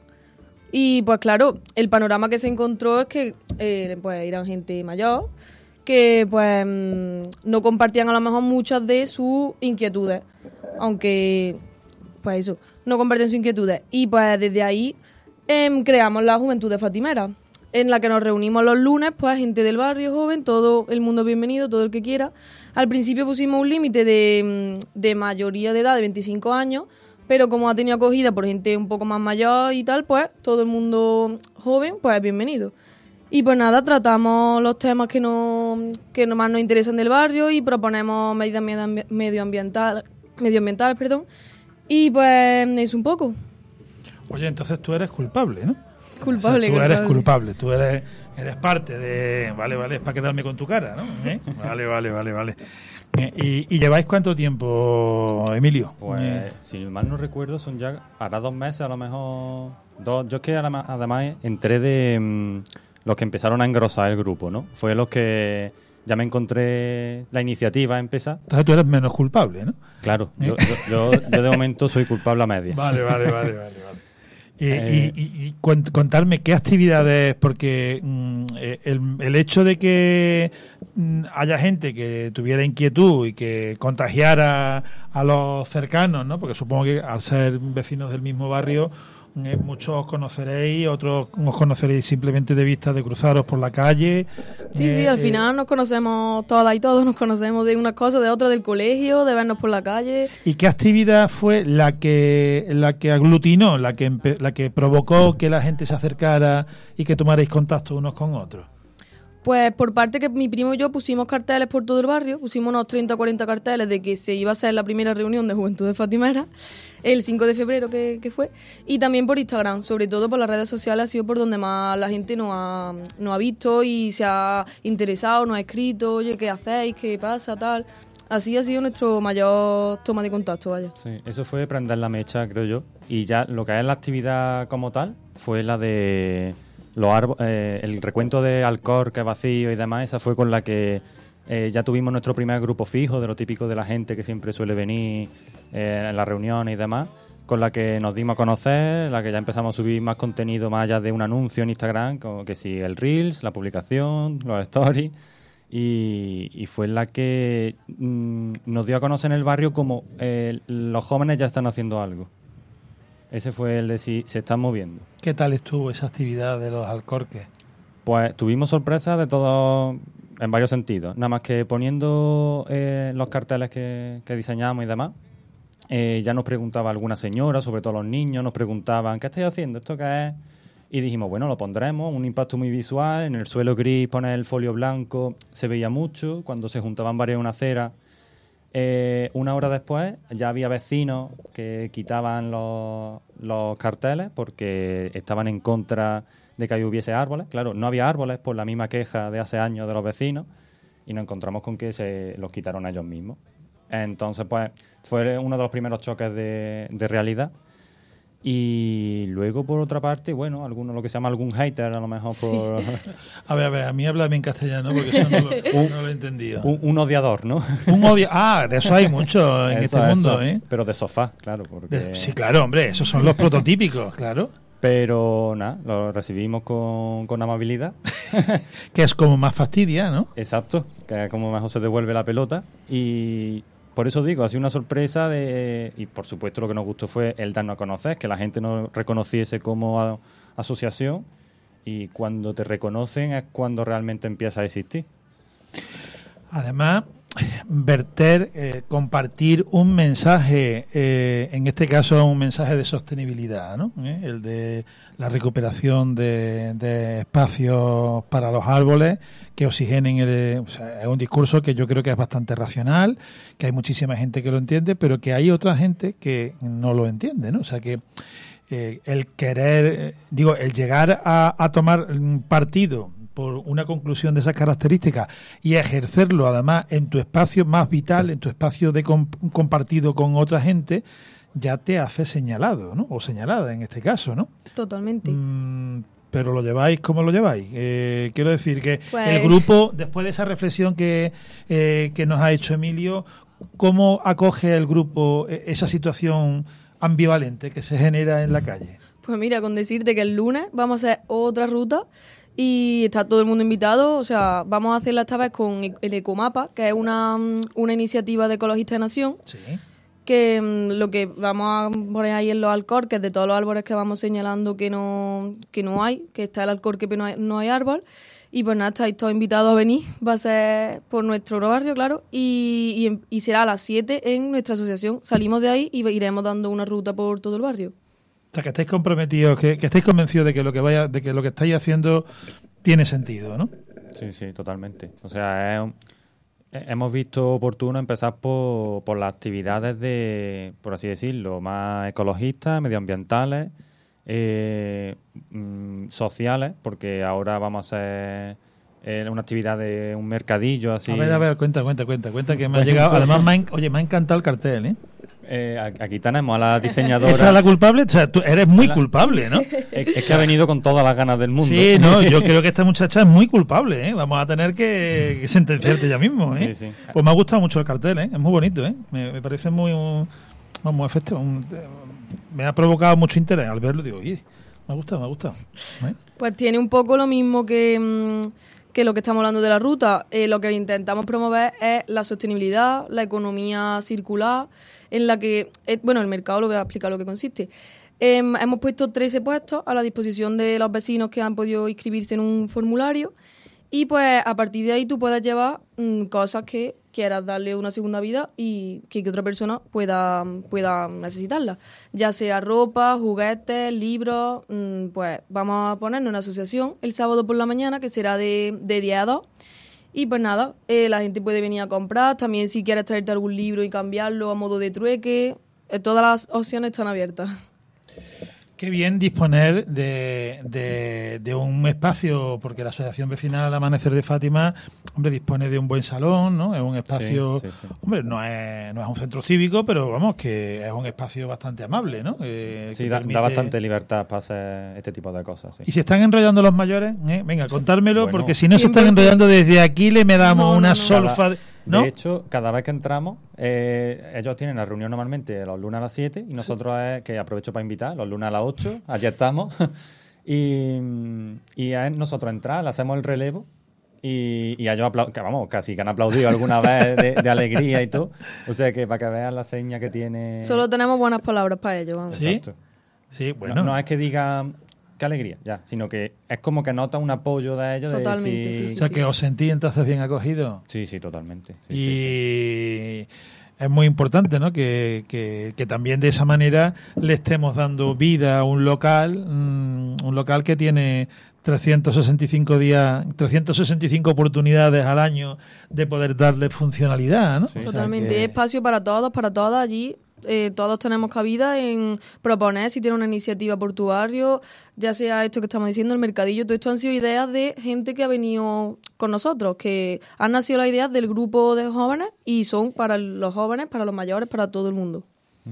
S10: Y pues claro, el panorama que se encontró es que eh, pues eran gente mayor que pues mm, no compartían a lo mejor muchas de sus inquietudes, aunque pues eso, no compartían sus inquietudes. Y pues desde ahí em, creamos la Juventud de Fatimera, en la que nos reunimos los lunes, pues gente del barrio joven, todo el mundo bienvenido, todo el que quiera. Al principio pusimos un límite de, mm, de mayoría de edad, de veinticinco años, pero como ha tenido acogida por gente un poco más mayor y tal, pues todo el mundo joven, pues es bienvenido. Y pues nada, tratamos los temas que, no, que más nos interesan del barrio y proponemos medidas medio- medioambientales, medioambientales, perdón, y pues es un poco
S1: Oye, entonces tú eres culpable, ¿no?
S10: culpable.
S1: O sea, tú eres
S10: culpable.
S1: culpable, tú eres, eres parte de... Vale, vale, es para quedarme con tu cara, ¿no? ¿Eh? Vale, vale, vale, vale. Eh, ¿Y, y lleváis cuánto tiempo, Emilio?
S9: Pues,
S1: Eh,
S9: si mal no recuerdo, son ya para dos meses, a lo mejor dos. Yo es que además, además entré de mm, los que empezaron a engrosar el grupo, ¿no? Fue los que ya me encontré la iniciativa a empezar.
S1: entonces tú eres menos culpable, ¿no?
S9: Claro, yo, yo, yo, yo de momento soy culpable a media.
S1: Vale, vale, vale, vale. vale.
S9: Eh,
S1: y, y, y cont- contarme qué actividades, porque mm, eh, el, el hecho de que mm, haya gente que tuviera inquietud y que contagiara a los cercanos, ¿no? Porque supongo que al ser vecinos del mismo barrio, eh, muchos os conoceréis, otros os conoceréis simplemente de vista de cruzaros por la calle.
S10: Sí,
S1: eh,
S10: sí, al
S1: eh,
S10: final nos conocemos todas y todos, nos conocemos de unas cosas, de otras del colegio, de vernos por la calle.
S1: ¿Y qué actividad fue la que la que aglutinó, la que empe- la que provocó que la gente se acercara y que tomarais contacto unos con otros?
S10: Pues por parte que mi primo y yo pusimos carteles por todo el barrio, pusimos unos treinta o cuarenta carteles de que se iba a hacer la primera reunión de Juventud de Fatimera, el cinco de febrero que, que fue, y también por Instagram, sobre todo por las redes sociales, ha sido por donde más la gente nos ha, nos ha visto y se ha interesado, nos ha escrito, oye, ¿qué hacéis? ¿Qué pasa? Tal. Así ha sido nuestro mayor toma de contacto, vaya.
S9: Sí, eso fue prender la mecha, creo yo. Y ya lo que es la actividad como tal fue la de los árboles, eh, el recuento de Alcor, que vacío y demás. Esa fue con la que eh, ya tuvimos nuestro primer grupo fijo, de lo típico de la gente que siempre suele venir eh, en las reuniones y demás. con la que nos dimos a conocer, la que ya empezamos a subir más contenido más allá de un anuncio en Instagram, como que sí, el Reels, la publicación, los Stories, y, y fue la que mmm, nos dio a conocer en el barrio como eh, los jóvenes ya están haciendo algo. Ese fue el de si se están moviendo.
S1: ¿Qué tal estuvo esa actividad de los Alcorques?
S9: Pues tuvimos sorpresas de todo, en varios sentidos. Nada más que poniendo eh, los carteles que, que diseñamos y demás, eh, ya nos preguntaba alguna señora, sobre todo los niños, nos preguntaban, ¿qué estáis haciendo? ¿Esto qué es? Y dijimos, bueno, lo pondremos, un impacto muy visual, en el suelo gris poner el folio blanco, se veía mucho, cuando se juntaban varios en una acera. Eh, una hora después ya había vecinos que quitaban los, los carteles porque estaban en contra de que hubiese árboles. Claro, no había árboles por la misma queja de hace años de los vecinos y nos encontramos con que se los quitaron ellos mismos. Entonces, pues, fue uno de los primeros choques de, de realidad. Y luego, por otra parte, bueno, alguno, lo que se llama algún hater, a lo mejor por...
S1: Sí. A ver, a ver, a mí háblame en castellano porque eso no lo,
S9: un,
S1: no lo he entendido.
S9: Un, un odiador, ¿no?
S1: Un odia Ah, de eso hay mucho en
S9: eso,
S1: este mundo,
S9: eso,
S1: ¿eh?
S9: Pero de sofá, claro. Porque...
S1: De, sí, claro, hombre, esos son los prototípicos, claro.
S9: Pero nada, lo recibimos con, con amabilidad.
S1: Que es como más fastidia, ¿no?
S9: Exacto, que es como mejor se devuelve la pelota. Y por eso digo, ha sido una sorpresa de, y por supuesto lo que nos gustó fue el darnos a conocer, que la gente nos reconociese como a, asociación, y cuando te reconocen es cuando realmente empieza a existir.
S1: Además, verter, eh, compartir un mensaje, eh, en este caso un mensaje de sostenibilidad, ¿no? ¿Eh? El de la recuperación de, de espacios para los árboles que oxigenen el, o sea, es un discurso que yo creo que es bastante racional, que hay muchísima gente que lo entiende, pero que hay otra gente que no lo entiende, ¿no? O sea que eh, el querer, eh, digo, el llegar a, a tomar partido por una conclusión de esas características y ejercerlo además en tu espacio más vital, en tu espacio de comp compartido con otra gente, ya te hace señalado, ¿no? O señalada en este caso, ¿no?
S10: Totalmente.
S1: Mm, pero lo lleváis, ¿cómo lo lleváis? Eh, quiero decir que
S10: pues...
S1: el grupo, después de esa reflexión que, eh, que nos ha hecho Emilio, ¿cómo acoge el grupo esa situación ambivalente que se genera en la calle?
S10: Pues mira, con decirte que el lunes vamos a hacer otra ruta y está todo el mundo invitado. O sea, vamos a hacerla esta vez con el Ecomapa, que es una, una iniciativa de Ecologistas de Nación.
S1: Sí.
S10: Que um, lo que vamos a poner ahí en los alcorques, de todos los árboles que vamos señalando que no que no hay, que está el alcorque pero no hay, no hay árbol. Y pues nada, estáis todos invitados a venir. Va a ser por nuestro barrio, claro, y, y, y será a las siete en nuestra asociación. Salimos de ahí y iremos dando una ruta por todo el barrio.
S1: O sea, que estáis comprometidos, que, que estáis convencidos de que lo que vaya, de que lo que estáis haciendo tiene sentido, ¿no?
S9: Sí, sí, totalmente. O sea, es un, hemos visto oportuno empezar por, por las actividades de, por así decirlo, más ecologistas, medioambientales, eh, mm, sociales, porque ahora vamos a hacer eh, una actividad de un mercadillo así.
S1: A ver, a ver, cuenta, cuenta, cuenta, cuenta que me ha llegado. Además, me ha, oye, me ha encantado el cartel, ¿eh?
S9: Eh, aquí tenemos a la diseñadora.
S1: ¿Esta es la culpable? O sea, tú eres muy la... culpable, ¿no?
S9: Es, es que ha venido con todas las ganas del mundo.
S1: Sí, no, yo creo que esta muchacha es muy culpable, ¿eh? Vamos a tener que, que sentenciarte ya mismo, ¿eh? Sí, sí. Pues me ha gustado mucho el cartel, ¿eh? Es muy bonito, ¿eh? Me, me parece muy... Un, muy efecto, un, me ha provocado mucho interés al verlo. Digo, oye, me ha gustado, me ha gustado. ¿Eh?
S10: Pues tiene un poco lo mismo que... Mmm... que lo que estamos hablando de la ruta. Eh, lo que intentamos promover es la sostenibilidad, la economía circular, en la que, eh, bueno, el mercado lo voy a explicar lo que consiste. Eh, hemos puesto trece puestos a la disposición de los vecinos que han podido inscribirse en un formulario y pues a partir de ahí tú puedes llevar mmm, cosas que quieras darle una segunda vida y que, que otra persona pueda, pueda necesitarla. Ya sea ropa, juguetes, libros, mmm, pues vamos a ponernos en una asociación el sábado por la mañana que será de, de diez a dos. Y pues nada, eh, la gente puede venir a comprar. También si quieres traerte algún libro y cambiarlo a modo de trueque, eh, todas las opciones están abiertas.
S1: Qué bien disponer de, de, de un espacio, porque la Asociación Vecinal Amanecer de Fátima, hombre, dispone de un buen salón, ¿no? Es un espacio, sí, sí, sí. hombre, no es, no es un centro cívico, pero vamos, que es un espacio bastante amable, ¿no? Eh,
S9: sí, da, permite... da bastante libertad para hacer este tipo de cosas. Sí.
S1: ¿Y se están enrollando los mayores? ¿Eh? Venga, contármelo, bueno, porque si no se están enrollando desde aquí, le me damos no, una no, no. solfa...
S9: Cada,
S1: ¿no?
S9: De hecho, cada vez que entramos, eh, ellos tienen la reunión normalmente los lunes a las siete y nosotros, sí. es, que aprovecho para invitar, los lunes a las ocho, allí estamos. y, y es nosotros entrar, le hacemos el relevo. Y, y ellos aplau- que vamos, casi que han aplaudido alguna vez de, de alegría y todo. O sea que para que vean la seña que tiene.
S10: Solo tenemos buenas palabras para ellos, vamos.
S1: ¿Sí?
S9: Exacto.
S1: Sí, bueno.
S9: No, no es que digan qué alegría, ya, sino que es como que nota un apoyo de ellos.
S10: Totalmente,
S9: de si...
S10: sí, sí.
S1: O sea, que os sentí entonces bien acogidos.
S9: Sí, sí, totalmente. Sí,
S1: y
S9: sí, sí.
S1: es muy importante, ¿no? Que, que, que también de esa manera le estemos dando vida a un local, mmm, un local que tiene trescientos sesenta y cinco días, trescientas sesenta y cinco oportunidades al año de poder darle funcionalidad, ¿no?
S9: Sí.
S1: O sea
S10: Totalmente.
S1: que-
S10: Hay espacio para todos, para todas allí. Eh, todos tenemos cabida en proponer si tiene una iniciativa por tu barrio, ya sea esto que estamos diciendo, el mercadillo. Todo esto han sido ideas de gente que ha venido con nosotros, que han nacido las ideas del grupo de jóvenes y son para los jóvenes, para los mayores, para todo el mundo.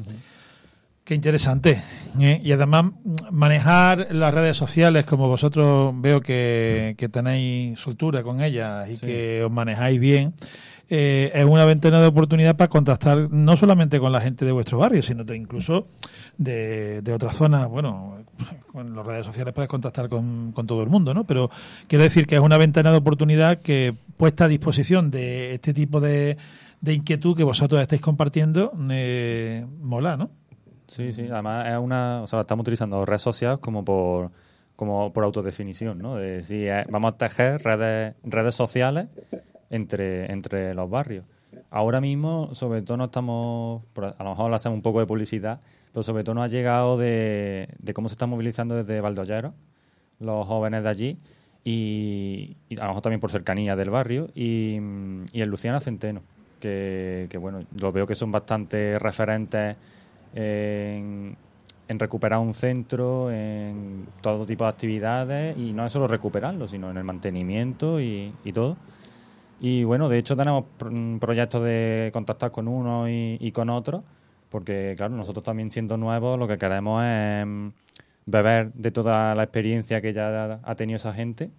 S1: Qué interesante. ¿eh? Y además manejar las redes sociales, como vosotros veo que, que tenéis soltura con ellas y
S9: Sí.
S1: que os manejáis bien, eh, es una ventana de oportunidad para contactar no solamente con la gente de vuestro barrio, sino de, incluso de, de otras zonas. Bueno, con las redes sociales puedes contactar con, con todo el mundo, ¿no? Pero quiero decir que es una ventana de oportunidad que, puesta a disposición de este tipo de, de inquietud que vosotros estáis compartiendo, eh, mola, ¿no?
S9: Sí, sí, además es una, o sea, estamos utilizando redes sociales como por como por autodefinición, ¿no? De si eh, vamos a tejer redes redes sociales entre entre los barrios. Ahora mismo, sobre todo, no estamos, a lo mejor le hacemos un poco de publicidad, pero sobre todo nos ha llegado de, de cómo se está movilizando desde Valdollero los jóvenes de allí y, y a lo mejor también por cercanía del barrio y, y el Luciana Centeno, que, que bueno, lo veo que son bastante referentes en, en recuperar un centro, en todo tipo de actividades, y no es solo recuperarlo, sino en el mantenimiento y, y todo. Y bueno, de hecho tenemos pr- proyectos de contactar con uno y, y con otro, porque claro, nosotros también siendo nuevos lo que queremos es mm, beber de toda la experiencia que ya ha tenido esa gente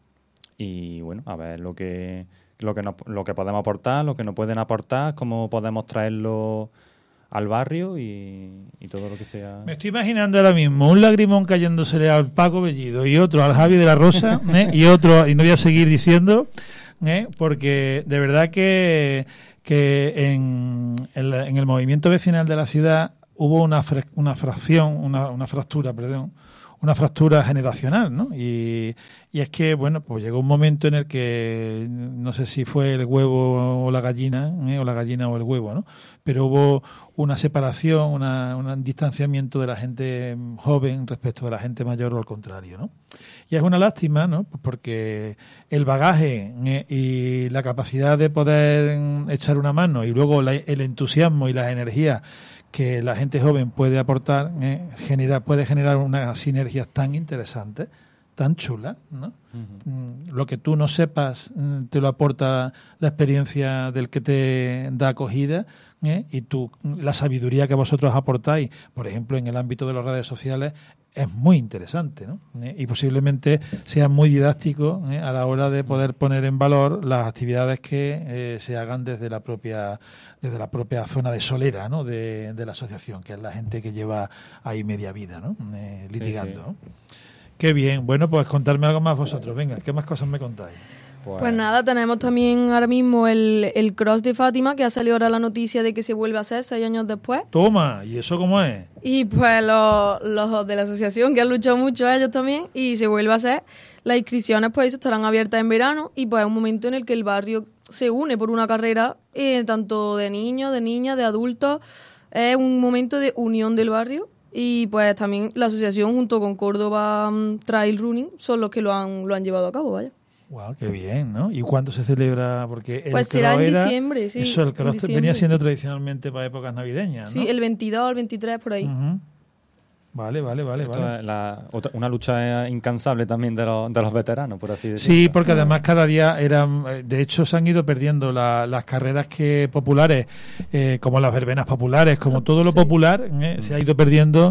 S9: y bueno, a ver lo que lo que nos, lo que podemos aportar, lo que nos pueden aportar, cómo podemos traerlo al barrio y, y todo lo que sea.
S1: Me estoy imaginando ahora mismo un lagrimón cayéndosele al Paco Bellido y otro al Javi de la Rosa, ¿eh? y otro, y no voy a seguir diciendo, ¿eh? porque de verdad que, que en, en, la- en el movimiento vecinal de la ciudad hubo una, fre- una fracción, una, una fractura, perdón, una fractura generacional, ¿no? Y, y es que, bueno, pues llegó un momento en el que no sé si fue el huevo o la gallina, ¿eh? o la gallina o el huevo, ¿no? Pero hubo una separación, una, un distanciamiento de la gente joven respecto de la gente mayor o al contrario, ¿no? Y es una lástima, ¿no? Pues porque el bagaje ¿eh? y la capacidad de poder mm, echar una mano y luego la- el entusiasmo y las energías que la gente joven puede aportar, eh, genera, puede generar unas sinergias tan interesantes, tan chulas, ¿no? Mm, Lo que tú no sepas mm, te lo aporta la experiencia del que te da acogida, ¿eh? y tú, la sabiduría que vosotros aportáis, por ejemplo, en el ámbito de las redes sociales, es muy interesante, ¿no? ¿Eh? Y posiblemente sea muy didáctico ¿eh? a la hora de poder poner en valor las actividades que eh, se hagan desde la propia desde la propia zona de solera, ¿no? de, de la asociación, que es la gente que lleva ahí media vida, ¿no? Eh, litigando,
S9: sí.
S1: ¿no? Qué bien. Bueno, pues contarme algo más vosotros. Venga, ¿qué más cosas me contáis?
S10: Pues nada, tenemos también ahora mismo el, el Cross de Fátima, que ha salido ahora la noticia de que se vuelve a hacer seis años después.
S1: Toma, ¿y eso cómo es?
S10: Y pues los, los de la asociación, que han luchado mucho ellos también, y se vuelve a hacer. Las inscripciones pues eso estarán abiertas en verano y pues es un momento en el que el barrio se une por una carrera, eh, tanto de niños, de niñas, de adultos. Es un momento de unión del barrio. Y pues también la asociación junto con Córdoba um, Trail Running son los que lo han, lo han llevado a cabo, vaya.
S1: Wow, qué bien, ¿no? ¿Y cuándo se celebra? Porque el
S10: Pues será en
S1: cross era-
S10: diciembre, sí,
S1: Eso, el
S10: en
S1: cross
S10: diciembre.
S1: venía siendo tradicionalmente para épocas navideñas, ¿no?
S10: Sí, el veintidós, el veintitrés, por ahí.
S1: Ujú. Vale, vale, vale,
S9: Esto
S1: vale.
S9: es la- otra- una lucha incansable también de los, de los veteranos, por así decirlo.
S1: Sí, porque además cada día eran, eh, de hecho se han ido perdiendo la- las carreras que populares, eh, como las verbenas populares, como todo lo
S10: Sí.
S1: popular, eh, se ha ido perdiendo
S9: Sí.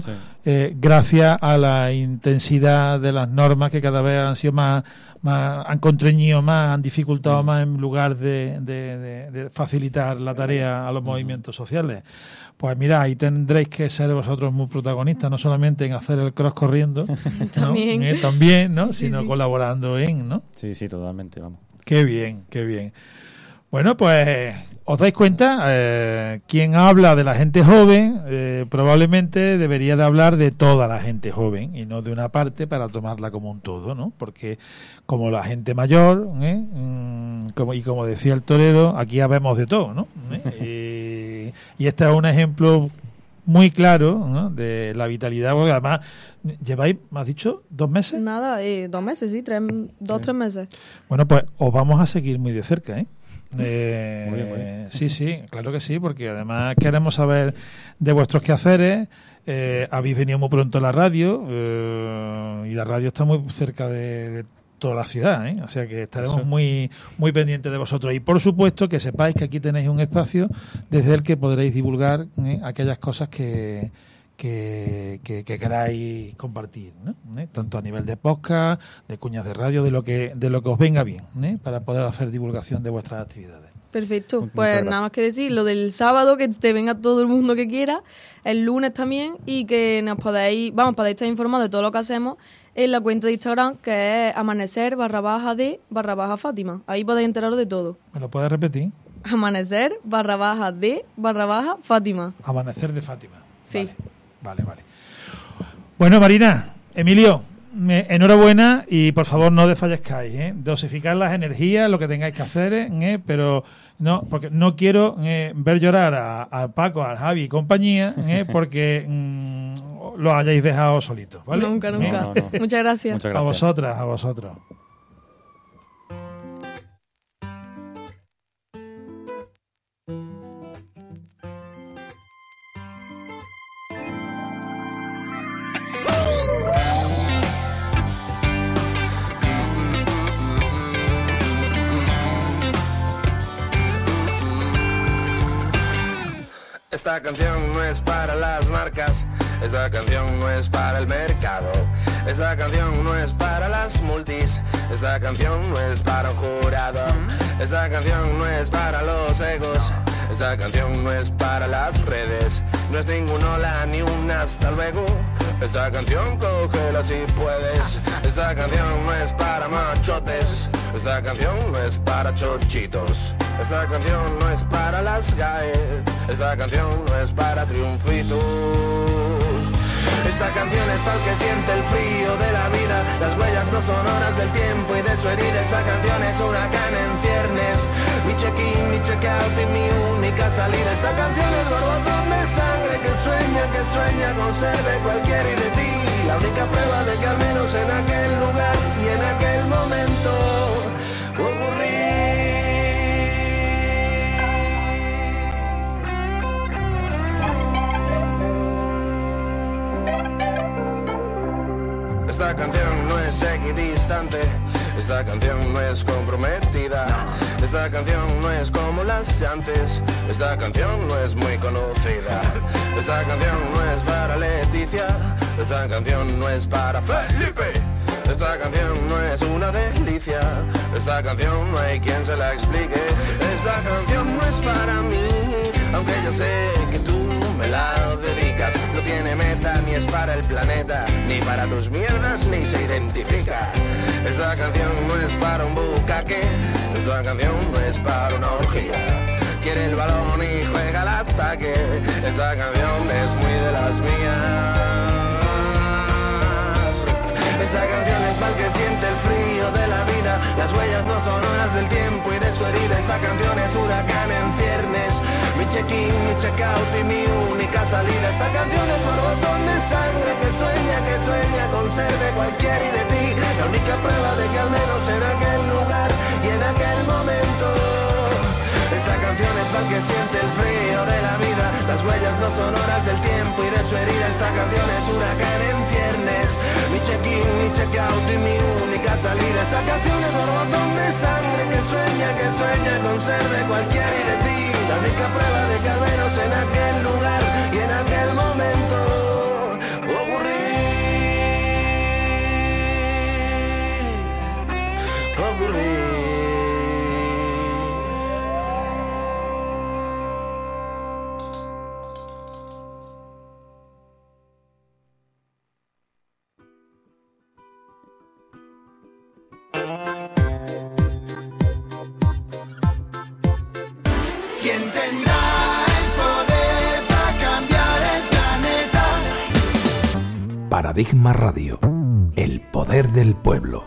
S1: eh, gracias a la intensidad de las normas que cada vez han sido más, más han contrañido más, han dificultado más en lugar de, de, de, de facilitar la tarea a los movimientos sociales. Pues mira, ahí tendréis que ser vosotros muy protagonistas, no solamente en hacer el cross corriendo, ¿no?
S10: También.
S1: Eh, también, ¿no?
S10: Sí,
S1: Sino
S10: sí.
S1: colaborando en, ¿no?
S9: Sí, sí, totalmente, vamos.
S1: Qué bien, qué bien. Bueno, pues os dais cuenta, eh, quien habla de la gente joven eh, probablemente debería de hablar de toda la gente joven y no de una parte para tomarla como un todo, ¿no? Porque como la gente mayor, ¿eh? mm, como, y como decía el torero, aquí habemos de todo, ¿no? ¿Eh? y, y este es un ejemplo muy claro, ¿no? De la vitalidad, porque además lleváis, ¿me has dicho? ¿Dos meses?
S10: Nada, eh, dos meses, sí, tres, dos,
S1: Sí.
S10: tres meses.
S1: Bueno, pues os vamos a seguir muy de cerca, ¿eh? Eh,
S9: Muy bien, muy bien.
S1: Sí, sí, claro que sí, porque además queremos saber de vuestros quehaceres. Eh, habéis venido muy pronto a la radio eh, y la radio está muy cerca de, de toda la ciudad, ¿eh? O sea que estaremos
S9: Eso.
S1: muy muy pendientes de vosotros. Y por supuesto que sepáis que aquí tenéis un espacio desde el que podréis divulgar ¿eh? aquellas cosas que Que, que, que queráis compartir, ¿no? ¿Eh? Tanto a nivel de podcast, de cuñas de radio, de lo que de lo que os venga bien, ¿eh? Para poder hacer divulgación de vuestras actividades.
S10: Perfecto.
S9: Muchas
S10: Pues
S9: gracias.
S10: nada más que decir, lo del sábado, que te venga todo el mundo que quiera, el lunes también, y que nos podéis, vamos, podéis estar informados de todo lo que hacemos en la cuenta de Instagram, que es amanecer barra baja de barra baja Fátima. Ahí podéis enteraros de todo.
S1: ¿Me lo puedes repetir?
S10: Amanecer barra baja de barra baja Fátima.
S1: Amanecer de Fátima.
S10: Sí.
S1: Vale, vale, vale. Bueno, Marina, Emilio, eh, enhorabuena y por favor no desfallezcáis, ¿eh? Dosificar las energías, lo que tengáis que hacer, ¿eh? Pero no, porque no quiero eh, ver llorar a, a Paco, a Javi y compañía, ¿eh? Porque mm, lo hayáis dejado solitos, ¿vale?
S10: Nunca,
S1: ¿Eh?
S10: nunca.
S9: No, no, no.
S10: Muchas gracias.
S9: Muchas
S1: A
S9: gracias.
S1: vosotras, a vosotros.
S11: Esta canción no es para las marcas, esta canción no es para el mercado, esta canción no es para las multis, esta canción no es para un jurado, esta canción no es para los egos, esta canción no es para las redes, no es ningún hola ni un hasta luego, esta canción cógela si puedes, esta canción no es para machotes, esta canción no es para chochitos, esta canción no es para las gaes, esta canción no es para triunfitos. Esta canción es para el que siente el frío de la vida, las huellas no sonoras del tiempo y de su herida. Esta canción es un huracán en ciernes, mi check-in, mi check-out y mi única salida. Esta canción es borbotón de sangre que sueña, que sueña con ser de cualquiera y de ti. La única prueba de que al menos en aquel lugar y en aquel momento ocurrí. Esta canción no es equidistante, esta canción no es comprometida, esta canción no es como las de antes, esta canción no es muy conocida, esta canción no es para Leticia, esta canción no es para Felipe, esta canción no es una delicia, esta canción no hay quien se la explique, esta canción no es para mí, aunque ya sé que tú me la dedicas, no tiene meta ni es para el planeta, ni para tus mierdas ni se identifica. Esta canción no es para un bucaque, esta canción no es para una orgía. Quiere el balón y juega al ataque, esta canción es muy de las mías. Esta canción es para el que siente el frío de la vida, las huellas no sonoras del tiempo y de su herida. Esta canción es huracán en ciernes, mi check-in, mi check-out y mi única salida. Esta canción es borbotón de sangre que sueña, que sueña con ser de cualquiera y de ti. La única prueba de que al menos en aquel lugar y en aquel momento. Esta canción es para el que siente el frío de la vida, las huellas no sonoras del tiempo y de su herida. Esta canción es huracán en ciernes, mi check-in, mi check-out y mi única salida. Esta canción es borbotón de sangre que sueña, que sueña con ser de cualquiera y de ti. La única prueba de que al menos en aquel lugar y en aquel momento ocurrió.
S3: Paradigma Radio, el poder del pueblo.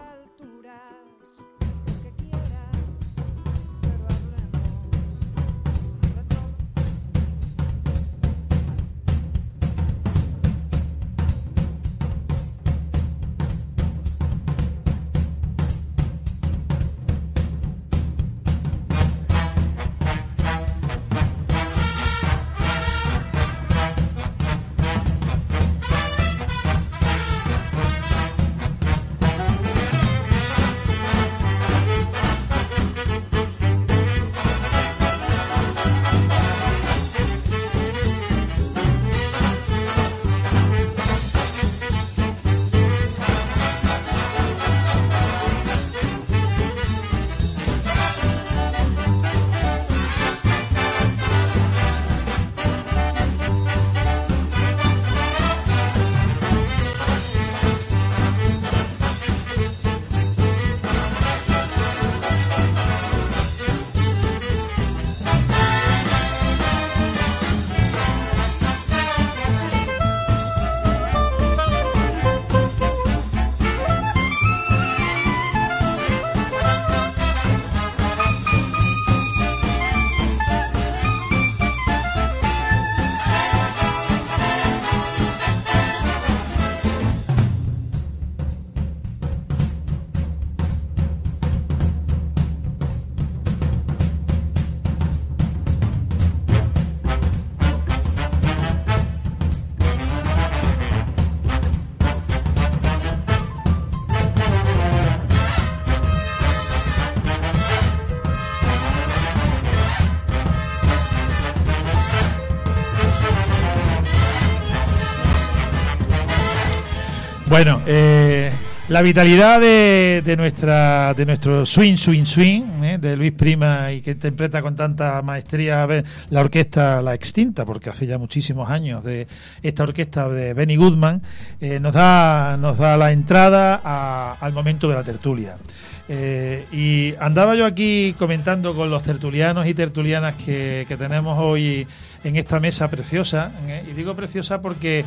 S1: Bueno, eh, la vitalidad de, de nuestra de nuestro swing, swing, swing, ¿eh? de Luis Prima, y que interpreta con tanta maestría la orquesta La Extinta, porque hace ya muchísimos años de esta orquesta de Benny Goodman, eh, nos da nos da la entrada a, al momento de la tertulia. Eh, y andaba yo aquí comentando con los tertulianos y tertulianas que, que tenemos hoy en esta mesa preciosa, ¿eh? Y digo preciosa porque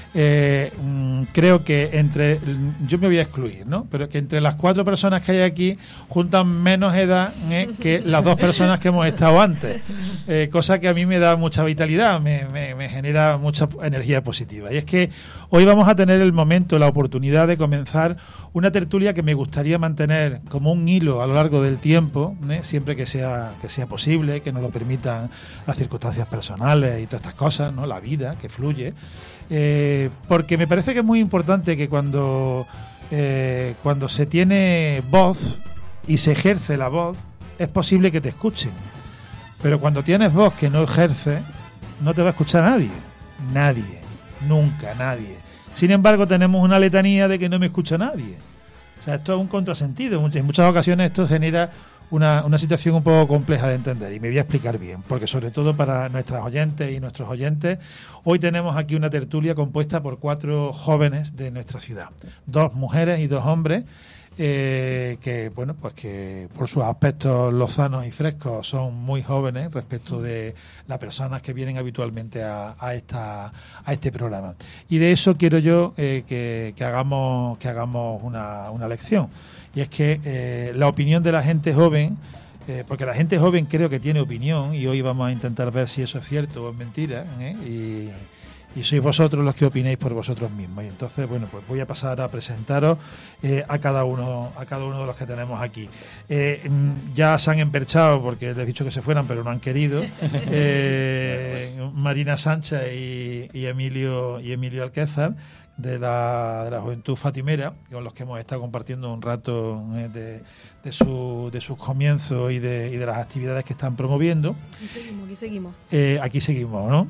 S1: eh, mm, creo que entre, yo me voy a excluir, ¿no? Pero que entre las cuatro personas que hay aquí juntan menos edad, ¿eh? que las dos personas que hemos estado antes, eh, cosa que a mí me da mucha vitalidad, me, me, me genera mucha energía positiva. Y es que hoy vamos a tener el momento, la oportunidad de comenzar una tertulia que me gustaría mantener como un hilo a lo largo del tiempo, ¿eh? siempre que sea que sea posible, que nos lo permitan las circunstancias personales y todas estas cosas, ¿no? La vida que fluye, eh, porque me parece que es muy importante que cuando eh, cuando se tiene voz y se ejerce la voz, es posible que te escuchen, pero cuando tienes voz que no ejerce, no te va a escuchar nadie, nadie, nunca nadie. Sin embargo, tenemos una letanía de que no me escucha nadie. O sea, esto es un contrasentido. En muchas ocasiones esto genera una, una situación un poco compleja de entender, y me voy a explicar bien, porque sobre todo para nuestras oyentes y nuestros oyentes, hoy tenemos aquí una tertulia compuesta por cuatro jóvenes de nuestra ciudad, dos mujeres y dos hombres, eh, que bueno, pues que por sus aspectos lozanos y frescos son muy jóvenes respecto de las personas que vienen habitualmente a, a esta a este programa, y de eso quiero yo eh, que, que hagamos que hagamos una, una lección, y es que eh, la opinión de la gente joven, eh, porque la gente joven creo que tiene opinión, y hoy vamos a intentar ver si eso es cierto o es mentira, ¿eh? y Y sois vosotros los que opinéis por vosotros mismos. Y entonces, bueno, pues voy a pasar a presentaros eh, a cada uno a cada uno de los que tenemos aquí. Eh, ya se han emperchado porque les he dicho que se fueran, pero no han querido. Eh, Marina Sánchez y, y Emilio y Emilio Alquézar, de la, de la Juventud Fatimera, con los que hemos estado compartiendo un rato eh, de, de, su, de sus comienzos y de, y de las actividades que están promoviendo.
S10: Aquí seguimos, aquí seguimos.
S1: Eh, aquí seguimos, ¿no?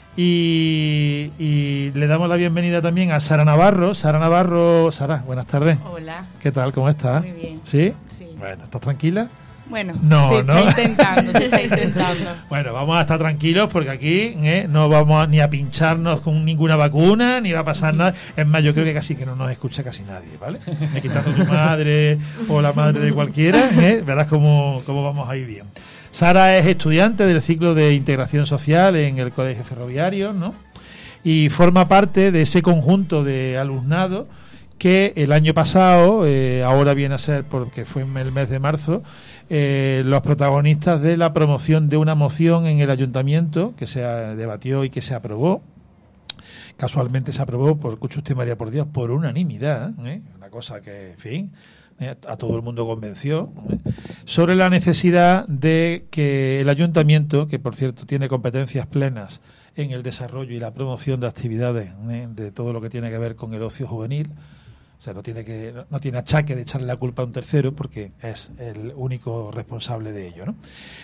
S1: Y, y le damos la bienvenida también a Sara Navarro. Sara Navarro, Sara, buenas tardes.
S12: Hola.
S1: ¿Qué tal? ¿Cómo estás?
S12: Muy bien.
S1: ¿Sí?
S12: Sí.
S1: Bueno, ¿estás tranquila?
S12: Bueno,
S1: no,
S12: se
S1: ¿no?
S12: está intentando, se está intentando.
S1: Bueno, vamos a estar tranquilos porque aquí eh, no vamos a, ni a pincharnos con ninguna vacuna, ni va a pasar nada. Es más, yo creo que casi que no nos escucha casi nadie, ¿vale? Me quitando su madre o la madre de cualquiera, ¿eh? Verás cómo, cómo vamos a ir bien. Sara es estudiante del ciclo de integración social en el Colegio Ferroviario, ¿no? y forma parte de ese conjunto de alumnado que el año pasado, eh, ahora viene a ser porque fue en el mes de marzo, eh, los protagonistas de la promoción de una moción en el ayuntamiento que se debatió y que se aprobó. Casualmente se aprobó, por escucha usted María por Dios, por unanimidad, ¿eh? Una cosa que, en fin, eh, a todo el mundo convenció, ¿eh? Sobre la necesidad de que el ayuntamiento, que por cierto tiene competencias plenas en el desarrollo y la promoción de actividades, ¿eh? De todo lo que tiene que ver con el ocio juvenil, o sea, no tiene que no tiene achaque de echarle la culpa a un tercero porque es el único responsable de ello, ¿no?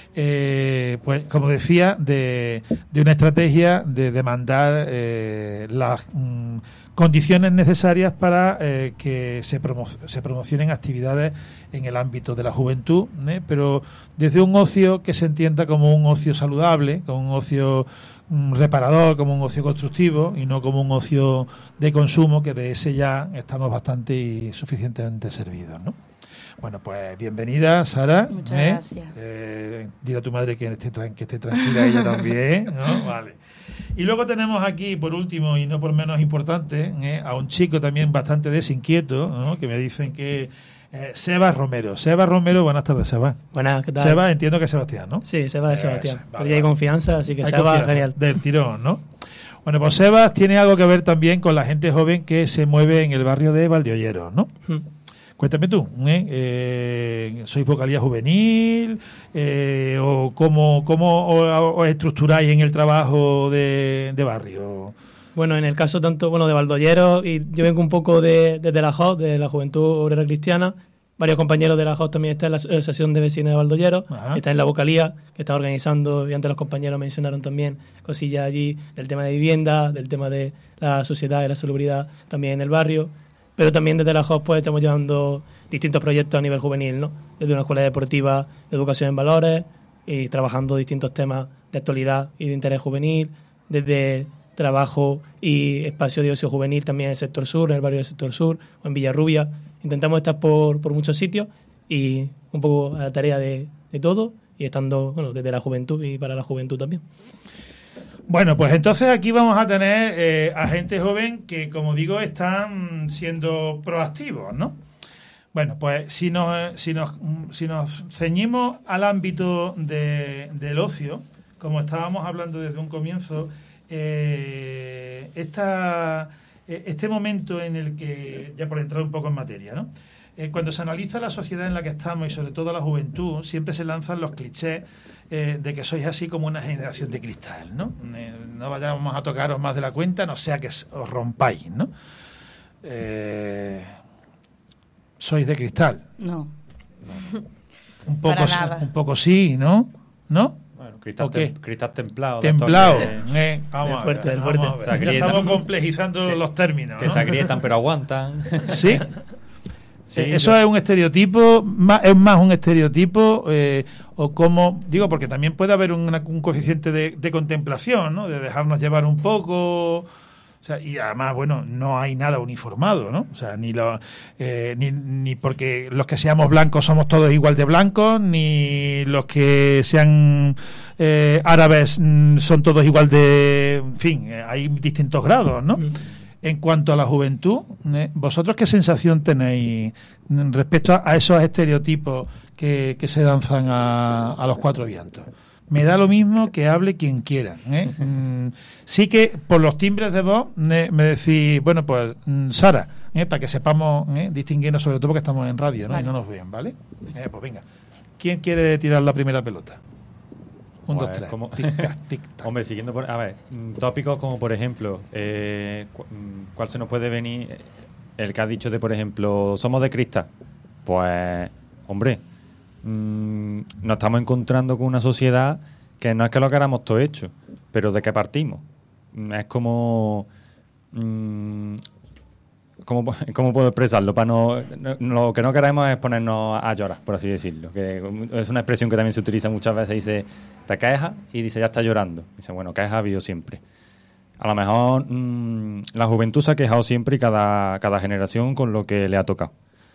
S1: Eh, pues, como decía, de, de una estrategia de demandar eh, las mm, condiciones necesarias para eh, que se, promo se promocionen actividades en el ámbito de la juventud, ¿eh? Pero desde un ocio que se entienda como un ocio saludable, como un ocio mm, reparador, como un ocio constructivo y no como un ocio de consumo, que de ese ya estamos bastante y suficientemente servidos, ¿no? Bueno, pues bienvenida, Sara.
S12: Muchas
S1: ¿eh?
S12: gracias.
S1: Eh, dile a tu madre que esté, que esté tranquila ella también, ¿no? Vale. Y luego tenemos aquí, por último, y no por menos importante, ¿eh? A un chico también bastante desinquieto, ¿no? Que me dicen que eh, Sebas Romero. Sebas Romero, buenas tardes, Sebas.
S13: Buenas, ¿qué tal?
S1: Sebas, entiendo que es Sebastián, ¿no?
S13: Sí, Sebas es Sebastián.
S1: Eso,
S13: Pero
S1: vale,
S13: ya hay
S1: vale.
S13: confianza, así que
S1: Hay
S13: Sebas,
S1: confianza,
S13: genial.
S1: del tirón, ¿no? Bueno, pues Sebas tiene algo que ver también con la gente joven que se mueve en el barrio de Valdeolleros, ¿no?
S13: Hmm.
S1: Cuéntame tú, ¿eh? Eh, ¿sois vocalía juvenil? Eh, ¿O cómo, cómo os, os estructuráis en el trabajo de, de barrio?
S13: Bueno, en el caso tanto bueno de Valdollero, y yo vengo un poco de, desde la J O C, de la Juventud Obrera Cristiana. Varios compañeros de la J O C también están en la Asociación de Vecinos de Valdollero, está en la vocalía, que está organizando, y antes los compañeros mencionaron también cosillas allí del tema de vivienda, del tema de la sociedad y la salubridad también en el barrio. Pero también desde la J O C pues estamos llevando distintos proyectos a nivel juvenil, ¿no? Desde una escuela deportiva de educación en valores y trabajando distintos temas de actualidad y de interés juvenil, desde trabajo y espacio de ocio juvenil también en el sector sur, en el barrio del sector sur o en Villarrubia. Intentamos estar por, por muchos sitios y un poco a la tarea de, de todo y estando bueno, desde la juventud y para la juventud también.
S1: Bueno, pues entonces aquí vamos a tener eh, a gente joven que, como digo, están siendo proactivos, ¿no? Bueno, pues si nos, si nos, si nos ceñimos al ámbito de, del ocio, como estábamos hablando desde un comienzo, eh, esta, este momento en el que, ya por entrar un poco en materia, ¿no? Eh, cuando se analiza la sociedad en la que estamos y sobre todo la juventud, siempre se lanzan los clichés eh, de que sois así como una generación de cristal, ¿no? Eh, no vayamos a tocaros más de la cuenta, no sea que os rompáis, ¿no? Eh, sois de cristal.
S12: No.
S1: Un poco,
S12: Para
S1: sí,
S12: nada.
S1: un poco sí, ¿no? ¿No?
S9: Bueno, cristal,
S1: ¿O qué?
S9: tem- cristal templado.
S1: Templado.
S9: de estos que-
S1: Eh, vamos
S13: El
S1: a
S13: fuerte,
S1: ver,
S13: el
S1: vamos
S13: fuerte.
S1: a ver.
S9: Se
S1: Ya
S9: agrietan.
S1: estamos complejizando
S9: Que-
S1: los términos,
S9: que
S1: ¿no?
S9: se agrietan pero aguantan.
S1: Sí.
S9: Sí,
S1: Eh, eso
S9: yo-
S1: es un estereotipo, más, es más un estereotipo, eh, o como, digo, porque también puede haber una- un coeficiente de, de contemplación, ¿no? De dejarnos llevar un poco, o sea, y además, bueno, no hay nada uniformado, ¿no? O sea, ni, lo, eh, ni, ni porque los que seamos blancos somos todos igual de blancos, ni los que sean eh, árabes mm, son todos igual de, en fin, eh, hay distintos grados, ¿no?
S13: Mm.
S1: En cuanto a la juventud, ¿eh? ¿Vosotros qué sensación tenéis mm, respecto a, a esos estereotipos que, que se danzan a, a los cuatro vientos? Me da lo mismo que hable quien quiera, ¿eh? Mm, sí que por los timbres de voz ¿eh? me decís, bueno, pues mm, Sara, ¿eh? para que sepamos ¿eh? distinguirnos, sobre todo porque estamos en radio, ¿no?
S12: Vale.
S1: Y no nos vean, ¿vale? Eh, pues venga, ¿quién quiere tirar la primera pelota? Un,
S9: Pues,
S1: dos, tres.
S9: ¿cómo?
S1: Tic-tac, tic-tac.
S9: Hombre, siguiendo por... A ver, mm, tópicos como, por ejemplo, eh, cu- mm, ¿cuál se nos puede venir? El que ha dicho de, por ejemplo, somos de cristal. Pues, hombre, mm, nos estamos encontrando con una sociedad que no es que lo queramos todo hecho, pero ¿de qué partimos? Mm, Es como... mm, ¿Cómo, ¿Cómo puedo expresarlo? Para no, no- lo que no queremos es ponernos a llorar, por así decirlo. Que es una expresión que también se utiliza muchas veces. Dice, te quejas y dice, ya está llorando. Dice, bueno, quejas ha habido siempre. A lo mejor mmm, la juventud se ha quejado siempre y cada, cada generación con lo que le ha tocado.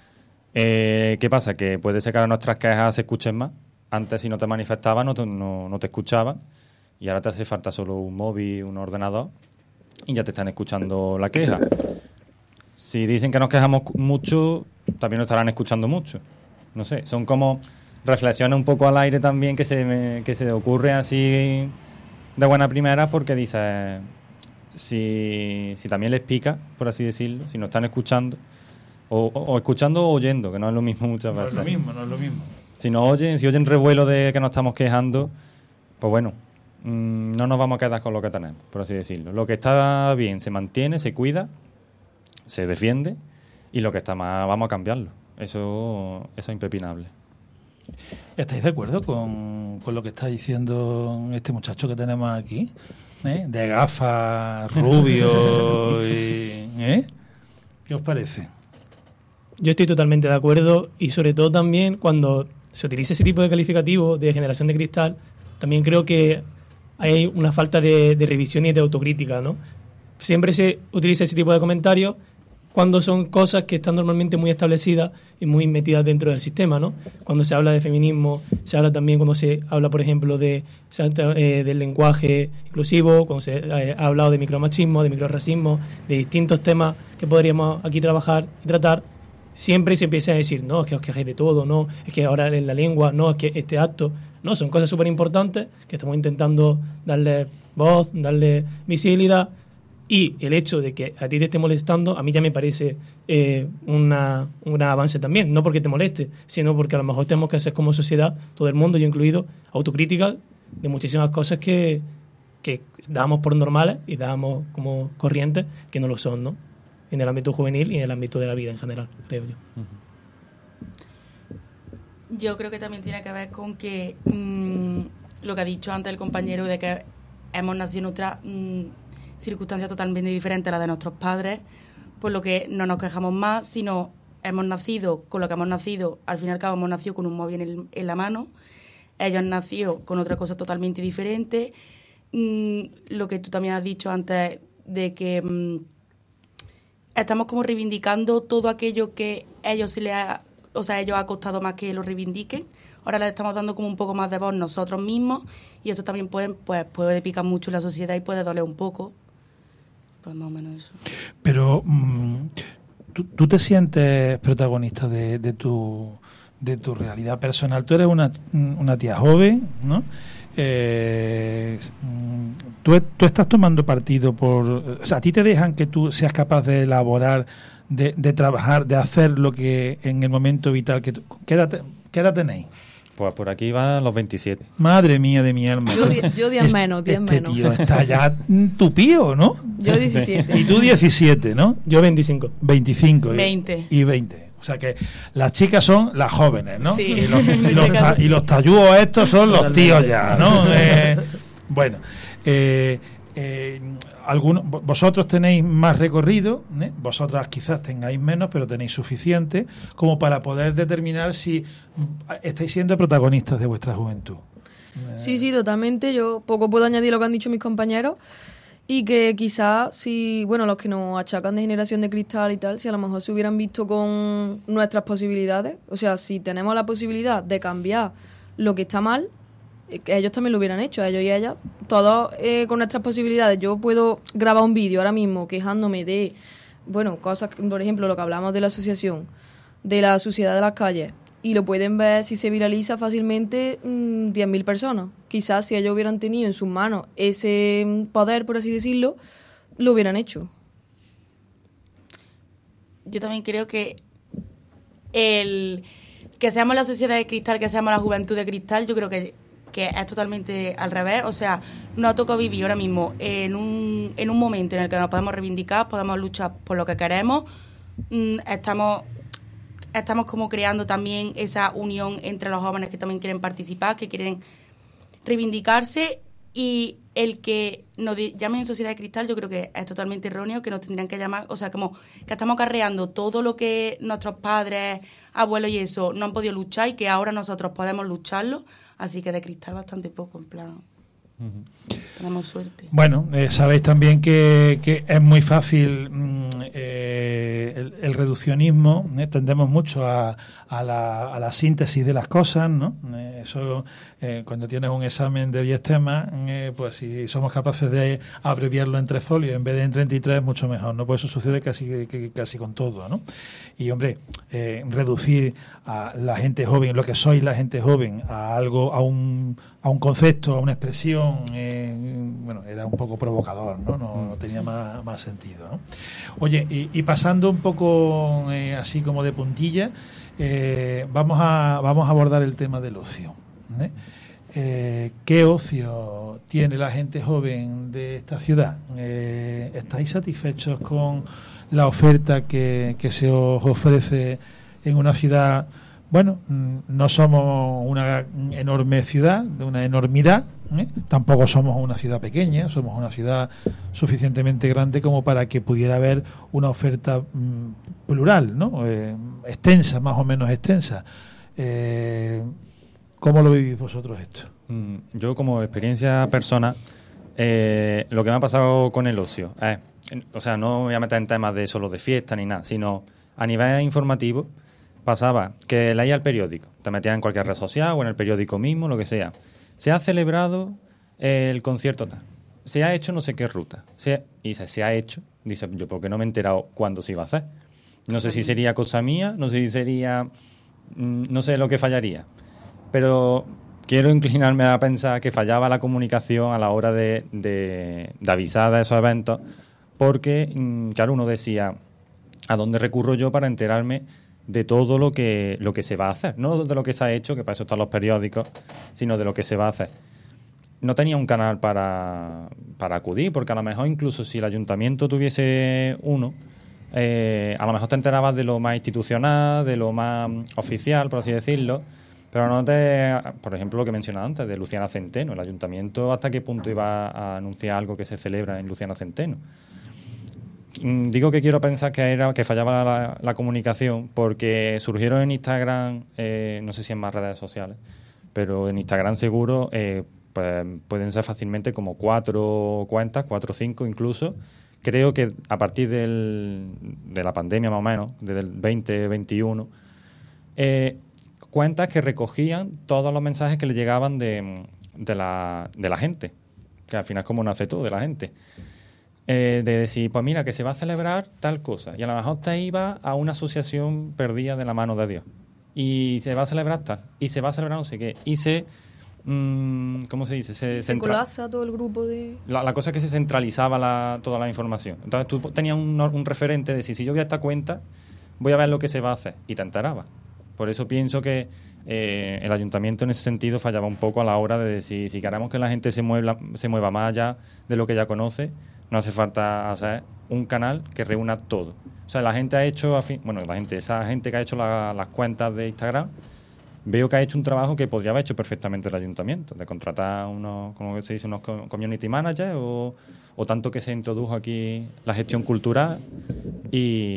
S9: Eh, ¿Qué pasa? Que puede ser que ahora nuestras quejas se escuchen más. Antes, si no te manifestaban, no te, no, no te escuchaban. Y ahora te hace falta solo un móvil, un ordenador y ya te están escuchando la queja. Si dicen que nos quejamos mucho, también nos estarán escuchando mucho. No sé, son como reflexiones un poco al aire también que se me, que se ocurre así de buena primera, porque dices, si, si también les pica, por así decirlo, si nos están escuchando, o, o, o escuchando o oyendo, que no es lo mismo muchas veces.
S1: No es lo mismo, no es lo mismo.
S9: Si nos oyen, si oyen revuelo de que nos estamos quejando, pues bueno, mmm, no nos vamos a quedar con lo que tenemos, por así decirlo. Lo que está bien se mantiene, se cuida, se defiende, y lo que está mal vamos a cambiarlo. Eso, eso es impepinable.
S1: ¿Estáis de acuerdo con, con lo que está diciendo este muchacho que tenemos aquí? ¿Eh? De gafas, rubio, y, ¿eh? ¿Qué os parece?
S13: Yo estoy totalmente de acuerdo, y sobre todo también cuando se utiliza ese tipo de calificativo de generación de cristal, también creo que hay una falta de, de revisión y de autocrítica, ¿no? Siempre se utiliza ese tipo de comentarios cuando son cosas que están normalmente muy establecidas y muy metidas dentro del sistema, ¿no? Cuando se habla de feminismo, se habla también cuando se habla, por ejemplo, de se habla, eh, del lenguaje inclusivo, cuando se eh, ha hablado de micromachismo, de microracismo, de distintos temas que podríamos aquí trabajar y tratar. Siempre se empieza a decir, no, es que os quejáis de todo, no, es que ahora en la lengua, no, es que este acto, no, son cosas súper importantes que estamos intentando darle voz, darle visibilidad, y el hecho de que a ti te esté molestando, a mí ya me parece eh, una, un gran avance también, no porque te moleste, sino porque a lo mejor tenemos que hacer como sociedad, todo el mundo, yo incluido, autocrítica de muchísimas cosas que, que damos por normales y damos como corrientes que no lo son, ¿no? En el ámbito juvenil y en el ámbito de la vida en general, creo yo.
S12: Yo creo que también tiene que ver con que mmm, lo que ha dicho antes el compañero de que hemos nacido en otra mmm, circunstancias totalmente diferentes a las de nuestros padres, por lo que no nos quejamos más, sino hemos nacido con lo que hemos nacido, al fin y al cabo hemos nacido con un móvil en, el, en la mano, ellos han nacido con otra cosa totalmente diferente. Mm, lo que tú también has dicho antes de que mm, estamos como reivindicando todo aquello que ellos se les ha, o sea, ellos ha costado más que lo reivindiquen. Ahora les estamos dando como un poco más de voz nosotros mismos, y esto también puede, pues, puede picar mucho en la sociedad y puede doler un poco. Pues más o menos eso.
S1: Pero mmm, ¿tú, tú te sientes protagonista de, de tu de tu realidad personal. Tú eres una, una tía joven, ¿no? Eh, tú, tú estás tomando partido por... O sea, ¿a ti te dejan que tú seas capaz de elaborar, de, de trabajar, de hacer lo que en el momento vital que tú... ¿Qué edad, qué edad tenéis?
S9: Pues por aquí van los veintisiete.
S1: Madre mía de mi alma.
S10: Yo, yo diez menos, diez
S1: este
S10: menos.
S1: Tío está ya tupío, ¿no?
S10: Yo diecisiete.
S1: Y tú diecisiete, ¿no?
S13: Yo veinticinco.
S1: veinticinco.
S10: veinte.
S1: Y veinte. O sea que las chicas son las jóvenes, ¿no?
S10: Sí.
S1: Y los, y los, ta, y los tallúos estos son los tíos ya, ¿no? Eh, bueno, eh, eh, algunos, vosotros tenéis más recorrido, ¿eh? Vosotras quizás tengáis menos, pero tenéis suficiente como para poder determinar si estáis siendo protagonistas de vuestra juventud.
S10: Sí, sí, totalmente. Yo poco puedo añadir lo que han dicho mis compañeros. Y que quizás, si, bueno, los que nos achacan de generación de cristal y tal, si a lo mejor se hubieran visto con nuestras posibilidades, o sea, si tenemos la posibilidad de cambiar lo que está mal, que ellos también lo hubieran hecho, ellos y ellas, todos eh, con nuestras posibilidades. Yo puedo grabar un vídeo ahora mismo quejándome de, bueno, cosas, por ejemplo, lo que hablamos de la asociación, de la suciedad de las calles, y lo pueden ver, si se viraliza fácilmente, mmm, diez mil personas. Quizás si ellos hubieran tenido en sus manos ese poder, por así decirlo, lo hubieran hecho.
S12: Yo también creo que el que seamos la sociedad de cristal, que seamos la juventud de cristal, yo creo que, que es totalmente al revés. O sea, nos toca vivir ahora mismo en un, en un momento en el que nos podemos reivindicar, podemos luchar por lo que queremos, mmm, estamos... Estamos como creando también esa unión entre los jóvenes que también quieren participar, que quieren reivindicarse, y el que nos llamen sociedad de cristal yo creo que es totalmente erróneo, que nos tendrían que llamar, o sea, como que estamos acarreando todo lo que nuestros padres, abuelos y eso no han podido luchar y que ahora nosotros podemos lucharlo, así que de cristal bastante poco, en plan... Uh-huh. Tenemos suerte.
S1: Bueno, eh, sabéis también que, que es muy fácil mm, eh, el, el reduccionismo, ¿eh? tendemos mucho a, a, la, a la síntesis de las cosas, ¿no? Eh, eso, eh, cuando tienes un examen de diez temas, eh, pues si somos capaces de abreviarlo en tres folios en vez de en treinta y tres, mucho mejor, ¿no? Pues eso sucede casi, que, casi con todo, ¿no? Y, hombre, eh, reducir a la gente joven, lo que soy la gente joven, a algo, a un, a un concepto, a una expresión, eh, bueno, era un poco provocador, ¿no? No, no tenía más, más sentido, ¿no? Oye, y, y pasando un poco eh, así como de puntilla, eh, vamos a vamos a abordar el tema del ocio, ¿eh? Eh, ¿Qué ocio tiene la gente joven de esta ciudad? Eh, ¿Estáis satisfechos con la oferta que, que se os ofrece en una ciudad? Bueno, no somos una enorme ciudad, de una enormidad, ¿eh? Tampoco somos una ciudad pequeña, somos una ciudad suficientemente grande como para que pudiera haber una oferta mmm, plural, ¿no? Eh, extensa, más o menos extensa. Eh, ¿Cómo lo vivís vosotros esto?
S9: Yo, como experiencia personal, eh, lo que me ha pasado con el ocio, eh, o sea, no me voy a meter en temas de solo de fiesta ni nada, sino a nivel informativo. Pasaba que leía el periódico, te metías en cualquier red social o en el periódico mismo, lo que sea. Se ha celebrado el concierto tal. Se ha hecho no sé qué ruta. Se, y dice, se ha hecho. Dice, yo porque no me he enterado cuándo se iba a hacer. No sé si sería cosa mía, no sé si sería... No sé lo que fallaría. Pero quiero inclinarme a pensar que fallaba la comunicación a la hora de, de, de avisar de esos eventos, porque, claro, uno decía, ¿a dónde recurro yo para enterarme de todo lo que lo que se va a hacer? No de lo que se ha hecho, que para eso están los periódicos, sino de lo que se va a hacer. No tenía un canal para, para acudir, porque a lo mejor incluso si el ayuntamiento tuviese uno, eh, a lo mejor te enterabas de lo más institucional, de lo más oficial, por así decirlo, pero no te... Por ejemplo, lo que mencionaba antes, de Luciana Centeno. El ayuntamiento, ¿hasta qué punto iba a anunciar algo que se celebra en Luciana Centeno? Digo que quiero pensar que era que fallaba la, la comunicación, porque surgieron en Instagram, eh, no sé si en más redes sociales, pero en Instagram seguro eh, pues pueden ser fácilmente como cuatro cuentas, cuatro o cinco incluso. Creo que a partir del, de la pandemia más o menos, desde el veinte veintiuno, eh, cuentas que recogían todos los mensajes que le llegaban de, de, la, de la gente, que al final es como nace todo, de la gente. Eh, de decir, pues mira, que se va a celebrar tal cosa, y a lo mejor te iba a una asociación perdida de la mano de Dios, y se va a celebrar tal, y se va a celebrar no sé qué, y se, mmm, ¿cómo se dice? Se,
S10: sí, se
S1: centra-
S10: colapsa todo el grupo de...
S9: La, la cosa es que se centralizaba la, toda la información. Entonces tú tenías un, un referente de decir, si yo voy a esta cuenta, voy a ver lo que se va a hacer, y te enterabas. Por eso pienso que eh, el ayuntamiento en ese sentido fallaba un poco a la hora de decir, si queremos que la gente se mueva, se mueva más allá de lo que ya conoce, no hace falta hacer un canal que reúna todo. O sea, la gente ha hecho, bueno, la gente, esa gente que ha hecho la, las cuentas de Instagram, veo que ha hecho un trabajo que podría haber hecho perfectamente el ayuntamiento, de contratar unos, como se dice, unos community managers o, o tanto que se introdujo aquí la gestión cultural y,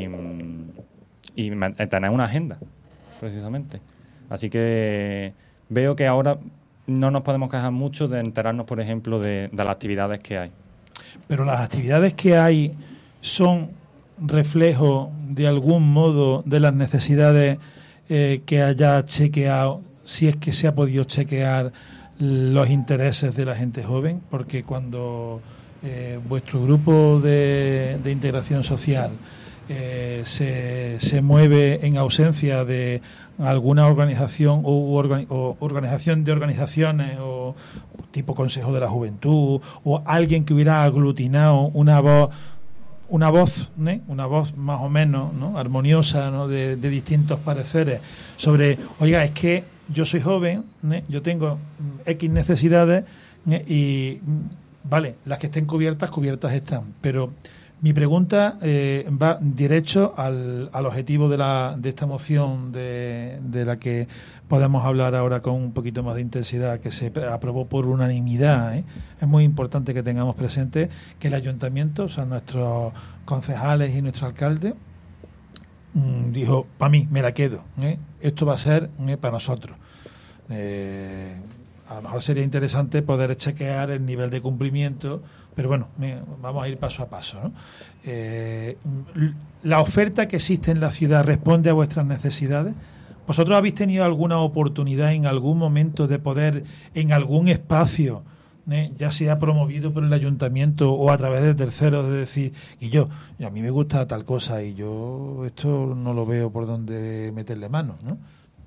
S9: y tener una agenda, precisamente. Así que veo que ahora no nos podemos quejar mucho de enterarnos, por ejemplo, de, de las actividades que hay.
S1: Pero las actividades que hay son reflejo de algún modo de las necesidades eh, que haya chequeado, si es que se ha podido chequear los intereses de la gente joven, porque cuando eh, vuestro grupo de, de integración social eh, se, se mueve en ausencia de alguna organización o, organi- o organización de organizaciones o tipo Consejo de la Juventud o alguien que hubiera aglutinado una voz una voz ¿eh? una voz más o menos ¿no? armoniosa ¿no? de, de distintos pareceres sobre, oiga, es que yo soy joven, ¿eh? yo tengo X necesidades ¿eh? y vale, las que estén cubiertas, cubiertas están, pero mi pregunta eh, va derecho al, al objetivo de, la, de esta moción de, de la que podemos hablar ahora con un poquito más de intensidad, que se aprobó por unanimidad. ¿eh? Es muy importante que tengamos presente que el ayuntamiento, o sea, nuestros concejales y nuestro alcalde, mmm, dijo, para mí, me la quedo. ¿eh? Esto va a ser ¿eh? para nosotros. Eh, a lo mejor sería interesante poder chequear el nivel de cumplimiento, pero bueno, vamos a ir paso a paso, ¿no? Eh, ¿La oferta que existe en la ciudad responde a vuestras necesidades? ¿Vosotros habéis tenido alguna oportunidad en algún momento de poder, en algún espacio, ¿eh? ya sea promovido por el ayuntamiento o a través de terceros, de decir, y yo, y a mí me gusta tal cosa y yo esto no lo veo por dónde meterle mano, ¿no?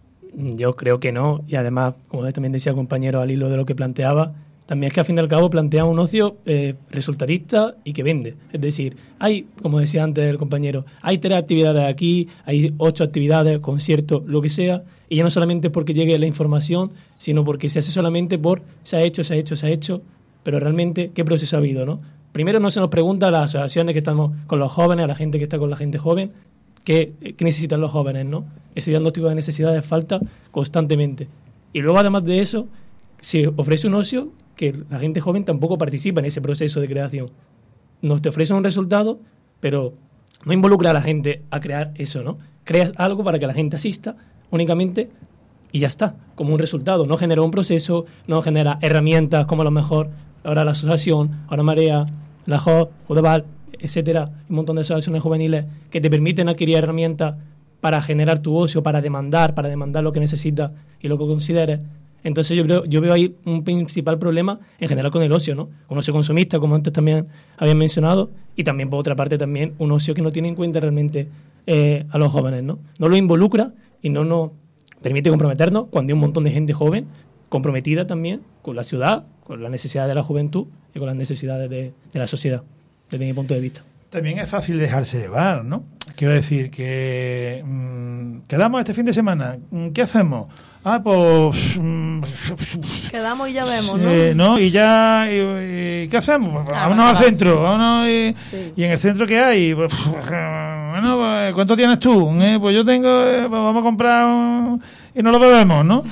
S13: Yo creo que no, y además, como también decía el compañero al hilo de lo que planteaba, también es que al fin y al cabo plantea un ocio eh, resultadista y que vende. Es decir, hay, como decía antes el compañero, hay tres actividades aquí, hay ocho actividades, conciertos, lo que sea, y ya no solamente porque llegue la información, sino porque se hace solamente por se ha hecho, se ha hecho, se ha hecho, pero realmente, ¿qué proceso ha habido, no? Primero no se nos pregunta a las asociaciones que estamos con los jóvenes, a la gente que está con la gente joven, qué, qué necesitan los jóvenes, ¿no? Ese diagnóstico de necesidades falta constantemente. Y luego, además de eso, se ofrece un ocio que la gente joven tampoco participa en ese proceso de creación. Nos te ofrecen un resultado, pero no involucra a la gente a crear eso, ¿no? Creas algo para que la gente asista únicamente y ya está, como un resultado. No genera un proceso, no genera herramientas como a lo mejor ahora la asociación, ahora Marea, la J O, Judeval, etcétera, un montón de asociaciones juveniles que te permiten adquirir herramientas para generar tu ocio, para demandar, para demandar lo que necesitas y lo que consideres. Entonces yo creo, yo veo ahí un principal problema en general con el ocio, ¿no? Un ocio consumista, como antes también habían mencionado, y también por otra parte también un ocio que no tiene en cuenta realmente eh, a los jóvenes, ¿no? No lo involucra y no nos permite comprometernos cuando hay un montón de gente joven comprometida también con la ciudad, con las necesidades de la juventud y con las necesidades de, de la sociedad, desde mi punto de vista.
S1: También es fácil dejarse llevar, ¿no? Quiero decir que mmm, quedamos este fin de semana, ¿qué hacemos? Ah, pues... Mmm,
S10: quedamos y ya vemos, ¿no?
S1: Eh, ¿no? Y ya... Y, y, ¿qué hacemos? Pues, ah, vámonos al centro, vámonos y, sí. y en el centro ¿qué hay? Pues, bueno, pues, ¿cuánto tienes tú? Eh, pues yo tengo... Eh, pues vamos a comprar un, y no lo bebemos, ¿no?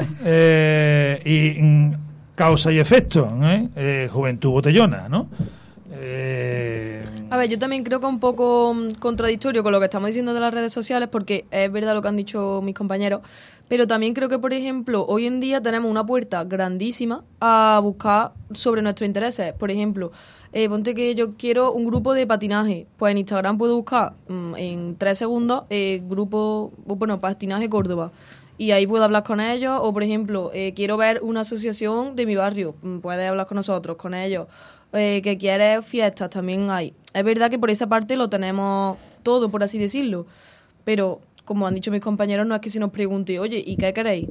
S1: eh, y mm, causa y efecto, ¿eh? Eh, juventud botellona, ¿no? Eh...
S10: A ver, yo también creo que es un poco contradictorio con lo que estamos diciendo de las redes sociales, porque es verdad lo que han dicho mis compañeros, pero también creo que, por ejemplo, hoy en día tenemos una puerta grandísima a buscar sobre nuestros intereses. Por ejemplo, eh, ponte que yo quiero un grupo de patinaje, pues en Instagram puedo buscar mmm, en tres segundos eh, grupo, bueno, patinaje Córdoba, y ahí puedo hablar con ellos. O, por ejemplo, eh, quiero ver una asociación de mi barrio, puedes hablar con nosotros, con ellos. Eh, que quiere fiestas, también hay. Es verdad que por esa parte lo tenemos todo, por así decirlo, pero como han dicho mis compañeros, no es que se nos pregunte, oye, ¿y qué queréis?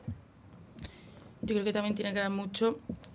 S12: Yo creo que también tiene que ver mucho...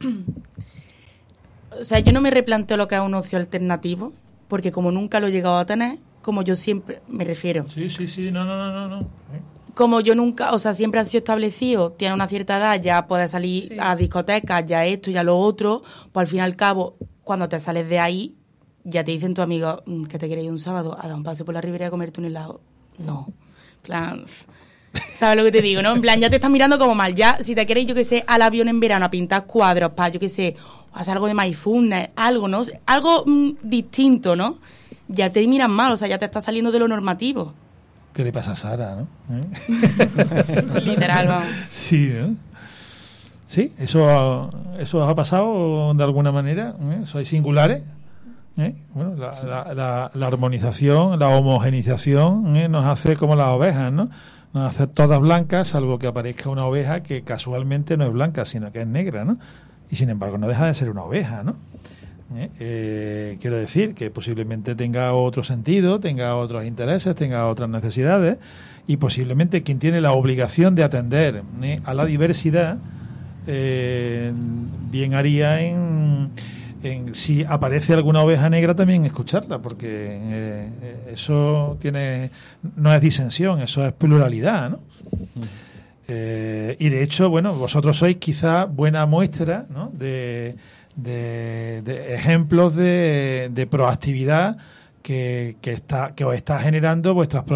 S12: O sea, yo no me replanteo lo que es un ocio alternativo, porque como nunca lo he llegado a tener, como yo siempre me refiero.
S1: Sí, sí, sí, no, no, no, no.
S12: Como yo nunca, o sea, siempre ha sido establecido, tiene una cierta edad, ya puedes salir sí. a las discotecas, ya esto, ya lo otro, pues al fin y al cabo, cuando te sales de ahí, ya te dicen tus amigos que te quieres ir un sábado a dar un paseo por la ribera a comerte un helado. No, en plan, ¿sabes lo que te digo, no? En plan, ya te estás mirando como mal, ya, si te quieres, yo que sé, al avión en verano a pintar cuadros, para, yo que sé, hacer algo de mindfulness, algo, ¿no? Algo mmm, distinto, ¿no? Ya te miran mal, o sea, ya te estás saliendo de lo normativo.
S1: ¿Qué le pasa a Sara, no? ¿Eh?
S12: Literal, vamos.
S1: Sí, ¿no? Sí, eso, eso ha pasado de alguna manera. ¿eh? Sois singulares. ¿eh? Bueno, la, sí. la, la, la armonización, la homogenización ¿eh? nos hace como las ovejas, ¿no? Nos hace todas blancas, salvo que aparezca una oveja que casualmente no es blanca, sino que es negra, ¿no? Y sin embargo no deja de ser una oveja, ¿no? ¿Eh? Eh, quiero decir que posiblemente tenga otro sentido, tenga otros intereses, tenga otras necesidades, y posiblemente quien tiene la obligación de atender ¿eh? a la diversidad eh, bien haría en, en si aparece alguna oveja negra también escucharla, porque eh, eso tiene no es disensión, eso es pluralidad, ¿no? Mm. Eh, y de hecho, bueno, vosotros sois quizá buena muestra, ¿no? de De, de ejemplos de, de proactividad que, que está que os está generando vuestras propias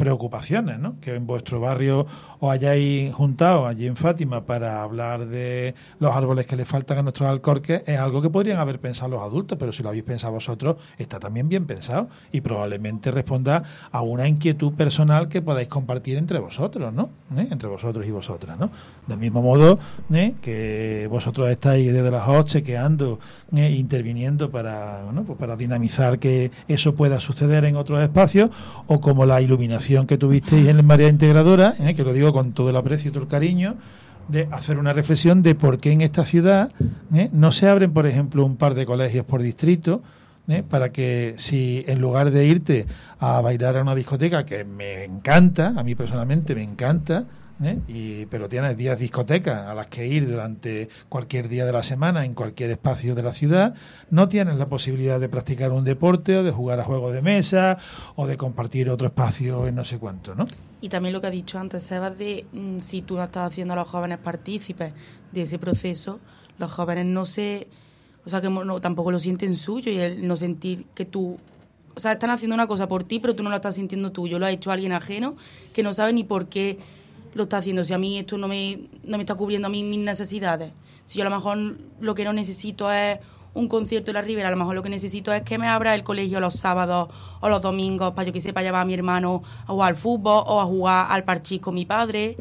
S1: preocupaciones, ¿no? Que en vuestro barrio os hayáis juntado allí en Fátima para hablar de los árboles que le faltan a nuestros alcorques, es algo que podrían haber pensado los adultos, pero si lo habéis pensado vosotros, está también bien pensado y probablemente responda a una inquietud personal que podáis compartir entre vosotros, ¿no? ¿Eh? Entre vosotros y vosotras, ¿no? Del mismo modo, ¿eh? que vosotros estáis desde las ocho chequeando, ¿eh? interviniendo para, ¿no? pues para dinamizar que eso pueda suceder en otros espacios, o como la iluminación que tuvisteis en María Integradora, ¿eh? que lo digo con todo el aprecio y todo el cariño, de hacer una reflexión de por qué en esta ciudad ¿eh? no se abren, por ejemplo, un par de colegios por distrito, ¿eh? para que si en lugar de irte a bailar a una discoteca, que me encanta, a mí personalmente me encanta, ¿eh? y, pero tienes diez discotecas a las que ir durante cualquier día de la semana en cualquier espacio de la ciudad, no tienes la posibilidad de practicar un deporte o de jugar a juegos de mesa o de compartir otro espacio en no sé cuánto, ¿no?
S12: Y también lo que ha dicho antes, Sebas, de mm, si tú no estás haciendo a los jóvenes partícipes de ese proceso, los jóvenes no se... O sea, que no, tampoco lo sienten suyo, y el no sentir que tú... O sea, están haciendo una cosa por ti, pero tú no lo estás sintiendo tuyo. Lo ha hecho alguien ajeno que no sabe ni por qué lo está haciendo. Si a mí esto no me, no me está cubriendo a mí mis necesidades. Si yo a lo mejor lo que no necesito es un concierto en la Ribera, a lo mejor lo que necesito es que me abra el colegio los sábados o los domingos para, yo que sé, para llevar a mi hermano a jugar al fútbol o a jugar al parchís con mi padre.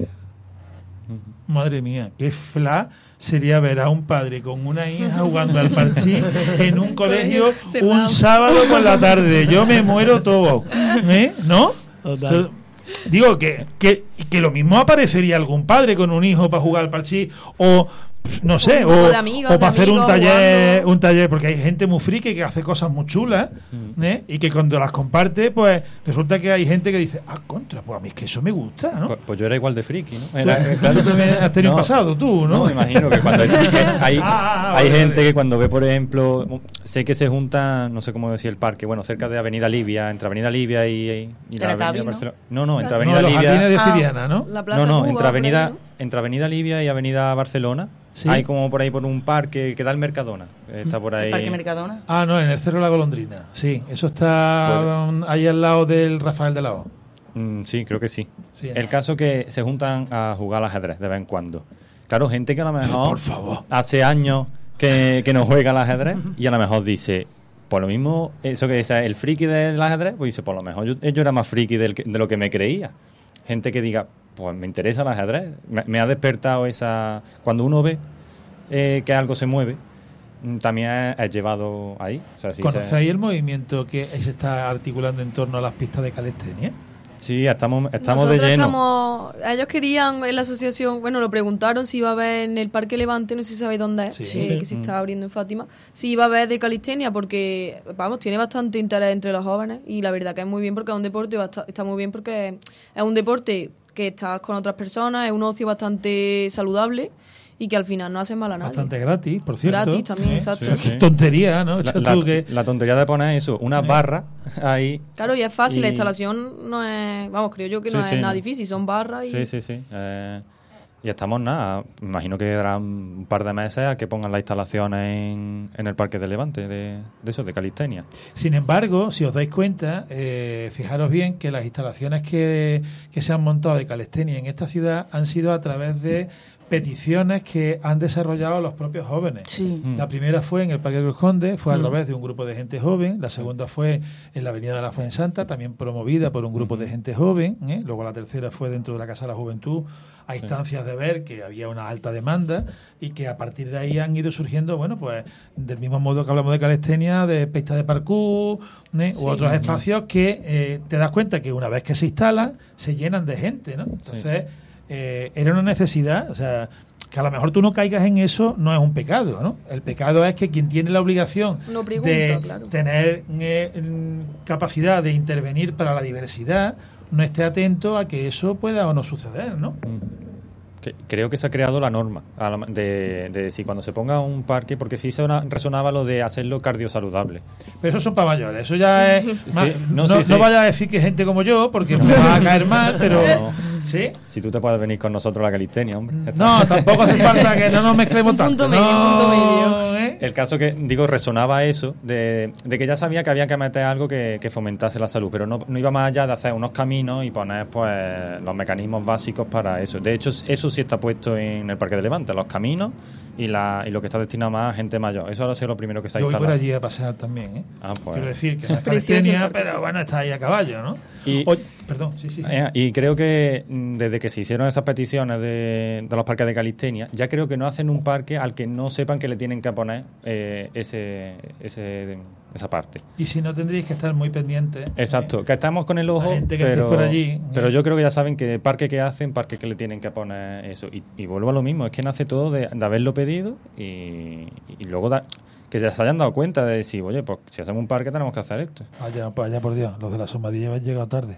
S1: Madre mía, qué fla sería ver a un padre con una hija jugando al parchís en un colegio un sábado por la tarde. Yo me muero todo, ¿eh? ¿No?
S13: Total.
S1: Digo que, que, que lo mismo aparecería algún padre con un hijo para jugar al parchís, o no sé, o,
S10: de amigos,
S1: o para
S10: de
S1: hacer un taller,
S10: jugando.
S1: un taller, porque hay gente muy friki que hace cosas muy chulas, ¿eh? y que cuando las comparte, pues resulta que hay gente que dice, ah, contra, pues a mí es que eso me gusta, ¿no?
S9: Pues, pues yo era igual de friki, ¿no?
S1: Tú,
S9: Era,
S1: tú también has tenido
S9: no,
S1: un pasado, tú, ¿no?
S9: No, me imagino que cuando hay, hay,
S1: Ah, ah,
S9: hay
S1: vale,
S9: gente
S1: vale.
S9: que cuando ve, por ejemplo, sé que se junta, no sé cómo decir el parque, bueno, cerca de Avenida Libia, entre Avenida Libia y, y, y la
S12: Teletabi,
S9: Avenida
S12: ¿no?
S9: Barcelona. No, no, entre
S10: No,
S9: Avenida
S1: No, los jardines de
S9: Libia.
S10: Ah,
S1: Siriana, ¿no?
S10: La Plaza
S9: No, no,
S10: Cuba,
S9: entre
S10: por ahí,
S9: Avenida,
S10: ¿no?
S9: entre Avenida Libia y Avenida Barcelona.
S1: Sí.
S9: Hay como por ahí por un parque que da el Mercadona. Está por ahí.
S12: El Parque Mercadona.
S1: Ah, no, en el Cerro de la Golondrina, sí, eso está um, ahí al lado del Rafael de la O.
S9: Mm, sí, creo que sí.
S1: Sí.
S9: El caso que se juntan a jugar al ajedrez de vez en cuando. Claro, gente que a lo mejor
S1: Por favor.
S9: hace años que, que no juega al ajedrez y a lo mejor dice, por lo mismo, eso que dice el friki del ajedrez, pues dice, por lo mejor yo, yo era más friki del que- de lo que me creía. Gente que diga, pues me interesa el ajedrez. Me, me ha despertado esa... Cuando uno ve eh, que algo se mueve, mm, también es, es llevado ahí. O sea, sí,
S1: ¿Conocéis
S9: se-
S1: el movimiento que se está articulando en torno a las pistas de calistenia?
S9: sí, estamos, estamos de
S10: Nosotros
S9: lleno.
S10: estamos- ellos querían en la asociación, bueno, lo preguntaron si iba a haber en el Parque Levante, no sé si sabéis dónde es,
S1: Sí.
S10: eh,
S13: Sí.
S10: que se
S9: Mm.
S10: está abriendo en Fátima, si iba a haber de calistenia, porque, vamos, tiene bastante interés entre los jóvenes y la verdad que es muy bien porque es un deporte, basta- está muy bien porque es un deporte que estás con otras personas, es un ocio bastante saludable y que al final no hace mal a nadie.
S1: Bastante gratis, por cierto.
S10: Gratis también, exacto.
S9: Sí, sí.
S1: Qué tontería, ¿no?
S9: La,
S1: Echa
S9: la-
S1: tú que...
S9: la tontería de poner eso, una barra ahí.
S10: Claro, y es fácil, la
S9: Y-
S10: instalación no es, vamos, creo yo que
S9: Sí,
S10: no
S9: sí,
S10: es nada
S9: no.
S10: difícil, son barras y...
S9: Sí, sí, sí. Eh, y estamos nada, me imagino que darán un par de meses a que pongan las instalaciones en, en el Parque de Levante, de, de eso, de calistenia.
S1: Sin embargo, si os dais cuenta, eh, fijaros bien que las instalaciones que, que se han montado de calistenia en esta ciudad han sido a través de peticiones que han desarrollado los propios jóvenes.
S12: Sí.
S9: Mm.
S1: La primera fue en el Parque de los Condes, fue a
S13: Mm.
S1: través de un grupo de gente joven. La segunda fue en la Avenida de la Fuensanta, también promovida por un grupo de gente joven. ¿eh? Luego la tercera fue dentro de la Casa de la Juventud, a instancias de ver que había una alta demanda y que a partir de ahí han ido surgiendo, bueno, pues del mismo modo que hablamos de calistenia, de pistas de parkour, ¿eh? u otros espacios que eh, te das cuenta que una vez que se instalan, se llenan de gente, ¿no? Entonces, eh, era una necesidad, o sea, que a lo mejor tú no caigas en eso no es un pecado, ¿no? El pecado es que quien tiene la obligación
S10: No pregunta,
S1: de
S10: claro.
S1: tener eh, mm, capacidad de intervenir para la diversidad no esté atento a que eso pueda o no suceder, ¿no?
S9: Que- creo que se ha creado la norma a la- de, de si cuando se ponga un parque, porque sí sona- resonaba lo de hacerlo cardiosaludable.
S1: Pero eso son para mayores, eso ya es...
S9: Sí,
S1: ma-
S9: no,
S1: no,
S9: sí, sí.
S1: no vaya a decir que gente como yo, porque me va a caer mal, pero
S9: No.
S1: ¿Sí?
S9: Si tú te puedes venir con nosotros a la calistenia, hombre.
S1: No, tampoco hace falta que no nos mezclemos tanto.
S10: Punto medio,
S1: no,
S10: punto medio.
S1: ¿eh?
S9: El caso que, digo, resonaba eso, de, de que ya sabía que había que meter algo que, que fomentase la salud, pero no, no iba más allá de hacer unos caminos y poner pues los mecanismos básicos para eso. De hecho, eso sí está puesto en el Parque de Levante, los caminos y, la, y lo que está destinado más a gente mayor. Eso ahora es lo primero que se ha
S1: Yo voy
S9: instalado.
S1: por allí a pasear también, ¿eh?
S9: Ah, pues.
S1: Quiero decir que no es
S10: Precioso
S1: calistenia,
S10: el parque,
S1: pero
S10: sí.
S1: bueno, está ahí a caballo, ¿no?
S9: Y,
S1: Oye, perdón, sí, sí.
S9: eh, y creo que mm, desde que se hicieron esas peticiones de, de los parques de calistenia, ya creo que no hacen un parque al que no sepan que le tienen que poner eh, ese, ese, esa parte.
S1: Y si no, tendréis que estar muy pendientes.
S9: Exacto, que estamos con el ojo,
S1: La gente que
S9: pero,
S1: esté por allí,
S9: pero
S1: ¿eh?
S9: yo creo que ya saben que parque que hacen, parque que le tienen que poner eso. Y, y vuelvo a lo mismo, es que nace todo de, de haberlo pedido y, y luego da, que ya se hayan dado cuenta de decir, oye, pues si hacemos un parque tenemos que hacer esto.
S1: Vaya, vaya por Dios, los de la Somadilla han llegado tarde.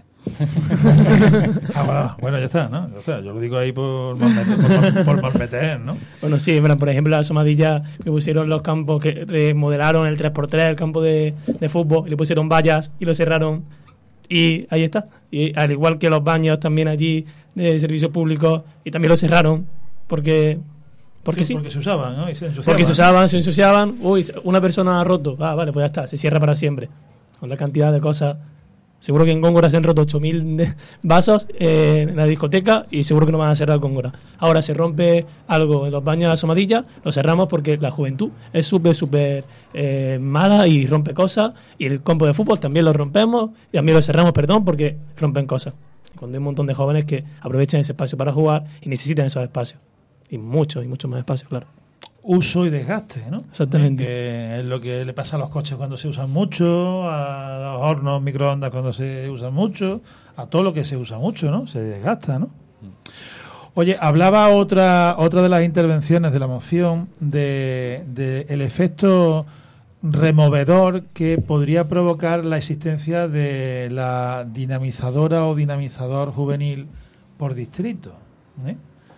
S1: ah, bueno, bueno, ya está, ¿no? O sea, yo lo digo ahí por malmeter, por, por malmeter, ¿no?
S13: Bueno, sí, bueno, por ejemplo, la Somadilla que pusieron los campos, que remodelaron el tres por tres, el campo de, de fútbol, y le pusieron vallas y lo cerraron. Y ahí está. Y al igual que los baños también allí de servicios públicos, y también lo cerraron porque... Porque sí,
S1: Porque se usaban, ¿no? Y se ensuciaban.
S13: Porque se usaban, se ensuciaban. Uy, una persona ha roto. Ah, vale, pues ya está, se cierra para siempre. Con la cantidad de cosas. Seguro que en Góngora se han roto ocho mil vasos eh, en la discoteca y seguro que no van a cerrar Góngora. Ahora se rompe algo en los baños de Asomadilla, lo cerramos porque la juventud es súper, súper eh, mala y rompe cosas. Y el campo de fútbol también lo rompemos y también lo cerramos, perdón, porque rompen cosas. Y cuando hay un montón de jóvenes que aprovechan ese espacio para jugar y necesitan esos espacios. Y mucho, y mucho más espacio, claro.
S1: Uso y desgaste, ¿no?
S13: Exactamente.
S1: Que es lo que le pasa a los coches cuando se usan mucho, a los hornos, microondas cuando se usan mucho, a todo lo que se usa mucho, ¿no? Se desgasta, ¿no? Oye, hablaba otra otra de las intervenciones de la moción de, de el efecto removedor que podría provocar la existencia de la dinamizadora o dinamizador juvenil por distrito, ¿eh?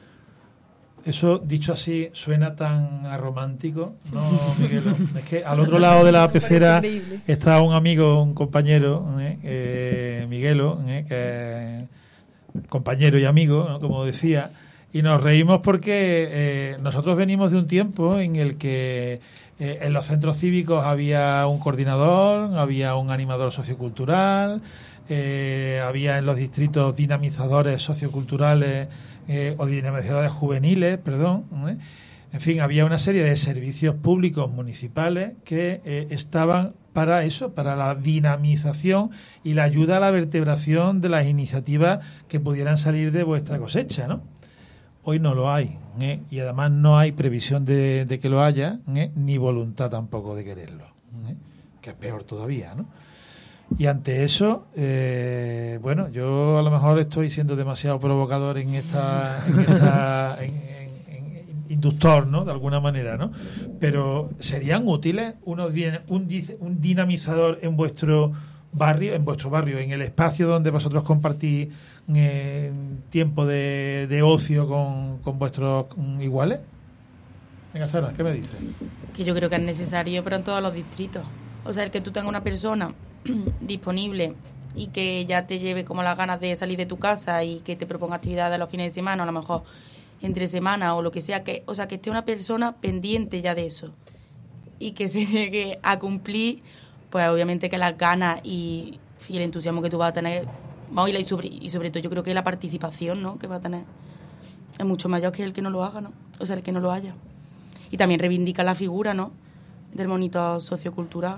S1: Eso, dicho así, suena tan aromántico, ¿no, Miguel? Es que al otro lado de la pecera está un amigo, un compañero, ¿eh? Eh, Miguelo, ¿eh? Que es compañero y amigo, ¿no? Como decía, y nos reímos porque eh, nosotros venimos de un tiempo en el que eh, en los centros cívicos había un coordinador, había un animador sociocultural, eh, había en los distritos dinamizadores socioculturales, Eh, o dinamizadores juveniles, perdón, ¿eh? En fin, había una serie de servicios públicos municipales que eh, estaban para eso, para la dinamización y la ayuda a la vertebración de las iniciativas que pudieran salir de vuestra cosecha, ¿no? Hoy no lo hay, ¿eh? Y además no hay previsión de, de que lo haya, ¿eh? Ni voluntad tampoco de quererlo, ¿eh? Que es peor todavía, ¿no? Y ante eso, eh, bueno, yo a lo mejor estoy siendo demasiado provocador en esta, en esta en, en, en inductor, ¿no? De alguna manera, ¿no? Pero ¿serían útiles unos un, un dinamizador en vuestro barrio, en vuestro barrio, en el espacio donde vosotros compartís eh, tiempo de, de ocio con, con vuestros iguales? Venga, Sara, ¿qué me dices?
S12: Que yo creo que es necesario, pero en todos los distritos. O sea, el que tú tengas una persona disponible y que ya te lleve como las ganas de salir de tu casa y que te proponga actividades los fines de semana, a lo mejor entre semana o lo que sea, que o sea, que esté una persona pendiente ya de eso y que se llegue a cumplir, pues obviamente que las ganas y, y el entusiasmo que tú vas a tener, vamos, y sobre, y sobre todo yo creo que la participación, ¿no?, que va a tener es mucho mayor que el que no lo haga, ¿no? O sea, el que no lo haya. Y también reivindica la figura, ¿no?, del monitor sociocultural.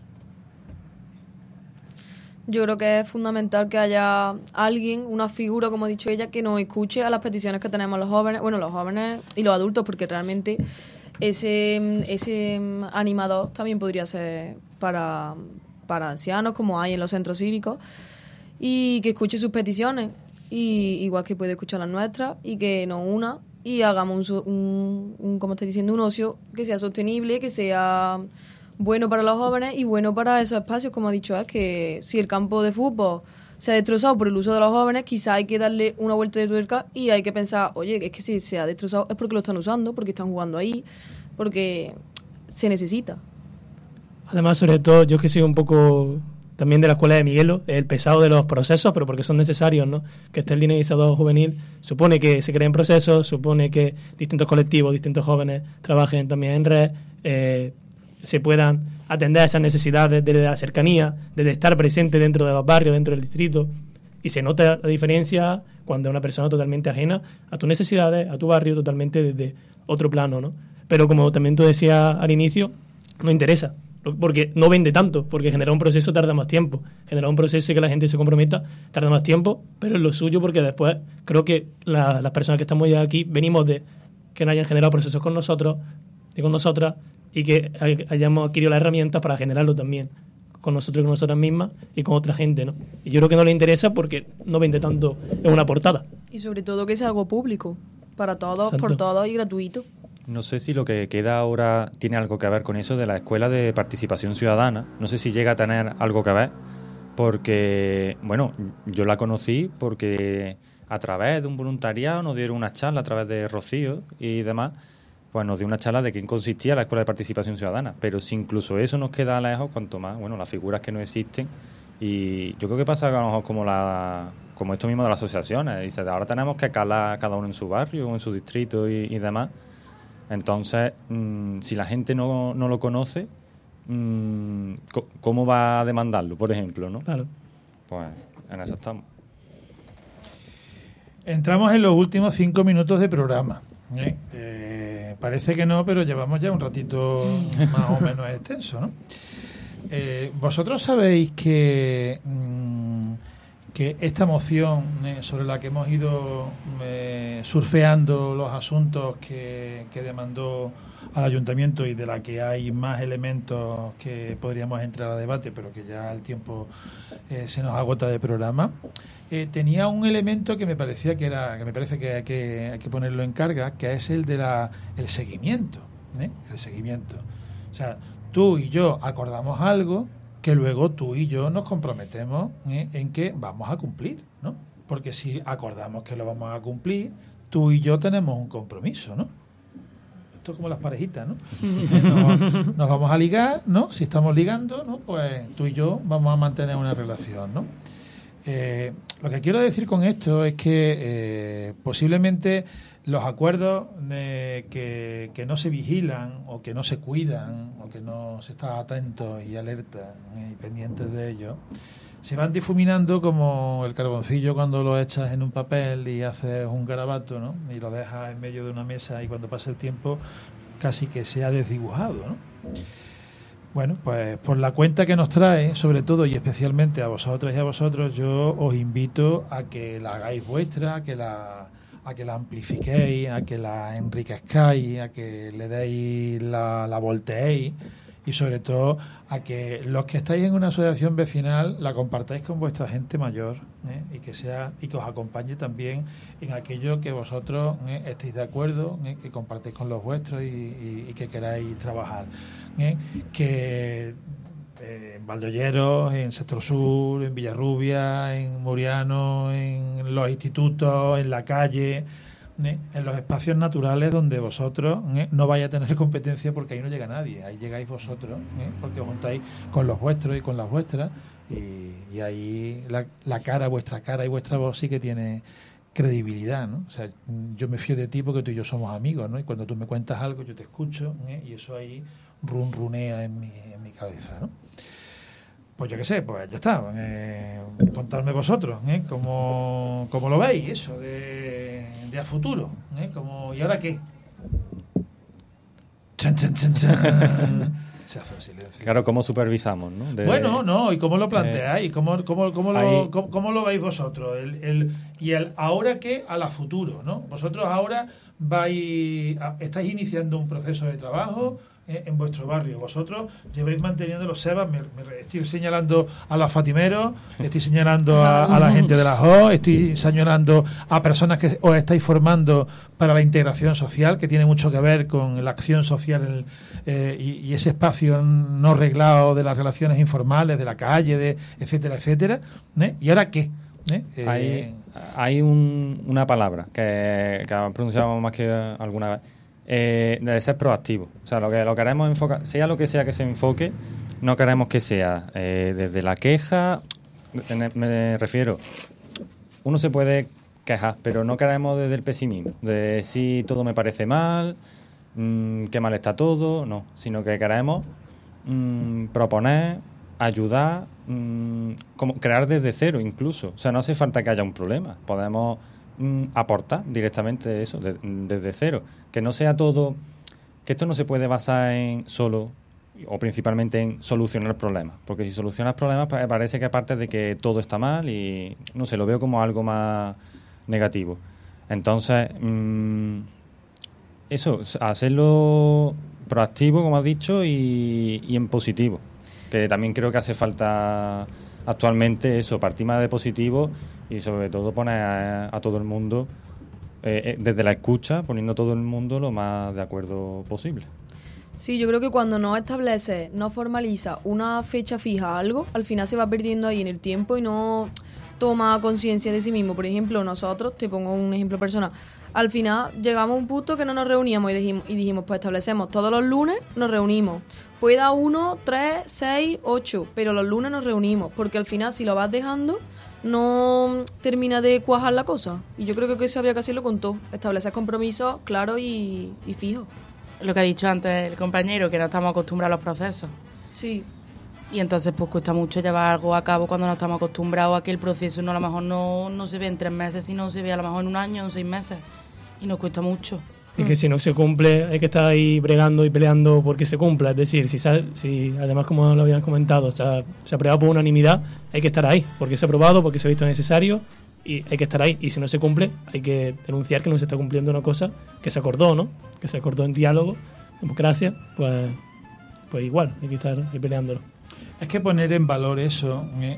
S10: Yo creo que es fundamental que haya alguien, una figura, como ha dicho ella, que nos escuche a las peticiones que tenemos los jóvenes, bueno, los jóvenes y los adultos, porque realmente ese ese animador también podría ser para, para ancianos, como hay en los centros cívicos, y que escuche sus peticiones, y igual que puede escuchar las nuestras, y que nos una y hagamos un, un, un como estoy diciendo, un ocio que sea sostenible, que sea bueno para los jóvenes y bueno para esos espacios, como ha dicho, es que si el campo de fútbol se ha destrozado por el uso de los jóvenes, quizá hay que darle una vuelta de tuerca y hay que pensar, oye, es que si se ha destrozado es porque lo están usando, porque están jugando ahí, porque se necesita.
S13: Además, sobre todo, yo que soy un poco también de la escuela de Miguelo, el pesado de los procesos, pero porque son necesarios, ¿no? Que esté el dinamizador juvenil, supone que se creen procesos, supone que distintos colectivos, distintos jóvenes trabajen también en red, eh, se puedan atender a esas necesidades de la cercanía, de estar presente dentro de los barrios, dentro del distrito, y se nota la diferencia cuando es una persona totalmente ajena a tus necesidades, a tu barrio, totalmente desde otro plano, ¿no? Pero como también tú decías al inicio, no interesa, porque no vende tanto, porque generar un proceso tarda más tiempo, generar un proceso y que la gente se comprometa tarda más tiempo, pero es lo suyo porque después creo que la, las personas que estamos ya aquí venimos de que no hayan generado procesos con nosotros y con nosotras y que hayamos adquirido las herramientas para generarlo también con nosotros y con nosotras mismas y con otra gente, ¿no? Y yo creo que no le interesa porque no vende tanto en una portada.
S10: Y sobre todo que sea algo público, para todos,
S13: Exacto.
S10: por todos y gratuito.
S9: No sé si lo que queda ahora tiene algo que ver con eso de la Escuela de Participación Ciudadana. No sé si llega a tener algo que ver, porque, bueno, yo la conocí porque a través de un voluntariado nos dieron una charla a través de Rocío y demás, pues nos dio una charla de qué consistía la Escuela de Participación Ciudadana. Pero si incluso eso nos queda lejos, cuanto más, bueno, las figuras que no existen. Y yo creo que pasa a lo mejor como la como esto mismo de las asociaciones. Dice, ahora tenemos que calar cada uno en su barrio, en su distrito y, y demás. Entonces, mmm, si la gente no, no lo conoce, mmm, ¿cómo va a demandarlo, por ejemplo, no?
S13: Claro.
S9: Pues en eso estamos.
S1: Entramos en los últimos cinco minutos de programa. ¿eh? Eh, parece que no, pero llevamos ya un ratito más o menos extenso, ¿no? Eh, vosotros sabéis que, mmm, que esta moción eh, sobre la que hemos ido eh, surfeando los asuntos que, que demandó al ayuntamiento y de la que hay más elementos que podríamos entrar a debate, pero que ya el tiempo eh, se nos agota de programa, eh, tenía un elemento que me parecía que era, que me parece que hay que, hay que ponerlo en carga, que es el de la el seguimiento, ¿eh? el seguimiento. O sea, tú y yo acordamos algo que luego tú y yo nos comprometemos ¿eh? en que vamos a cumplir, ¿no? Porque si acordamos que lo vamos a cumplir, tú y yo tenemos un compromiso, ¿no? Esto es como las parejitas, ¿no? Nos, nos vamos a ligar, ¿no? Si estamos ligando, ¿no? Pues tú y yo vamos a mantener una relación, ¿no? Eh, lo que quiero decir con esto es que eh, posiblemente los acuerdos de que, que no se vigilan o que no se cuidan o que no se está atento y alerta ¿eh? y pendientes de ellos, se van difuminando como el carboncillo cuando lo echas en un papel y haces un garabato, ¿no? Y lo dejas en medio de una mesa y cuando pasa el tiempo casi que se ha desdibujado, ¿no? Bueno, pues por la cuenta que nos trae, sobre todo y especialmente a vosotras y a vosotros, yo os invito a que la hagáis vuestra, a que la, a que la amplifiquéis, a que la enriquezcáis, a que le deis la, la volteéis y sobre todo a que los que estáis en una asociación vecinal la compartáis con vuestra gente mayor ¿eh? y que sea y que os acompañe también en aquello que vosotros ¿eh? estéis de acuerdo, ¿eh? que compartáis con los vuestros y, y, y que queráis trabajar. ¿eh? Que eh, en Valdoyeros, en Sector Sur, en Villarrubia, en Muriano, en los institutos, en la calle, ¿eh? en los espacios naturales donde vosotros ¿eh? no vais a tener competencia porque ahí no llega nadie, ahí llegáis vosotros ¿eh? porque os juntáis con los vuestros y con las vuestras y, y ahí la, la cara, vuestra cara y vuestra voz sí que tiene credibilidad, ¿no? O sea, yo me fío de ti porque tú y yo somos amigos, ¿no? Y cuando tú me cuentas algo yo te escucho ¿eh? y eso ahí run runea en mi, en mi cabeza, ¿no? Pues yo qué sé, pues ya está. Eh, contadme vosotros, ¿eh? ¿Cómo, cómo lo veis eso de, de a futuro? ¿eh? Como, ¿y ahora qué? Chan, chan, chan, chan. Se hace un silencio.
S9: Claro, ¿cómo supervisamos, no? De,
S1: bueno, no, ¿y cómo lo planteáis?
S9: Eh,
S1: ¿Cómo, cómo, cómo,
S9: ahí,
S1: lo, cómo, ¿Cómo lo veis vosotros? El, el, y el ahora qué a la futuro, ¿no? Vosotros ahora vais, a, estáis iniciando un proceso de trabajo en vuestro barrio. Vosotros lleváis manteniendo los SEBAs, me, me estoy señalando a los fatimeros, estoy señalando a, a la gente de la J O, estoy señalando a personas que os estáis formando para la integración social, que tiene mucho que ver con la acción social el, eh, y, y ese espacio no reglado de las relaciones informales, de la calle, de etcétera, etcétera. ¿eh? ¿Y ahora qué? ¿Eh? Eh,
S9: hay hay un, una palabra que, que pronunciamos más que alguna vez. Eh, de ser proactivo. O sea, lo que lo queremos enfocar, sea lo que sea que se enfoque, no queremos que sea eh, desde la queja, me refiero, uno se puede quejar, pero no queremos desde el pesimismo, de si todo me parece mal, mmm, qué mal está todo, no, sino que queremos mmm, proponer, ayudar, mmm, como crear desde cero incluso. O sea, no hace falta que haya un problema, podemos mmm, aportar directamente eso, de, desde cero. Que no sea todo, que esto no se puede basar en solo o principalmente en solucionar problemas, porque si solucionas problemas parece que aparte de que todo está mal y no sé, lo veo como algo más negativo. Entonces, mmm, eso, hacerlo proactivo, como has dicho, y, y en positivo, que también creo que hace falta actualmente eso, partir más de positivo y sobre todo poner a, a todo el mundo, eh, eh, desde la escucha, poniendo a todo el mundo lo más de acuerdo posible.
S10: Sí, yo creo que cuando no establece, no formaliza una fecha fija a algo, al final se va perdiendo ahí en el tiempo y no toma conciencia de sí mismo. Por ejemplo, nosotros, te pongo un ejemplo personal, al final llegamos a un punto que no nos reuníamos y dijimos, y dijimos pues establecemos todos los lunes, nos reunimos. Pueda uno, tres, seis, ocho, pero los lunes nos reunimos, porque al final si lo vas dejando no termina de cuajar la cosa. Y yo creo que eso habría que hacerlo con todo, establecer compromisos claros y, y fijos.
S12: Lo que ha dicho antes el compañero, que no estamos acostumbrados a los procesos.
S10: Sí.
S12: Y entonces pues cuesta mucho llevar algo a cabo cuando no estamos acostumbrados a que el proceso no a lo mejor no, no se ve en tres meses, sino se ve a lo mejor en un año o en seis meses. Y nos cuesta mucho.
S13: Y que si no se cumple hay que estar ahí bregando y peleando porque se cumpla. Es decir, si, se, si además, como lo habían comentado, se ha, se ha aprobado por unanimidad, hay que estar ahí, porque se ha aprobado, porque se ha visto necesario y hay que estar ahí. Y si no se cumple, hay que denunciar que no se está cumpliendo una cosa que se acordó, ¿no? Que se acordó en diálogo, democracia, pues, pues igual, hay que estar ahí peleándolo.
S1: Es que poner en valor eso, ¿eh?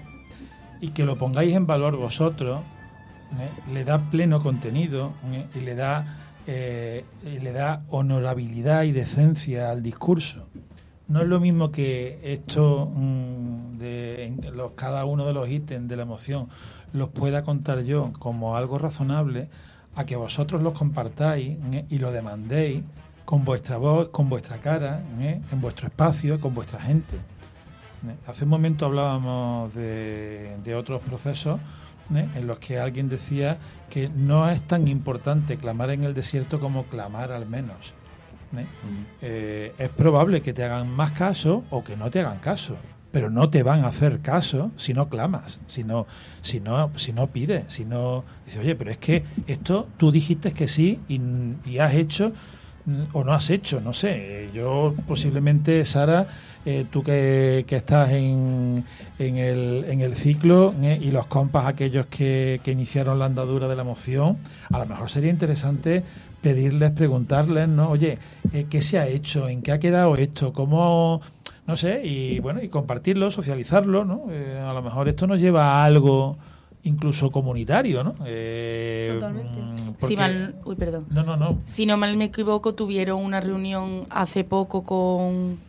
S1: Y que lo pongáis en valor vosotros, ¿eh? Le da pleno contenido, ¿eh? y le da eh, y le da honorabilidad y decencia al discurso. No es lo mismo que esto mmm, de los, cada uno de los ítems de la moción los pueda contar yo como algo razonable, a que vosotros los compartáis, ¿eh? y lo demandéis con vuestra voz, con vuestra cara, ¿eh? en vuestro espacio, con vuestra gente. Hace un momento hablábamos de, de otros procesos, ¿eh? en los que alguien decía que no es tan importante clamar en el desierto como clamar al menos. ¿eh? Mm. Eh, es probable que te hagan más caso o que no te hagan caso, pero no te van a hacer caso si no clamas, si no, si no, si no pides, si no dices, oye, pero es que esto tú dijiste que sí y, y has hecho o no has hecho, no sé. Yo posiblemente, Sara, eh, tú que, que estás en, en, el, en el ciclo, eh, y los compas aquellos que, que iniciaron la andadura de la moción, a lo mejor sería interesante pedirles, preguntarles, ¿no? Oye, eh, ¿qué se ha hecho? ¿En qué ha quedado esto? ¿Cómo...? No sé, y bueno, y compartirlo, socializarlo, ¿no? Eh, a lo mejor esto nos lleva a algo incluso comunitario, ¿no? Eh,
S10: Totalmente.
S12: Porque, si mal, uy, perdón.
S1: No, no, no.
S12: Si no mal me equivoco, tuvieron una reunión hace poco con...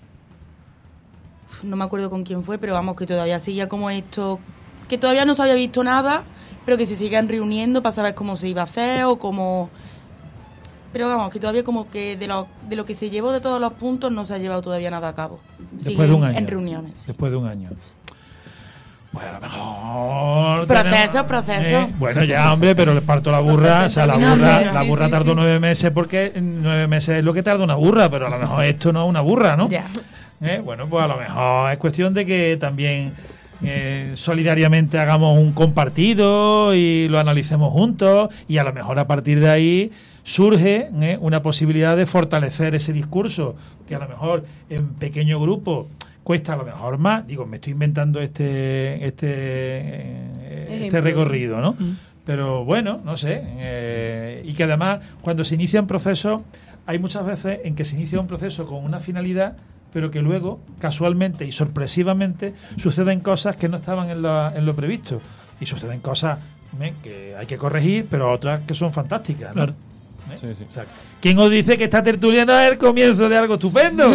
S12: No me acuerdo con quién fue, pero vamos, que todavía seguía como esto... Que todavía no se había visto nada, pero que se siguen reuniendo para saber cómo se iba a hacer o cómo... Pero vamos, que todavía como que de lo, de lo que se llevó de todos los puntos no se ha llevado todavía nada a cabo.
S1: Después Siguen de un año.
S12: En reuniones. Sí.
S1: Después de un año. Bueno, a lo mejor...
S12: Proceso,
S1: tenemos,
S12: proceso.
S1: Eh, bueno, ya, hombre, pero le parto la burra. O sea, la burra, la burra sí, tardó sí, nueve meses porque nueve meses es lo que tarda una burra, pero a lo mejor esto no es una burra, ¿no?
S12: Ya.
S1: Eh, bueno, pues a lo mejor es cuestión de que también eh, solidariamente hagamos un compartido y lo analicemos juntos, y a lo mejor a partir de ahí surge eh, una posibilidad de fortalecer ese discurso, que a lo mejor en pequeño grupo cuesta a lo mejor más. Digo, me estoy inventando este este, eh, este recorrido, ¿no? Mm. Pero bueno, no sé. Eh, y que además, cuando se inician procesos, hay muchas veces en que se inicia un proceso con una finalidad, pero que luego, casualmente y sorpresivamente, suceden cosas que no estaban en, la, en lo previsto. Y suceden cosas ¿eh? que hay que corregir, pero otras que son fantásticas, ¿no? Claro. ¿Eh? Sí, sí. O sea, ¿quién os dice que esta tertulia no es el comienzo de algo estupendo?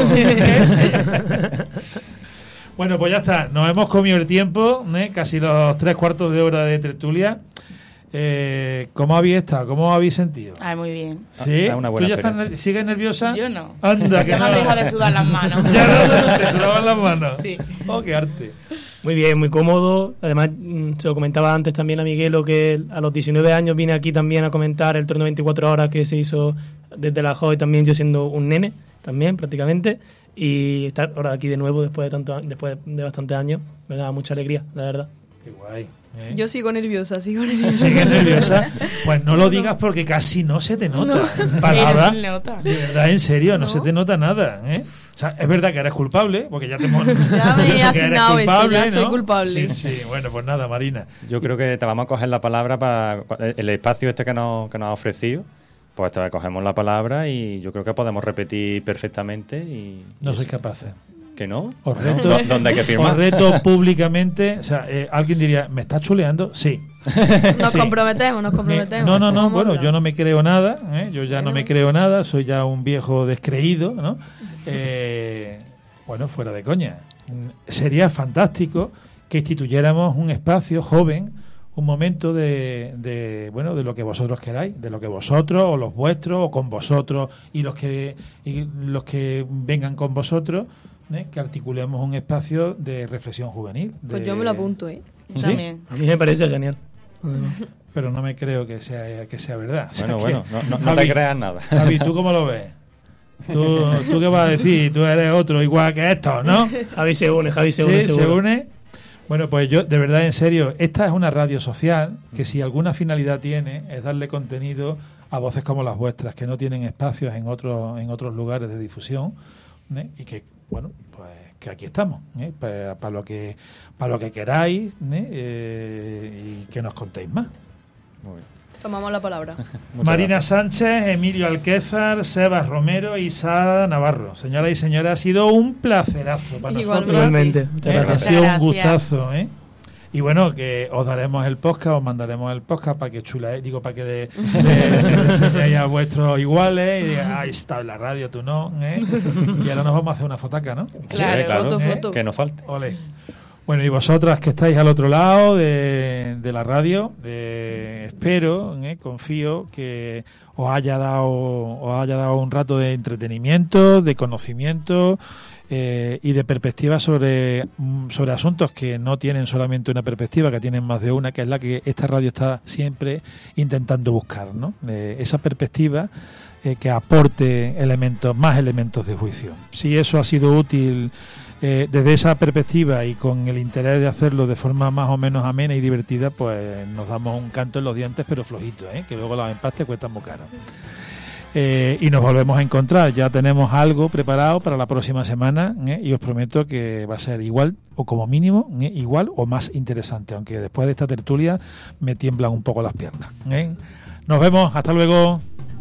S1: Bueno, pues ya está. Nos hemos comido el tiempo, ¿eh? Casi los tres cuartos de hora de tertulia. Eh, ¿Cómo habéis estado? ¿Cómo habéis sentido?
S12: Ay, muy bien.
S1: ¿Sí?
S9: Es una buena
S1: ¿Tú ya estás,
S9: experiencia.
S1: ner- sigues nerviosa?
S12: Yo no.
S1: Anda, que
S12: Ya me han
S1: no.
S12: dejado de sudar las manos.
S1: Ya no, te sudaban las manos.
S12: Sí.
S1: Oh, qué arte.
S13: Muy bien, muy cómodo. Además, mm, se lo comentaba antes también a Miguelo que a los diecinueve años vine aquí también a comentar el torneo veinticuatro horas que se hizo desde la J O I, también yo siendo un nene, también prácticamente. Y estar ahora aquí de nuevo después de tanto, después de bastantes años me da mucha alegría, la verdad.
S1: Qué guay. ¿eh?
S10: Yo sigo nerviosa, sigo nerviosa.
S1: ¿Sigues nerviosa? Pues no lo digas porque casi no se te nota. En palabras.
S12: Eres nota.
S1: De verdad, en serio, no,
S10: No.
S1: se te nota nada. ¿eh? O sea, es verdad que eres culpable, porque ya te hemos...
S10: Ya me
S1: yo sé
S10: he
S1: que eres
S10: asignado eso,
S1: culpable,
S10: ya soy
S1: ¿no?
S10: culpable.
S1: Sí, sí, bueno, pues nada, Marina.
S9: Yo creo que te vamos a coger la palabra para el espacio este que nos, que nos ha ofrecido. Pues te cogemos la palabra y yo creo que podemos repetir perfectamente. Y,
S1: No
S9: y
S1: sois
S9: eso.
S1: capaces.
S9: ¿Que no?
S1: Os
S9: Bueno,
S1: reto,
S9: ¿dó- ¿Dónde hay que firmar?
S1: os reto públicamente, o sea, eh, alguien diría, ¿me estás chuleando? Sí.
S10: Nos
S1: Sí.
S10: comprometemos, nos
S1: Me-
S10: comprometemos.
S1: no, no, no,
S10: Vamos a
S1: bueno,
S10: hablar.
S1: yo no me creo nada, ¿eh? yo ya no
S10: Bueno.
S1: me creo nada, soy ya un viejo descreído, ¿no? Eh, bueno, fuera de coña. Mm, Sería fantástico que instituyéramos un espacio joven, un momento de, de, bueno, de lo que vosotros queráis, de lo que vosotros o los vuestros o con vosotros y los que y los que vengan con vosotros, ¿eh? Que articulemos un espacio de reflexión juvenil.
S10: Pues
S1: de-
S10: yo me lo apunto, ¿eh?
S1: ¿Sí?
S12: También.
S13: A mí me parece genial.
S1: Pero no me creo que sea que sea verdad. O sea
S9: Bueno,
S1: que-
S9: bueno, no, no- no
S1: Javi,
S9: te creas nada.
S1: Javi, ¿tú cómo lo ves? ¿Tú, ¿Tú qué vas a decir? Tú eres otro igual que estos, ¿no?
S13: Javi se une, Javi se
S1: Sí,
S13: une,
S1: se
S13: seguro.
S1: une. Bueno, pues yo, de verdad, en serio, esta es una radio social que si alguna finalidad tiene es darle contenido a voces como las vuestras, que no tienen espacios en otros en otros lugares de difusión, ¿eh? Y que, bueno, pues que aquí estamos, ¿eh? para, para lo que para lo que queráis, ¿eh? Eh, y que nos contéis más.
S9: Muy bien.
S10: Tomamos la palabra.
S9: Muchas
S1: Marina
S9: gracias.
S1: Sánchez, Emilio Alquézar, Sebas Romero y Sara Navarro. Señoras y señores, ha sido un placerazo para
S10: Igualmente.
S1: nosotros.
S13: Igualmente.
S1: ¿eh?
S13: Muchas
S1: Ha
S13: gracias.
S1: sido un
S12: Gracias.
S1: gustazo, ¿eh? Y bueno, que os daremos el podcast, os mandaremos el podcast para que chula, digo, para que le, le- se lo enseñéis a vuestros iguales y digáis, ah, está en la radio, tú no, ¿eh? Y ahora nos vamos a hacer una fotaca, ¿no?
S12: Claro.
S9: Sí, claro,
S10: Foto,
S1: ¿eh?
S10: foto.
S9: que no falte.
S1: Ole. Bueno, y vosotras que estáis al otro lado de, de la radio, eh, espero, eh, confío que os haya dado os haya dado un rato de entretenimiento, de conocimiento eh, y de perspectiva sobre, mm, sobre asuntos que no tienen solamente una perspectiva, que tienen más de una, que es la que esta radio está siempre intentando buscar, ¿no? Eh, esa perspectiva eh, que aporte elementos, más elementos de juicio. Si eso ha sido útil eh, desde esa perspectiva y con el interés de hacerlo de forma más o menos amena y divertida, pues nos damos un canto en los dientes, pero flojito, ¿eh? Que luego los empastes cuestan muy caro. Eh, y nos volvemos a encontrar. Ya tenemos algo preparado para la próxima semana, ¿eh? Y os prometo que va a ser igual o como mínimo ¿eh? igual o más interesante, aunque después de esta tertulia me tiemblan un poco las piernas, ¿eh? Nos vemos, hasta luego.